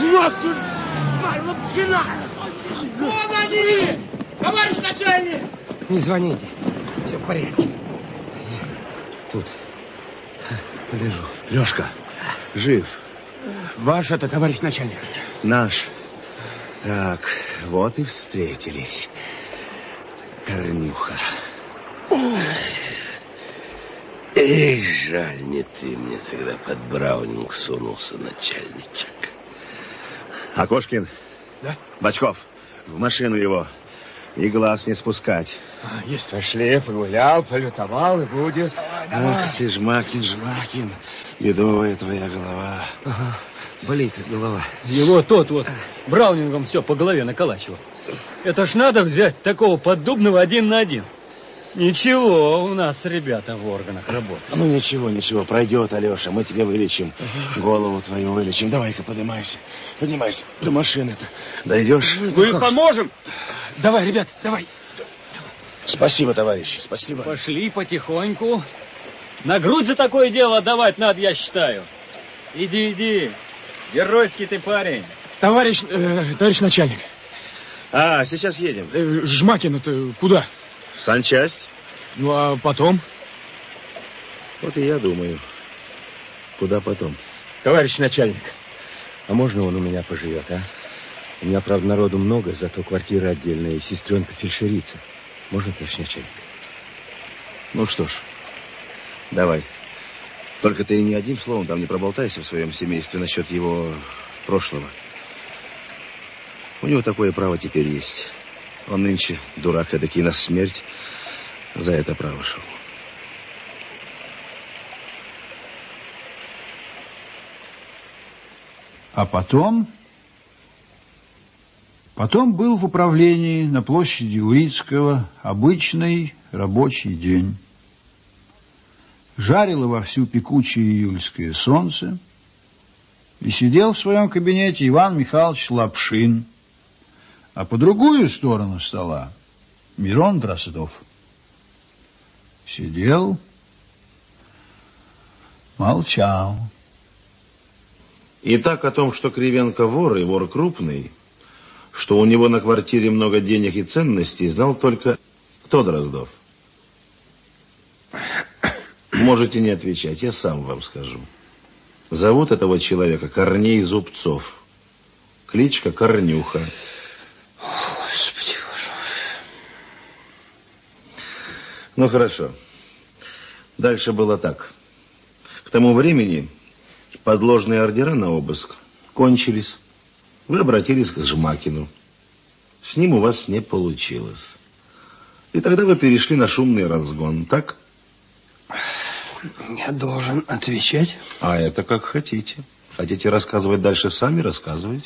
Лапшина! Вон они! Товарищ начальник! Не звоните, все в порядке. Тут полежу. Лёшка, жив. Ваш это, товарищ начальник. Наш. Так, вот и встретились. Корнюха. Эх, жаль, не ты мне тогда под браунинг сунулся, начальничек. Акошкин. Да? Бочков, в машину его. И глаз не спускать. Есть. Пошли, погулял, полютовал и будет. Ах ты, Жмакин, бедовая твоя голова. Ага, болит голова. Его тот вот браунингом все по голове наколачивал. Это ж надо взять такого поддубного 1 на 1. Ничего, у нас ребята в органах работают. Ну ничего, пройдет, Алеша, мы тебе вылечим. Голову твою вылечим. Давай-ка поднимайся. До машины-то дойдешь? Мы поможем. Давай, ребят, давай. Спасибо, товарищи, спасибо. Пошли потихоньку. На грудь за такое дело давать надо, я считаю. Иди. Геройский ты парень. Товарищ начальник. Сейчас едем. Жмакин, это куда? В санчасть. Ну, а потом? Вот и я думаю. Куда потом? Товарищ начальник, а можно он у меня поживет, а? У меня, правда, народу много, зато квартира отдельная и сестренка фельдшерица. Можно, товарищ начальник? Ну что ж, давай. Только ты ни одним словом там не проболтайся в своем семействе насчет его прошлого. У него такое право теперь есть. Он нынче дурак эдакий на смерть. За это право шел. А потом был в управлении на площади Урицкого обычный рабочий день. Жарило вовсю пекучее июльское солнце, и сидел в своем кабинете Иван Михайлович Лапшин, а по другую сторону стола Мирон Дроздов. Сидел, Молчал. Итак, о том, что Кривенко вор и вор крупный, что у него на квартире много денег и ценностей, знал только кто Дроздов? Можете не отвечать, я сам вам скажу. Зовут этого человека Корней Зубцов. Кличка Корнюха. Господи, боже мой. Ну, хорошо. Дальше было так. К тому времени подложные ордера на обыск кончились. Вы обратились к Жмакину. С ним у вас не получилось. И тогда вы перешли на шумный разгон, так? Я должен отвечать? А это как хотите. Хотите рассказывать дальше сами, рассказывайте.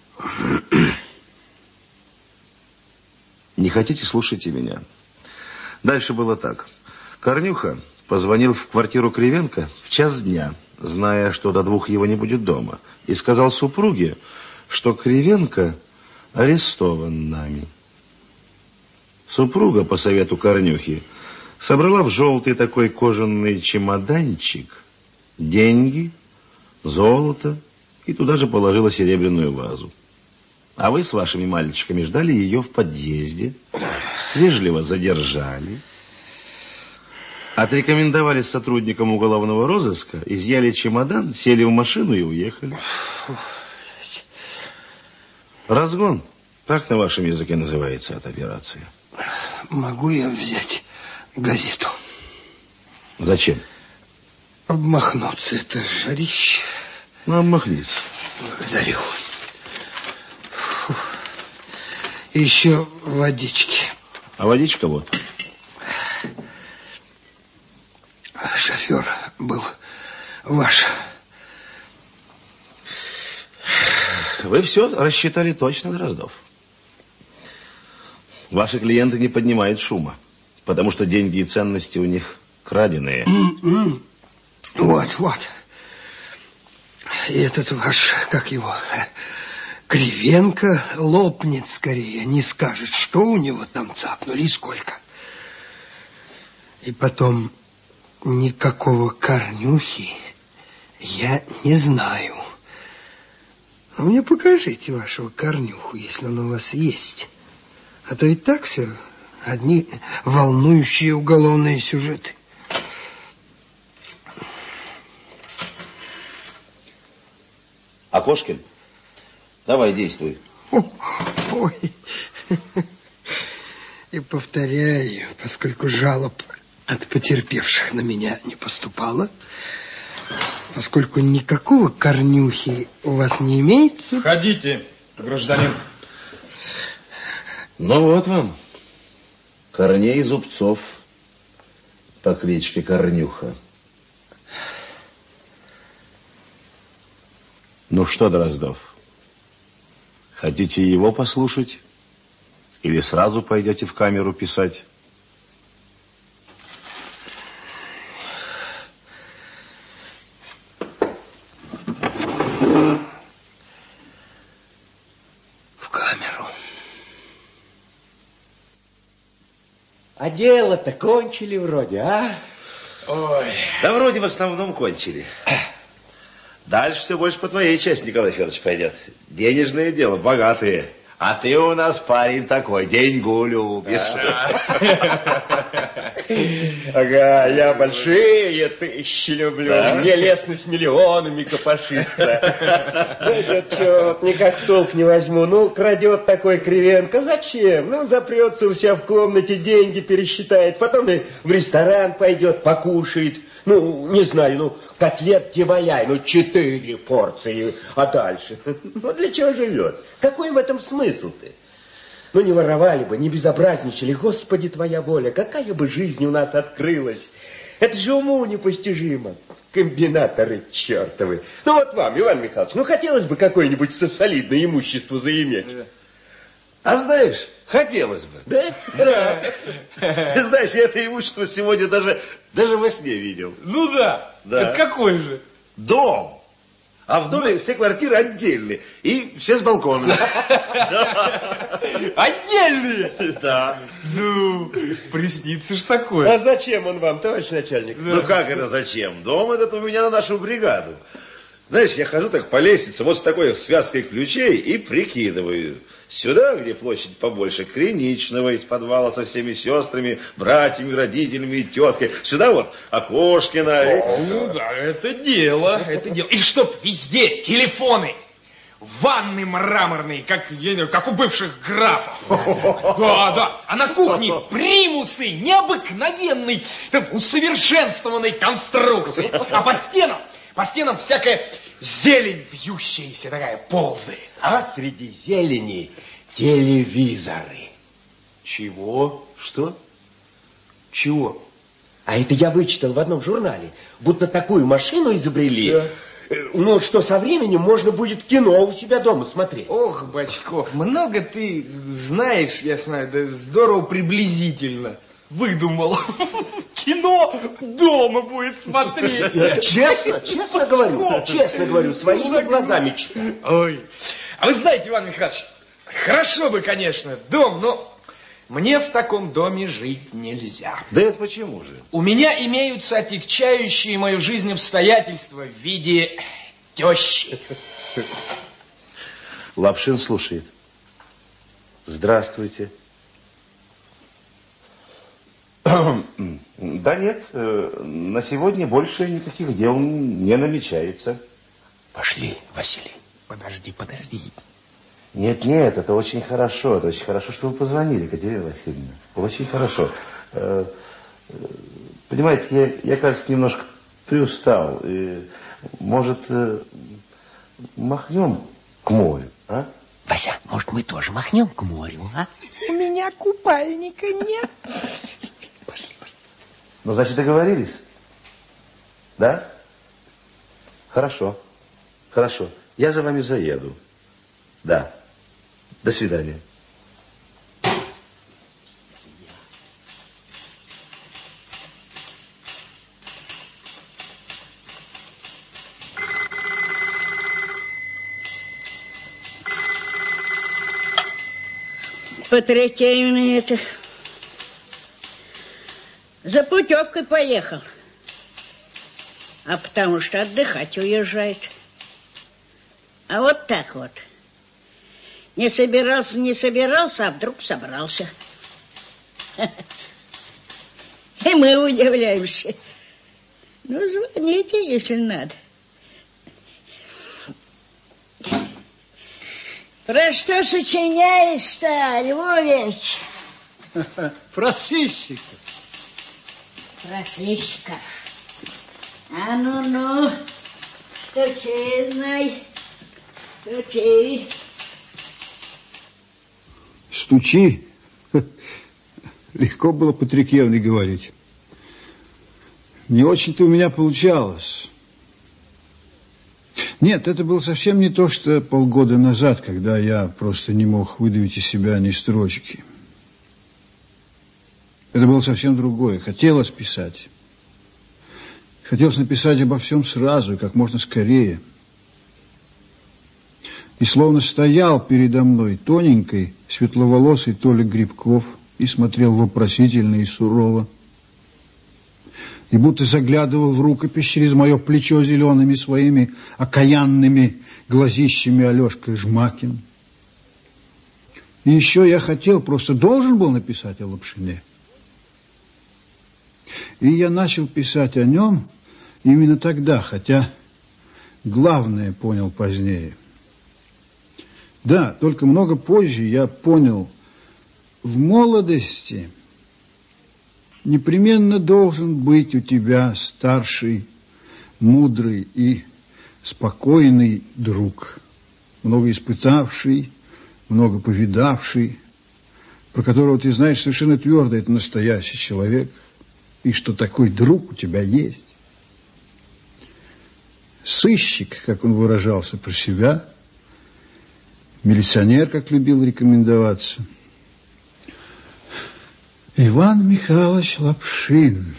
Не хотите, слушайте меня. Дальше было так. Корнюха позвонил в квартиру Кривенко в час дня, зная, что до 2 его не будет дома, и сказал супруге, что Кривенко арестован нами. Супруга, по совету Корнюхи, собрала в желтый такой кожаный чемоданчик деньги, золото и туда же положила серебряную вазу. А вы с вашими мальчиками ждали ее в подъезде, вежливо задержали, отрекомендовались сотрудникам уголовного розыска, изъяли чемодан, сели в машину и уехали. Разгон. Так на вашем языке называется эта операция. Могу я взять газету? Зачем? Обмахнуться, это жарище. Ну, обмахнись. Благодарю. И еще водички. А водичка вот. Шофер был ваш. Вы все рассчитали точно, Дроздов. Ваши клиенты не поднимают шума, потому что деньги и ценности у них краденые. Вот. И этот ваш, как его, Кривенко лопнет скорее, не скажет, что у него там цапнули и сколько. И потом, никакого Корнюхи я не знаю. А мне покажите вашего Корнюху, если он у вас есть. А то ведь так все, одни волнующие уголовные сюжеты. Окошкин, давай действуй. Ой. И повторяю, поскольку жалоб от потерпевших на меня не поступало, поскольку никакого Корнюхи у вас не имеется... Входите, гражданин. Ну вот вам, Корней Зубцов по кличке Корнюха. Ну что, Дроздов, хотите его послушать? Или сразу пойдете в камеру писать? В камеру. А дело-то кончили вроде, а? Ой. Да вроде в основном кончили. Дальше все больше по твоей части, Николай Федорович, пойдет. Денежное дело, богатые. А ты у нас парень такой, деньгу любишь. Ага, я большие тысячи люблю. Да? Мне лестно с миллионами копошиться. Это что, никак в толк не возьму. Ну, крадет такой Кривенко, зачем? Ну, запрется у себя в комнате, деньги пересчитает, потом и в ресторан пойдет, покушает. Ну, не знаю, ну, котлет диволяй, ну, 4 порции, а дальше? Ну, для чего живет? Какой в этом смысл-то? Ну, не воровали бы, не безобразничали, Господи, твоя воля, какая бы жизнь у нас открылась. Это же уму непостижимо. Комбинаторы чертовы. Ну, вот вам, Иван Михайлович, ну, хотелось бы какое-нибудь солидное имущество заиметь. А знаешь, хотелось бы. Да? Да. Ты знаешь, я это имущество сегодня даже во сне видел. Ну да. Да. Это какой же? Дом. А в доме все квартиры отдельные. И все с балконами. Отдельные? Да. Ну, приснится ж такое. А зачем он вам, товарищ начальник? Ну как это зачем? Дом этот у меня на нашу бригаду. Знаешь, я хожу так по лестнице, вот с такой связкой ключей и прикидываю. Сюда, где площадь побольше, Криничного из подвала со всеми сестрами, братьями, родителями и теткой. Сюда вот Окошкина. Ну да, это дело. И чтоб везде телефоны, ванны мраморные, как у бывших графов. Да. А на кухне примусы необыкновенной, усовершенствованной конструкции. А по стенам всякая зелень вьющаяся такая ползает. А среди зелени телевизоры. Чего? Что? Чего? А это я вычитал в одном журнале. Будто такую машину изобрели. Да. Ну, что со временем можно будет кино у себя дома смотреть. Ох, Бочков, много ты знаешь, я смотрю, да здорово приблизительно выдумал. Кино дома будет смотреть. Честно говорю, своими глазами читаю. Ой, а вы знаете, Иван Михайлович, хорошо бы, конечно, дом, но мне в таком доме жить нельзя. Да это почему же? У меня имеются отягчающие мою жизнь обстоятельства в виде тещи. Лапшин слушает. Здравствуйте. Да нет, на сегодня больше никаких дел не намечается. Пошли, Василий. Подожди. Нет, это очень хорошо. Это очень хорошо, что вы позвонили, Катерина Васильевна. Очень хорошо. Понимаете, я, кажется, немножко приустал. И, может, махнем к морю, а? Вася, может, мы тоже махнем к морю, а? У меня купальника нет. Пошли. Ну, значит, договорились? Да? Хорошо. Я за вами заеду. Да. До свидания. Патриотейный это. За путевкой поехал. А потому что отдыхать уезжает. А вот так вот. Не собирался, а вдруг собрался. И мы удивляемся. Ну, звоните, если надо. Про что сочиняешь-то, Львович? Про сыщика. Про сыщика. А ну, стучи, знай. Стучи. Стучи. Легко было по-трикевне говорить. Не очень-то у меня получалось. Нет, это было совсем не то, что полгода назад, когда я просто не мог выдавить из себя ни строчки. Это было совсем другое. Хотелось писать. Хотелось написать обо всем сразу и как можно скорее. И словно стоял передо мной тоненький, светловолосый Толя Грибков и смотрел вопросительно и сурово. И будто заглядывал в рукопись через мое плечо зелеными своими окаянными глазищами Алешка Жмакин. И еще я хотел, просто должен был написать о Лапшине. И я начал писать о нем именно тогда, хотя главное понял позднее. Да, только много позже я понял, в молодости непременно должен быть у тебя старший, мудрый и спокойный друг, много испытавший, много повидавший, про которого ты знаешь совершенно твердо, это настоящий человек, и что такой друг у тебя есть. Сыщик, как он выражался про себя, милиционер, как любил рекомендоваться, Иван Михайлович Лапшин.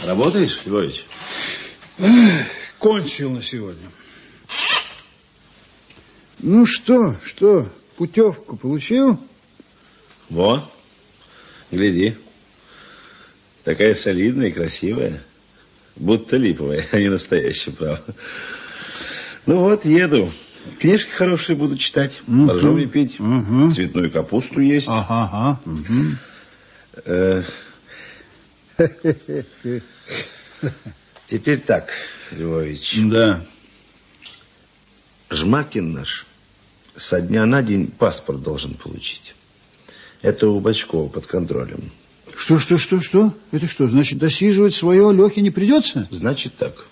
Работаешь, Львович? Кончил на сегодня. Ну что, путевку получил? Во, гляди. Такая солидная и красивая. Будто липовая, а не настоящая, правда. Ну вот, еду. Книжки хорошие буду читать. Боржоми пить. Цветную капусту есть. Ага. Теперь так, Львович. Да. Жмакин наш со дня на день паспорт должен получить. Это у Бочкова под контролем. Что? Это что, значит, досиживать свое Лехе не придется? Значит так.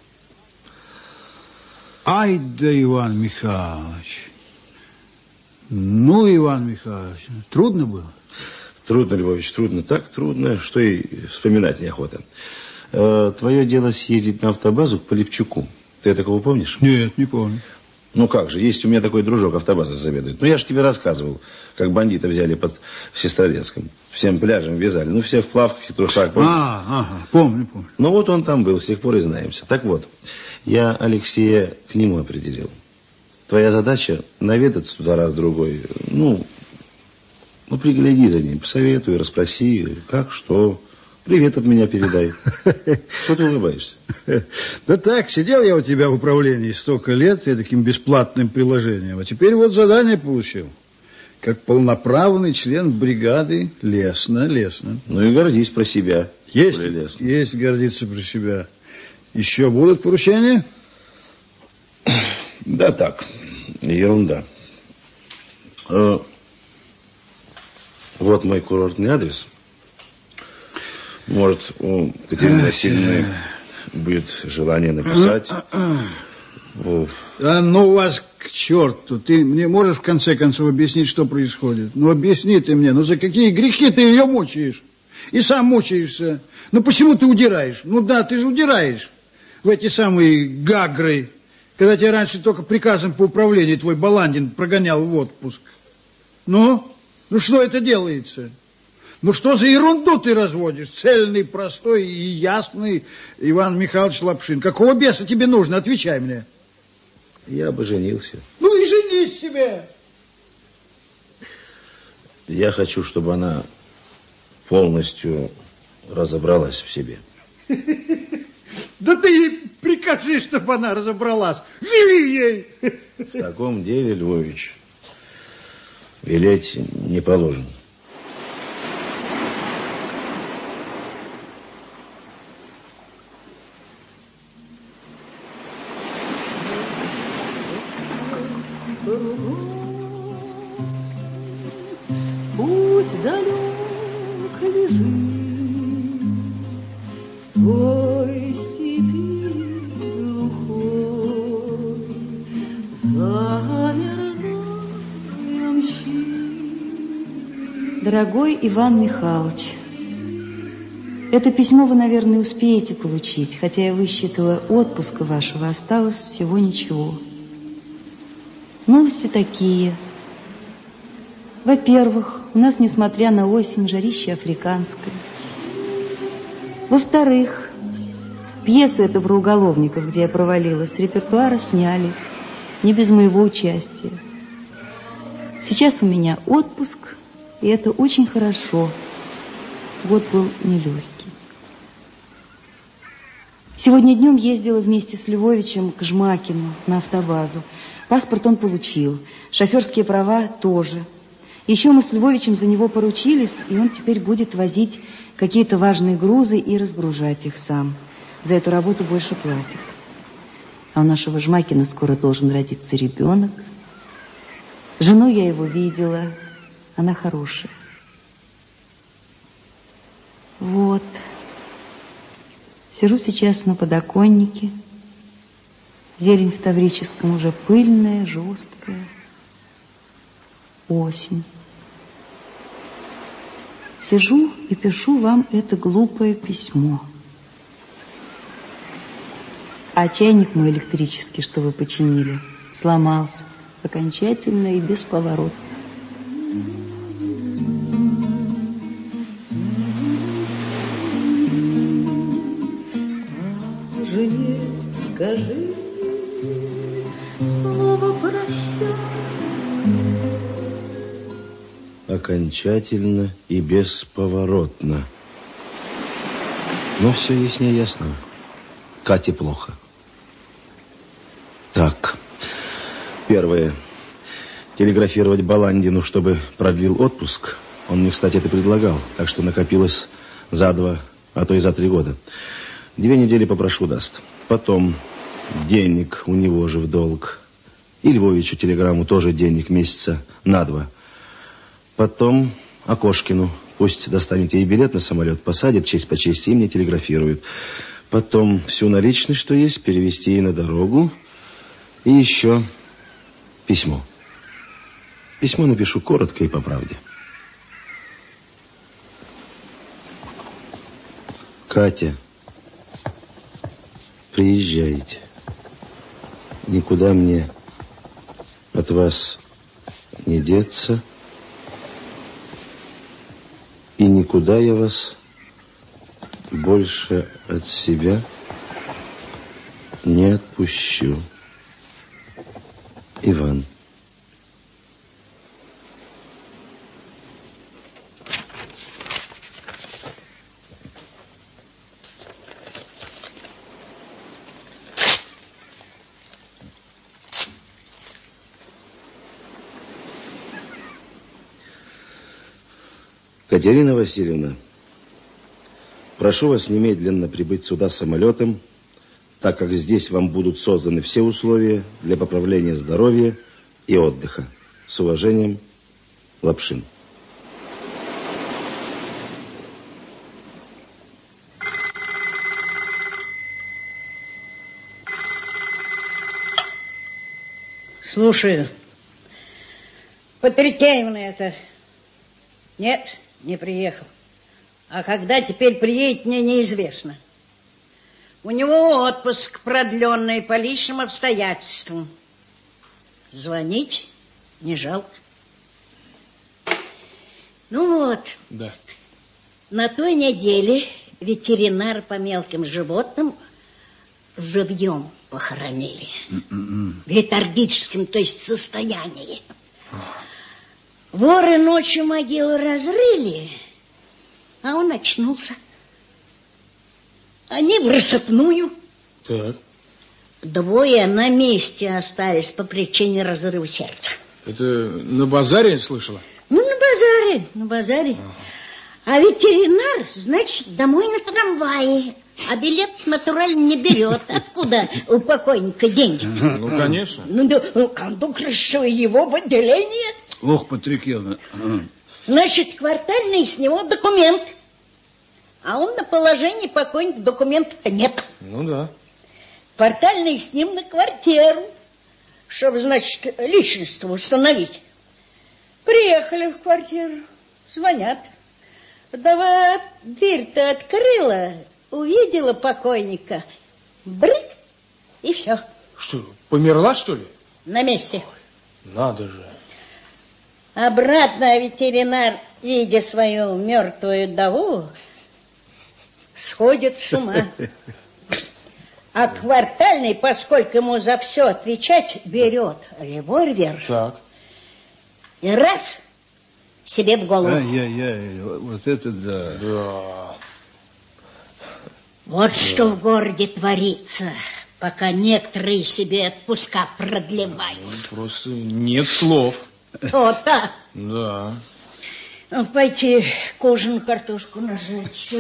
Ай да, Иван Михайлович. Ну, Иван Михайлович, трудно было? Трудно, Львович, трудно. Так трудно, что и вспоминать неохота. Твое дело съездить на автобазу к Полипчуку. Ты такого помнишь? Нет, не помню. Ну как же, есть у меня такой дружок, автобазой заведует. Ну я же тебе рассказывал, как бандита взяли под Сестрорецком. Всем пляжем вязали. Ну все в плавках и трусах. Помню. Ну вот он там был, с тех пор и знаемся. Так вот, я Алексея к нему определил. Твоя задача наведаться туда раз-другой. Ну, пригляди за ним, посоветуй, расспроси, как, что. Привет от меня передай. Что ты улыбаешься? Да так, сидел я у тебя в управлении столько лет и таким бесплатным приложением. А теперь вот задание получил. Как полноправный член бригады лестно. Ну и гордись про себя. Есть гордиться про себя. Еще будут поручения? Да так, ерунда. Вот мой курортный адрес. Может, у Катерины Васильевны будет желание написать. Ну вас к черту. Ты мне можешь в конце концов объяснить, что происходит? Ну объясни ты мне, за какие грехи ты ее мучаешь? И сам мучаешься. Почему ты удираешь? Да, ты же удираешь в эти самые гагры, когда тебя раньше только приказом по управлению твой Баландин прогонял в отпуск. Ну что это делается? Что за ерунду ты разводишь? Цельный, простой и ясный Иван Михайлович Лапшин. Какого беса тебе нужно? Отвечай мне. Я бы женился. И женись себе. Я хочу, чтобы она полностью разобралась в себе. Да ты ей прикажи, чтобы она разобралась. Вели ей. В таком деле, Львович, велеть не положено. Пусть далеко лежит в той степи глухой, замерзаем щит. Дорогой Иван Михайлович, это письмо вы, наверное, успеете получить, хотя я высчитала, отпуска вашего осталось всего ничего. Новости такие. Во-первых, у нас, несмотря на осень, жарище африканское. Во-вторых, пьесу эту про уголовников, где я провалилась, с репертуара сняли, не без моего участия. Сейчас у меня отпуск, и это очень хорошо. Год был нелегкий. Сегодня днем ездила вместе с Львовичем к Жмакину на автобазу. Паспорт он получил, шоферские права тоже. Еще мы с Львовичем за него поручились, и он теперь будет возить какие-то важные грузы и разгружать их сам. За эту работу больше платят. А у нашего Жмакина скоро должен родиться ребенок. Жену я его видела, она хорошая. Вот. Сижу сейчас на подоконнике. Зелень в Таврическом уже пыльная, жесткая. Осень. Сижу и пишу вам это глупое письмо. А чайник мой электрический, что вы починили, сломался окончательно и бесповоротно. слово прощай. Окончательно и бесповоротно. Но все яснее ясного. Кате плохо. Так. Первое. Телеграфировать Баландину, чтобы продлил отпуск. Он мне, кстати, это предлагал. Так что накопилось за 2, а то и за 3 года. 2 недели попрошу, даст. Потом денег у него же в долг. И Львовичу телеграмму тоже денег месяца на 2. Потом Окошкину. Пусть достанет ей билет на самолет, посадит честь по чести и мне телеграфирует. Потом всю наличность, что есть, перевести ей на дорогу. И еще письмо. Письмо напишу коротко и по правде. Катя, приезжайте. Никуда мне от вас не деться. И никуда я вас больше от себя не отпущу. Иван. Катерина Васильевна, прошу вас немедленно прибыть сюда самолетом, так как здесь вам будут созданы все условия для поправления здоровья и отдыха. С уважением, Лапшин. Слушаю. Патрикеевна это? Нет, не приехал. А когда теперь приедет, мне неизвестно. У него отпуск продленный по личным обстоятельствам. Звонить не жалко. Ну вот. Да. На той неделе ветеринар по мелким животным живьем похоронили. В летаргическом, то есть состоянии. Воры ночью могилу разрыли, а он очнулся. Они в рассыпную. Так. 2 на месте остались по причине разрыва сердца. Это на базаре слышала? Ну, на базаре. А ветеринар, значит, домой на трамвае. А билет натурально не берет. Откуда у покойника деньги? Ну, конечно. Ну, кондуктор что, его в отделение? Ох, Патрикеевна. Значит, квартальный с него документ. А он на положении покойника документа нет. Ну да. Квартальный с ним на квартиру, чтобы, значит, личность установить. Приехали в квартиру, звонят. Вдова дверь-то открыла, увидела покойника. Брык, и все. Что, померла, что ли? На месте. Надо же. Обратно ветеринар, видя свою мертвую вдову, сходит с ума. А квартальный, поскольку ему за все отвечать, берет револьвер. Так. И раз себе в голову. Ай-яй-яй, вот это да. Да. Вот что в городе творится, пока некоторые себе отпуска продлевают. Просто нет слов. То-то. Да. Пойти к ужину картошку нажарить.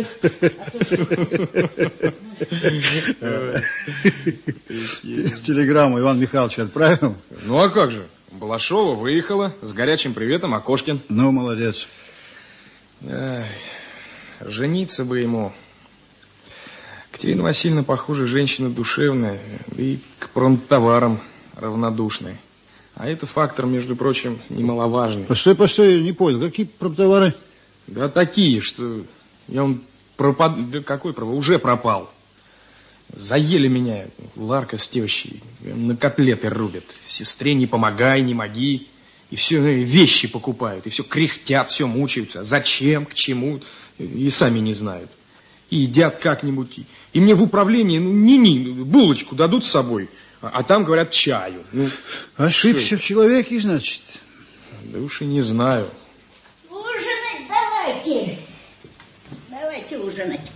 Телеграмму Иван Михайлович отправил? Ну, а как же? Балашова выехала с горячим приветом, Окошкин. Ну, молодец. Ай, жениться бы ему. Катерина Васильевна, похоже, женщина душевная и к промтоварам равнодушная. А это фактор, между прочим, немаловажный. Постой, не понял. Какие промтовары? Да такие, что я Да какой пропал? Уже пропал. Заели меня Ларка с тещей. На котлеты рубят. Сестре не помогай, не моги. И все вещи покупают. И все кряхтят, все мучаются. Зачем, к чему? И сами не знают. И едят как-нибудь. И мне в управлении, булочку дадут с собой. А там, говорят, чаю. Ну, ошибся в человеке, значит? Да уж и не знаю. Ужинать давайте. Давайте ужинать.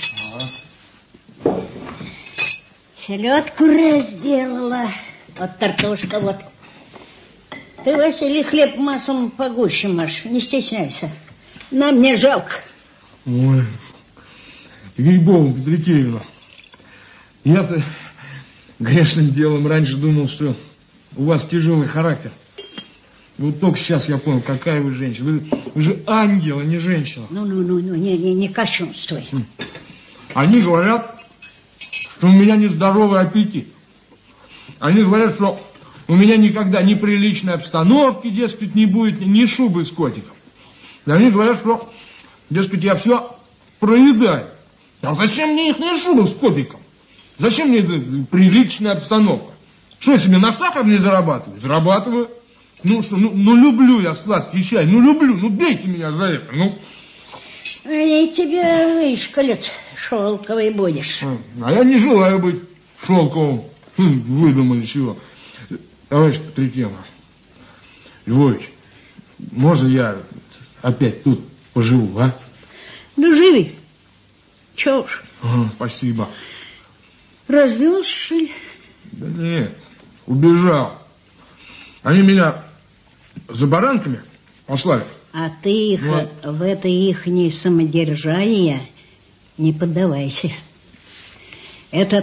Селедку разделала. Вот картошка вот. Ты, Василий, хлеб маслом погуще маш. Не стесняйся. Нам не жалко. Ой, ей-богу, Петрикеевна, я-то грешным делом раньше думал, что у вас тяжелый характер. Вот только сейчас я понял, какая вы женщина. Вы же ангел, а не женщина. Ну, не кощунствуй. Они говорят, что у меня нездоровый аппетит. Они говорят, что у меня никогда ни приличной обстановки, дескать, не будет, ни шубы с котиком. И они говорят, что, дескать, я все проедаю. А зачем мне их шуба с котиком? Зачем мне эта приличная обстановка? Что, я себе на сахар не зарабатываю? Зарабатываю. Ну что, ну люблю я сладкий чай, ну люблю, ну бейте меня за это, ну. Они тебя вышкалят, шелковый будешь. А я не желаю быть шелковым. Выдумали чего. Товарищ Петрикеевна, Львович, можно я опять тут поживу, а? Ну, живи. Чего уж. Спасибо. Развелся, что ли? Да нет, убежал. Они меня за баранками послали. А ты их в это ихнее самодержание не поддавайся. Этот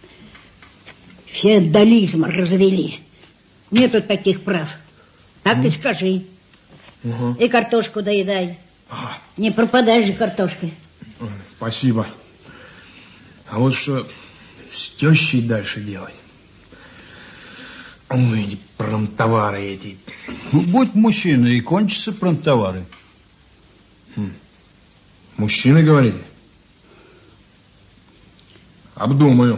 феодализм развели. Нету таких прав. Так и скажи. И картошку доедай. Не пропадай же картошкой. Спасибо. А вот что с тещей дальше делать? Ой, эти промтовары эти. Ну, будь мужчиной, и кончатся промтовары. Мужчины говорили? Обдумаю.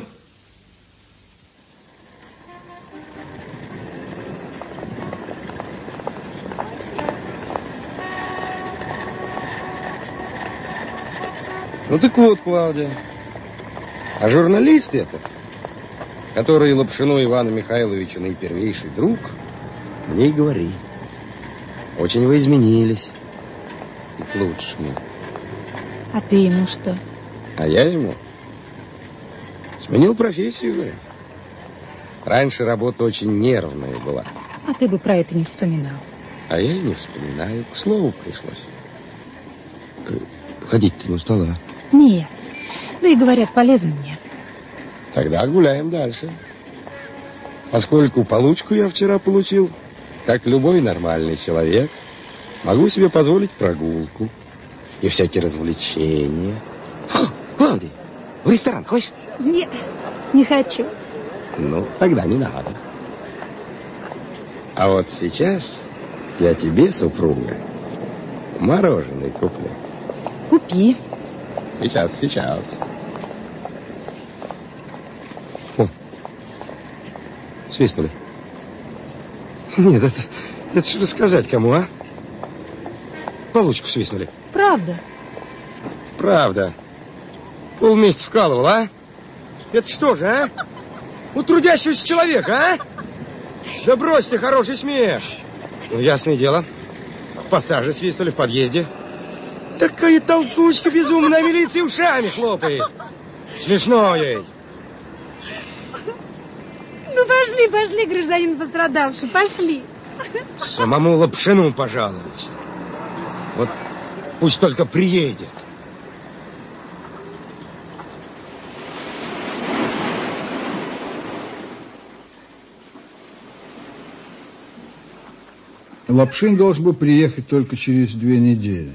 Ну так вот, Клавдия, а журналист этот, который Лапшину Ивану Михайловичу наипервейший друг, мне и говорит: очень вы изменились, и к лучшему. А ты ему что? А я ему сменил профессию, говорю. Раньше работа очень нервная была. А ты бы про это не вспоминал. А я и не вспоминаю, к слову пришлось. Ходить-то не устала? Нет, да и говорят, полезно мне. Тогда гуляем дальше. Поскольку получку я вчера получил, как любой нормальный человек, могу себе позволить прогулку и всякие развлечения. Клавдия, в ресторан хочешь? Нет, не хочу. Ну, тогда не надо. А вот сейчас я тебе, супруга, мороженое куплю. Купи. Сейчас. Свистнули. Нет, это же рассказать кому, а? Получку свистнули. Правда? Полмесяца вкалывал, а? Это что же, а? У трудящегося человека, а? Да брось ты, хороший смех. Ну, ясное дело. В пассаже свистнули, в подъезде. Такая толкучка безумная, милиция ушами хлопает. Смешно ей. Ну, пошли, гражданин пострадавший, пошли. Самому Лапшину пожаловать. Вот пусть только приедет. Лапшин должен был приехать только через 2 недели.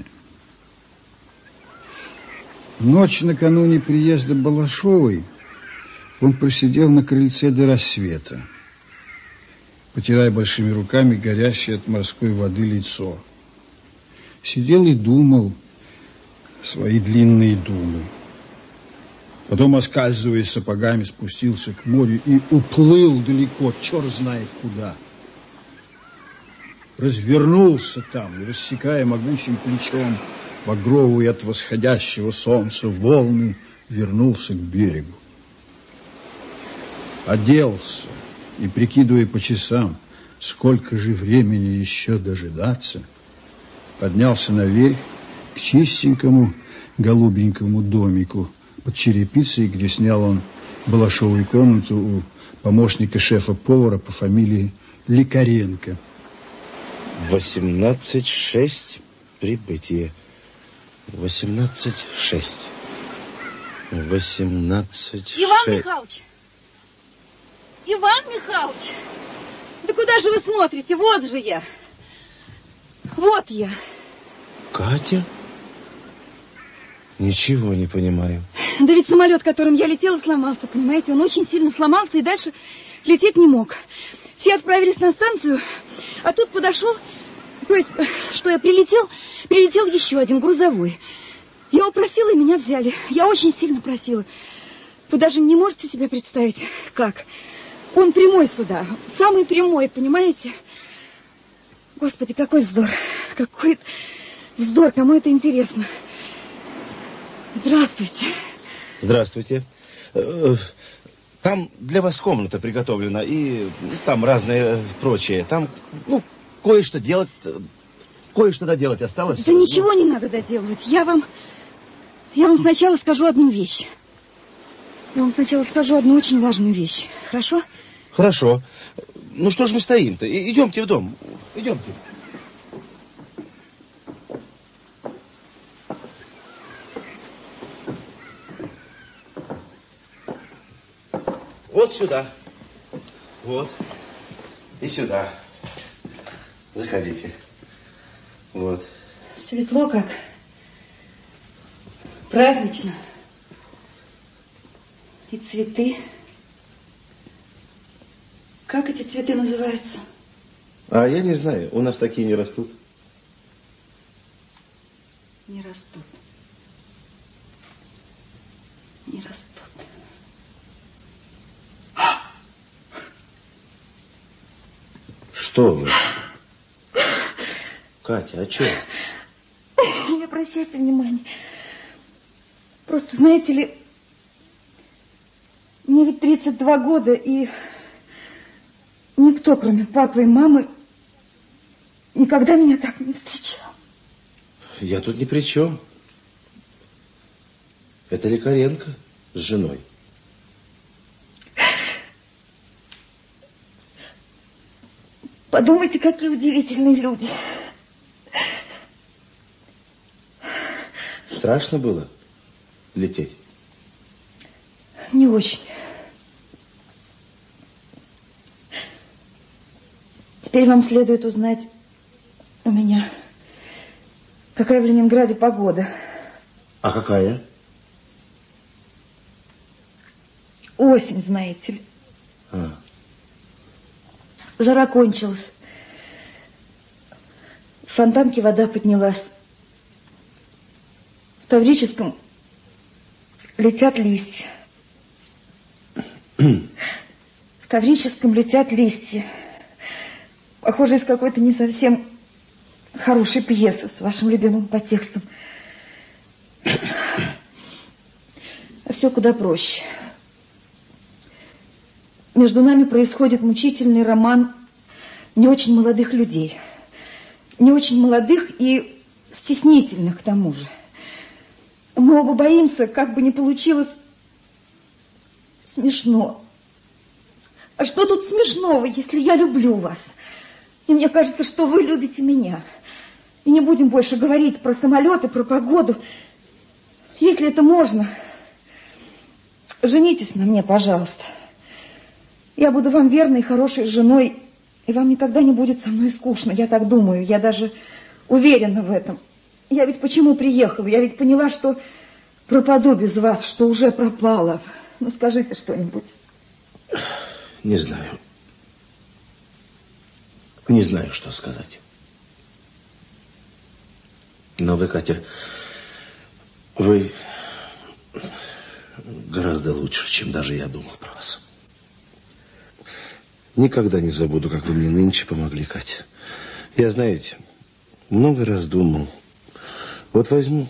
Ночь накануне приезда Балашовой он просидел на крыльце до рассвета, потирая большими руками горящее от морской воды лицо. Сидел и думал свои длинные думы. Потом, оскальзывая сапогами, спустился к морю и уплыл далеко, черт знает куда. Развернулся там и, рассекая могучим плечом багровые от восходящего солнца волны, вернулся к берегу. оделся и, прикидывая по часам, сколько же времени еще дожидаться, поднялся наверх к чистенькому голубенькому домику под черепицей, где снял он балашовую комнату у помощника шефа-повара по фамилии Лекаренко. 18:06 прибытие. 18:06. 18:06. Иван Михайлович! Иван Михайлович! Да куда же вы смотрите? Вот же я. Вот я. Катя? Ничего не понимаю. Да ведь самолет, которым я летела, сломался, понимаете? Он очень сильно сломался и дальше лететь не мог. Все отправились на станцию, а тут подошел, то есть, что я прилетел еще один грузовой. Я его просила, и меня взяли. Я очень сильно просила. Вы даже не можете себе представить, как. Он прямой сюда, самый прямой, понимаете? Господи, какой вздор. Какой вздор, кому это интересно. Здравствуйте. Здравствуйте. Там для вас комната приготовлена, и там разное прочее. Там, кое-что делать, кое-что доделать осталось. Да ничего не надо доделывать. Я вам сначала скажу одну вещь. Я вам сначала скажу одну очень важную вещь. Хорошо? Хорошо. Ну что ж мы стоим-то? Идемте в дом. Идемте. Вот сюда. Вот. И сюда. Заходите. Вот. Светло как. Празднично. И цветы. Как эти цветы называются? А я не знаю. У нас такие не растут. Не растут. Не растут. Что вы? Катя, а что? Не обращайте внимания. Просто, знаете ли, мне ведь 32 года, и никто, кроме папы и мамы, никогда меня так не встречал. Я тут ни при чем. Это Лекаренко с женой. Подумайте, какие удивительные люди. Страшно было лететь? Не очень. Теперь вам следует узнать у меня, какая в Ленинграде погода. А какая? Осень, знаете ли. А. Жара кончилась. В Фонтанке вода поднялась. В Таврическом летят листья. В Таврическом летят листья. Похоже, из какой-то не совсем хорошей пьесы с вашим любимым подтекстом. А все куда проще. Между нами происходит мучительный роман не очень молодых людей. Не очень молодых и стеснительных к тому же. Мы оба боимся, как бы не получилось смешно. А что тут смешного, если я люблю вас? И мне кажется, что вы любите меня. И не будем больше говорить про самолеты, про погоду. Если это можно, женитесь на мне, пожалуйста. Я буду вам верной, хорошей женой, и вам никогда не будет со мной скучно. Я так думаю, я даже уверена в этом. Я ведь почему приехала? Я ведь поняла, что пропаду без вас, что уже пропала. Ну, скажите что-нибудь. Не знаю. Не знаю, что сказать. Но вы, Катя, вы гораздо лучше, чем даже я думал про вас. Никогда не забуду, как вы мне нынче помогли, Катя. Я, знаете, много раз думал, вот возьму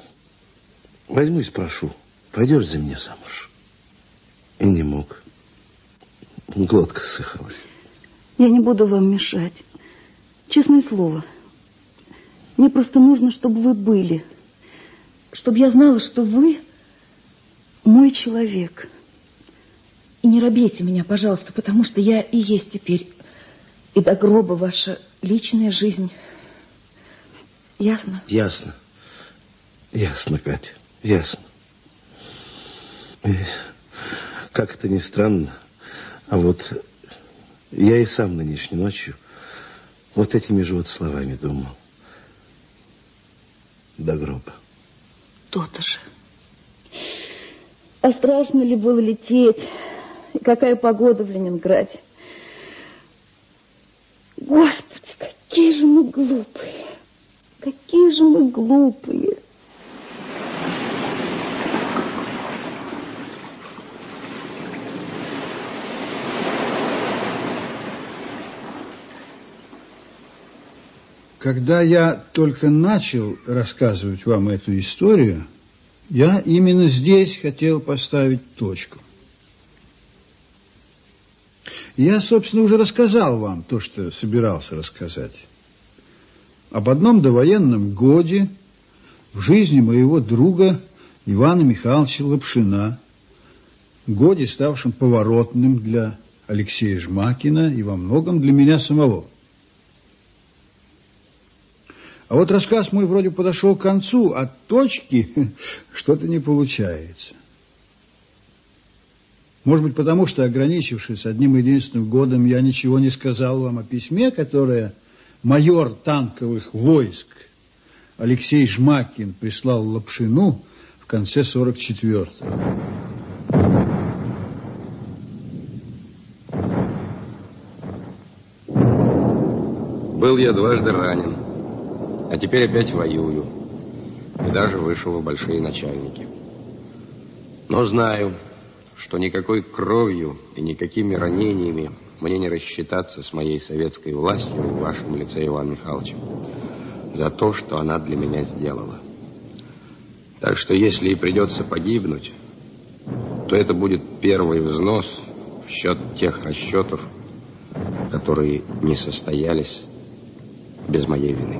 и спрошу, пойдешь за меня замуж? И не мог. Глотка ссыхалась. Я не буду вам мешать. Честное слово. Мне просто нужно, чтобы вы были. Чтобы я знала, что вы мой человек. И не робейте меня, пожалуйста, потому что я и есть теперь, и до гроба ваша личная жизнь. Ясно? Ясно. Ясно, Катя, ясно. И, как это ни странно, а вот я и сам нынешней ночью вот этими же вот словами думал. До гроба. То-то же. А страшно ли было лететь? И какая погода в Ленинграде? Господи, какие же мы глупые! Какие же мы глупые! Когда я только начал рассказывать вам эту историю, я именно здесь хотел поставить точку. Я, собственно, уже рассказал вам то, что собирался рассказать. Об одном довоенном годе в жизни моего друга Ивана Михайловича Лапшина, годе, ставшем поворотным для Алексея Жмакина и во многом для меня самого. А вот рассказ мой вроде подошел к концу, а точки что-то не получается. Может быть, потому что, ограничившись одним единственным годом, я ничего не сказал вам о письме, которое майор танковых войск Алексей Жмакин прислал Лапшину в конце 44-го. Был я дважды ранен, а теперь опять воюю. И даже вышел в большие начальники. Но знаю, что никакой кровью и никакими ранениями мне не рассчитаться с моей советской властью в вашем лице, Иван Михайлович, за то, что она для меня сделала. Так что если и придется погибнуть, то это будет первый взнос в счет тех расчетов, которые не состоялись без моей вины.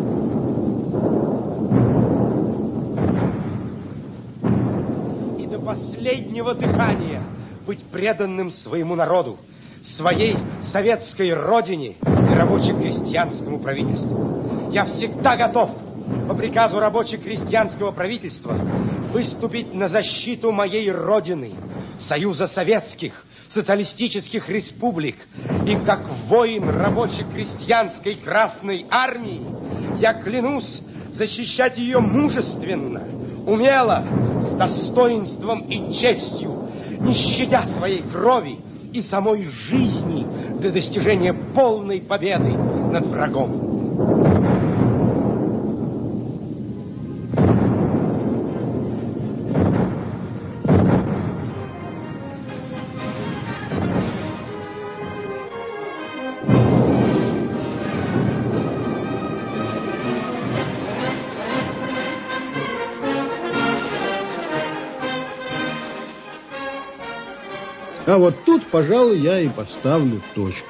И до последнего дыхания быть преданным своему народу, своей советской родине и рабоче-крестьянскому правительству. Я всегда готов по приказу рабоче-крестьянского правительства выступить на защиту моей родины, Союза Советских Социалистических Республик. И как воин рабоче-крестьянской Красной Армии я клянусь защищать ее мужественно, умело, с достоинством и честью, не щадя своей крови и самой жизни для достижения полной победы над врагом. А вот тут, пожалуй, я и поставлю точку.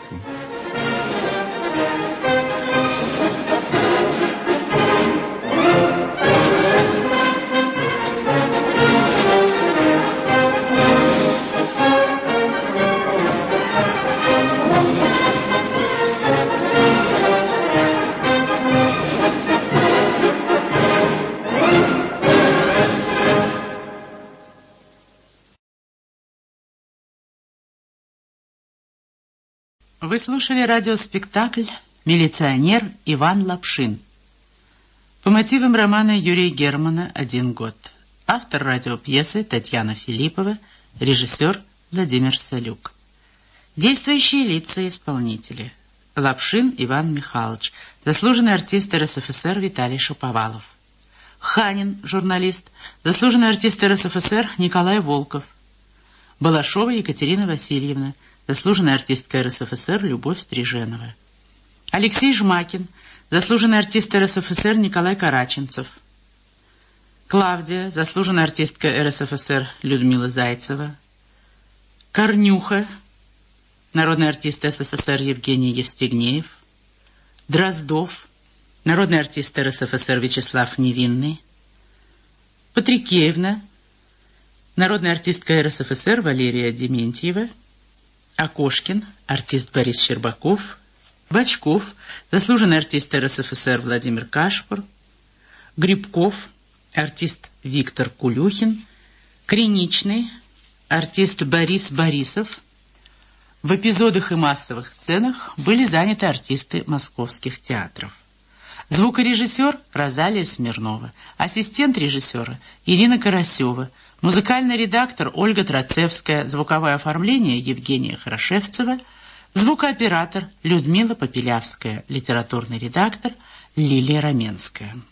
Вы слушали радиоспектакль «Милиционер Иван Лапшин» по мотивам романа Юрия Германа «Один год». Автор радиопьесы Татьяна Филиппова, режиссер Владимир Салюк. Действующие лица и исполнители. Лапшин Иван Михайлович, заслуженный артист РСФСР Виталий Шаповалов. Ханин, журналист, заслуженный артист РСФСР Николай Волков. Балашова Екатерина Васильевна, заслуженная артистка РСФСР Любовь Стриженова. Алексей Жмакин, заслуженный артист РСФСР Николай Караченцев. Клавдия, заслуженная артистка РСФСР Людмила Зайцева. Корнюха, народный артист СССР Евгений Евстигнеев, Дроздов, народный артист РСФСР Вячеслав Невинный, Патрикеевна, народная артистка РСФСР Валерия Дементьева, Окошкин, артист Борис Щербаков, Бочков, заслуженный артист РСФСР Владимир Кашпур, Грибков, артист Виктор Кулюхин, Криничный, артист Борис Борисов. В эпизодах и массовых сценах были заняты артисты московских театров. Звукорежиссер Розалия Смирнова, ассистент режиссера Ирина Карасева, музыкальный редактор Ольга Троцевская, звуковое оформление Евгения Хорошевцева, звукооператор Людмила Попелявская, литературный редактор Лилия Раменская.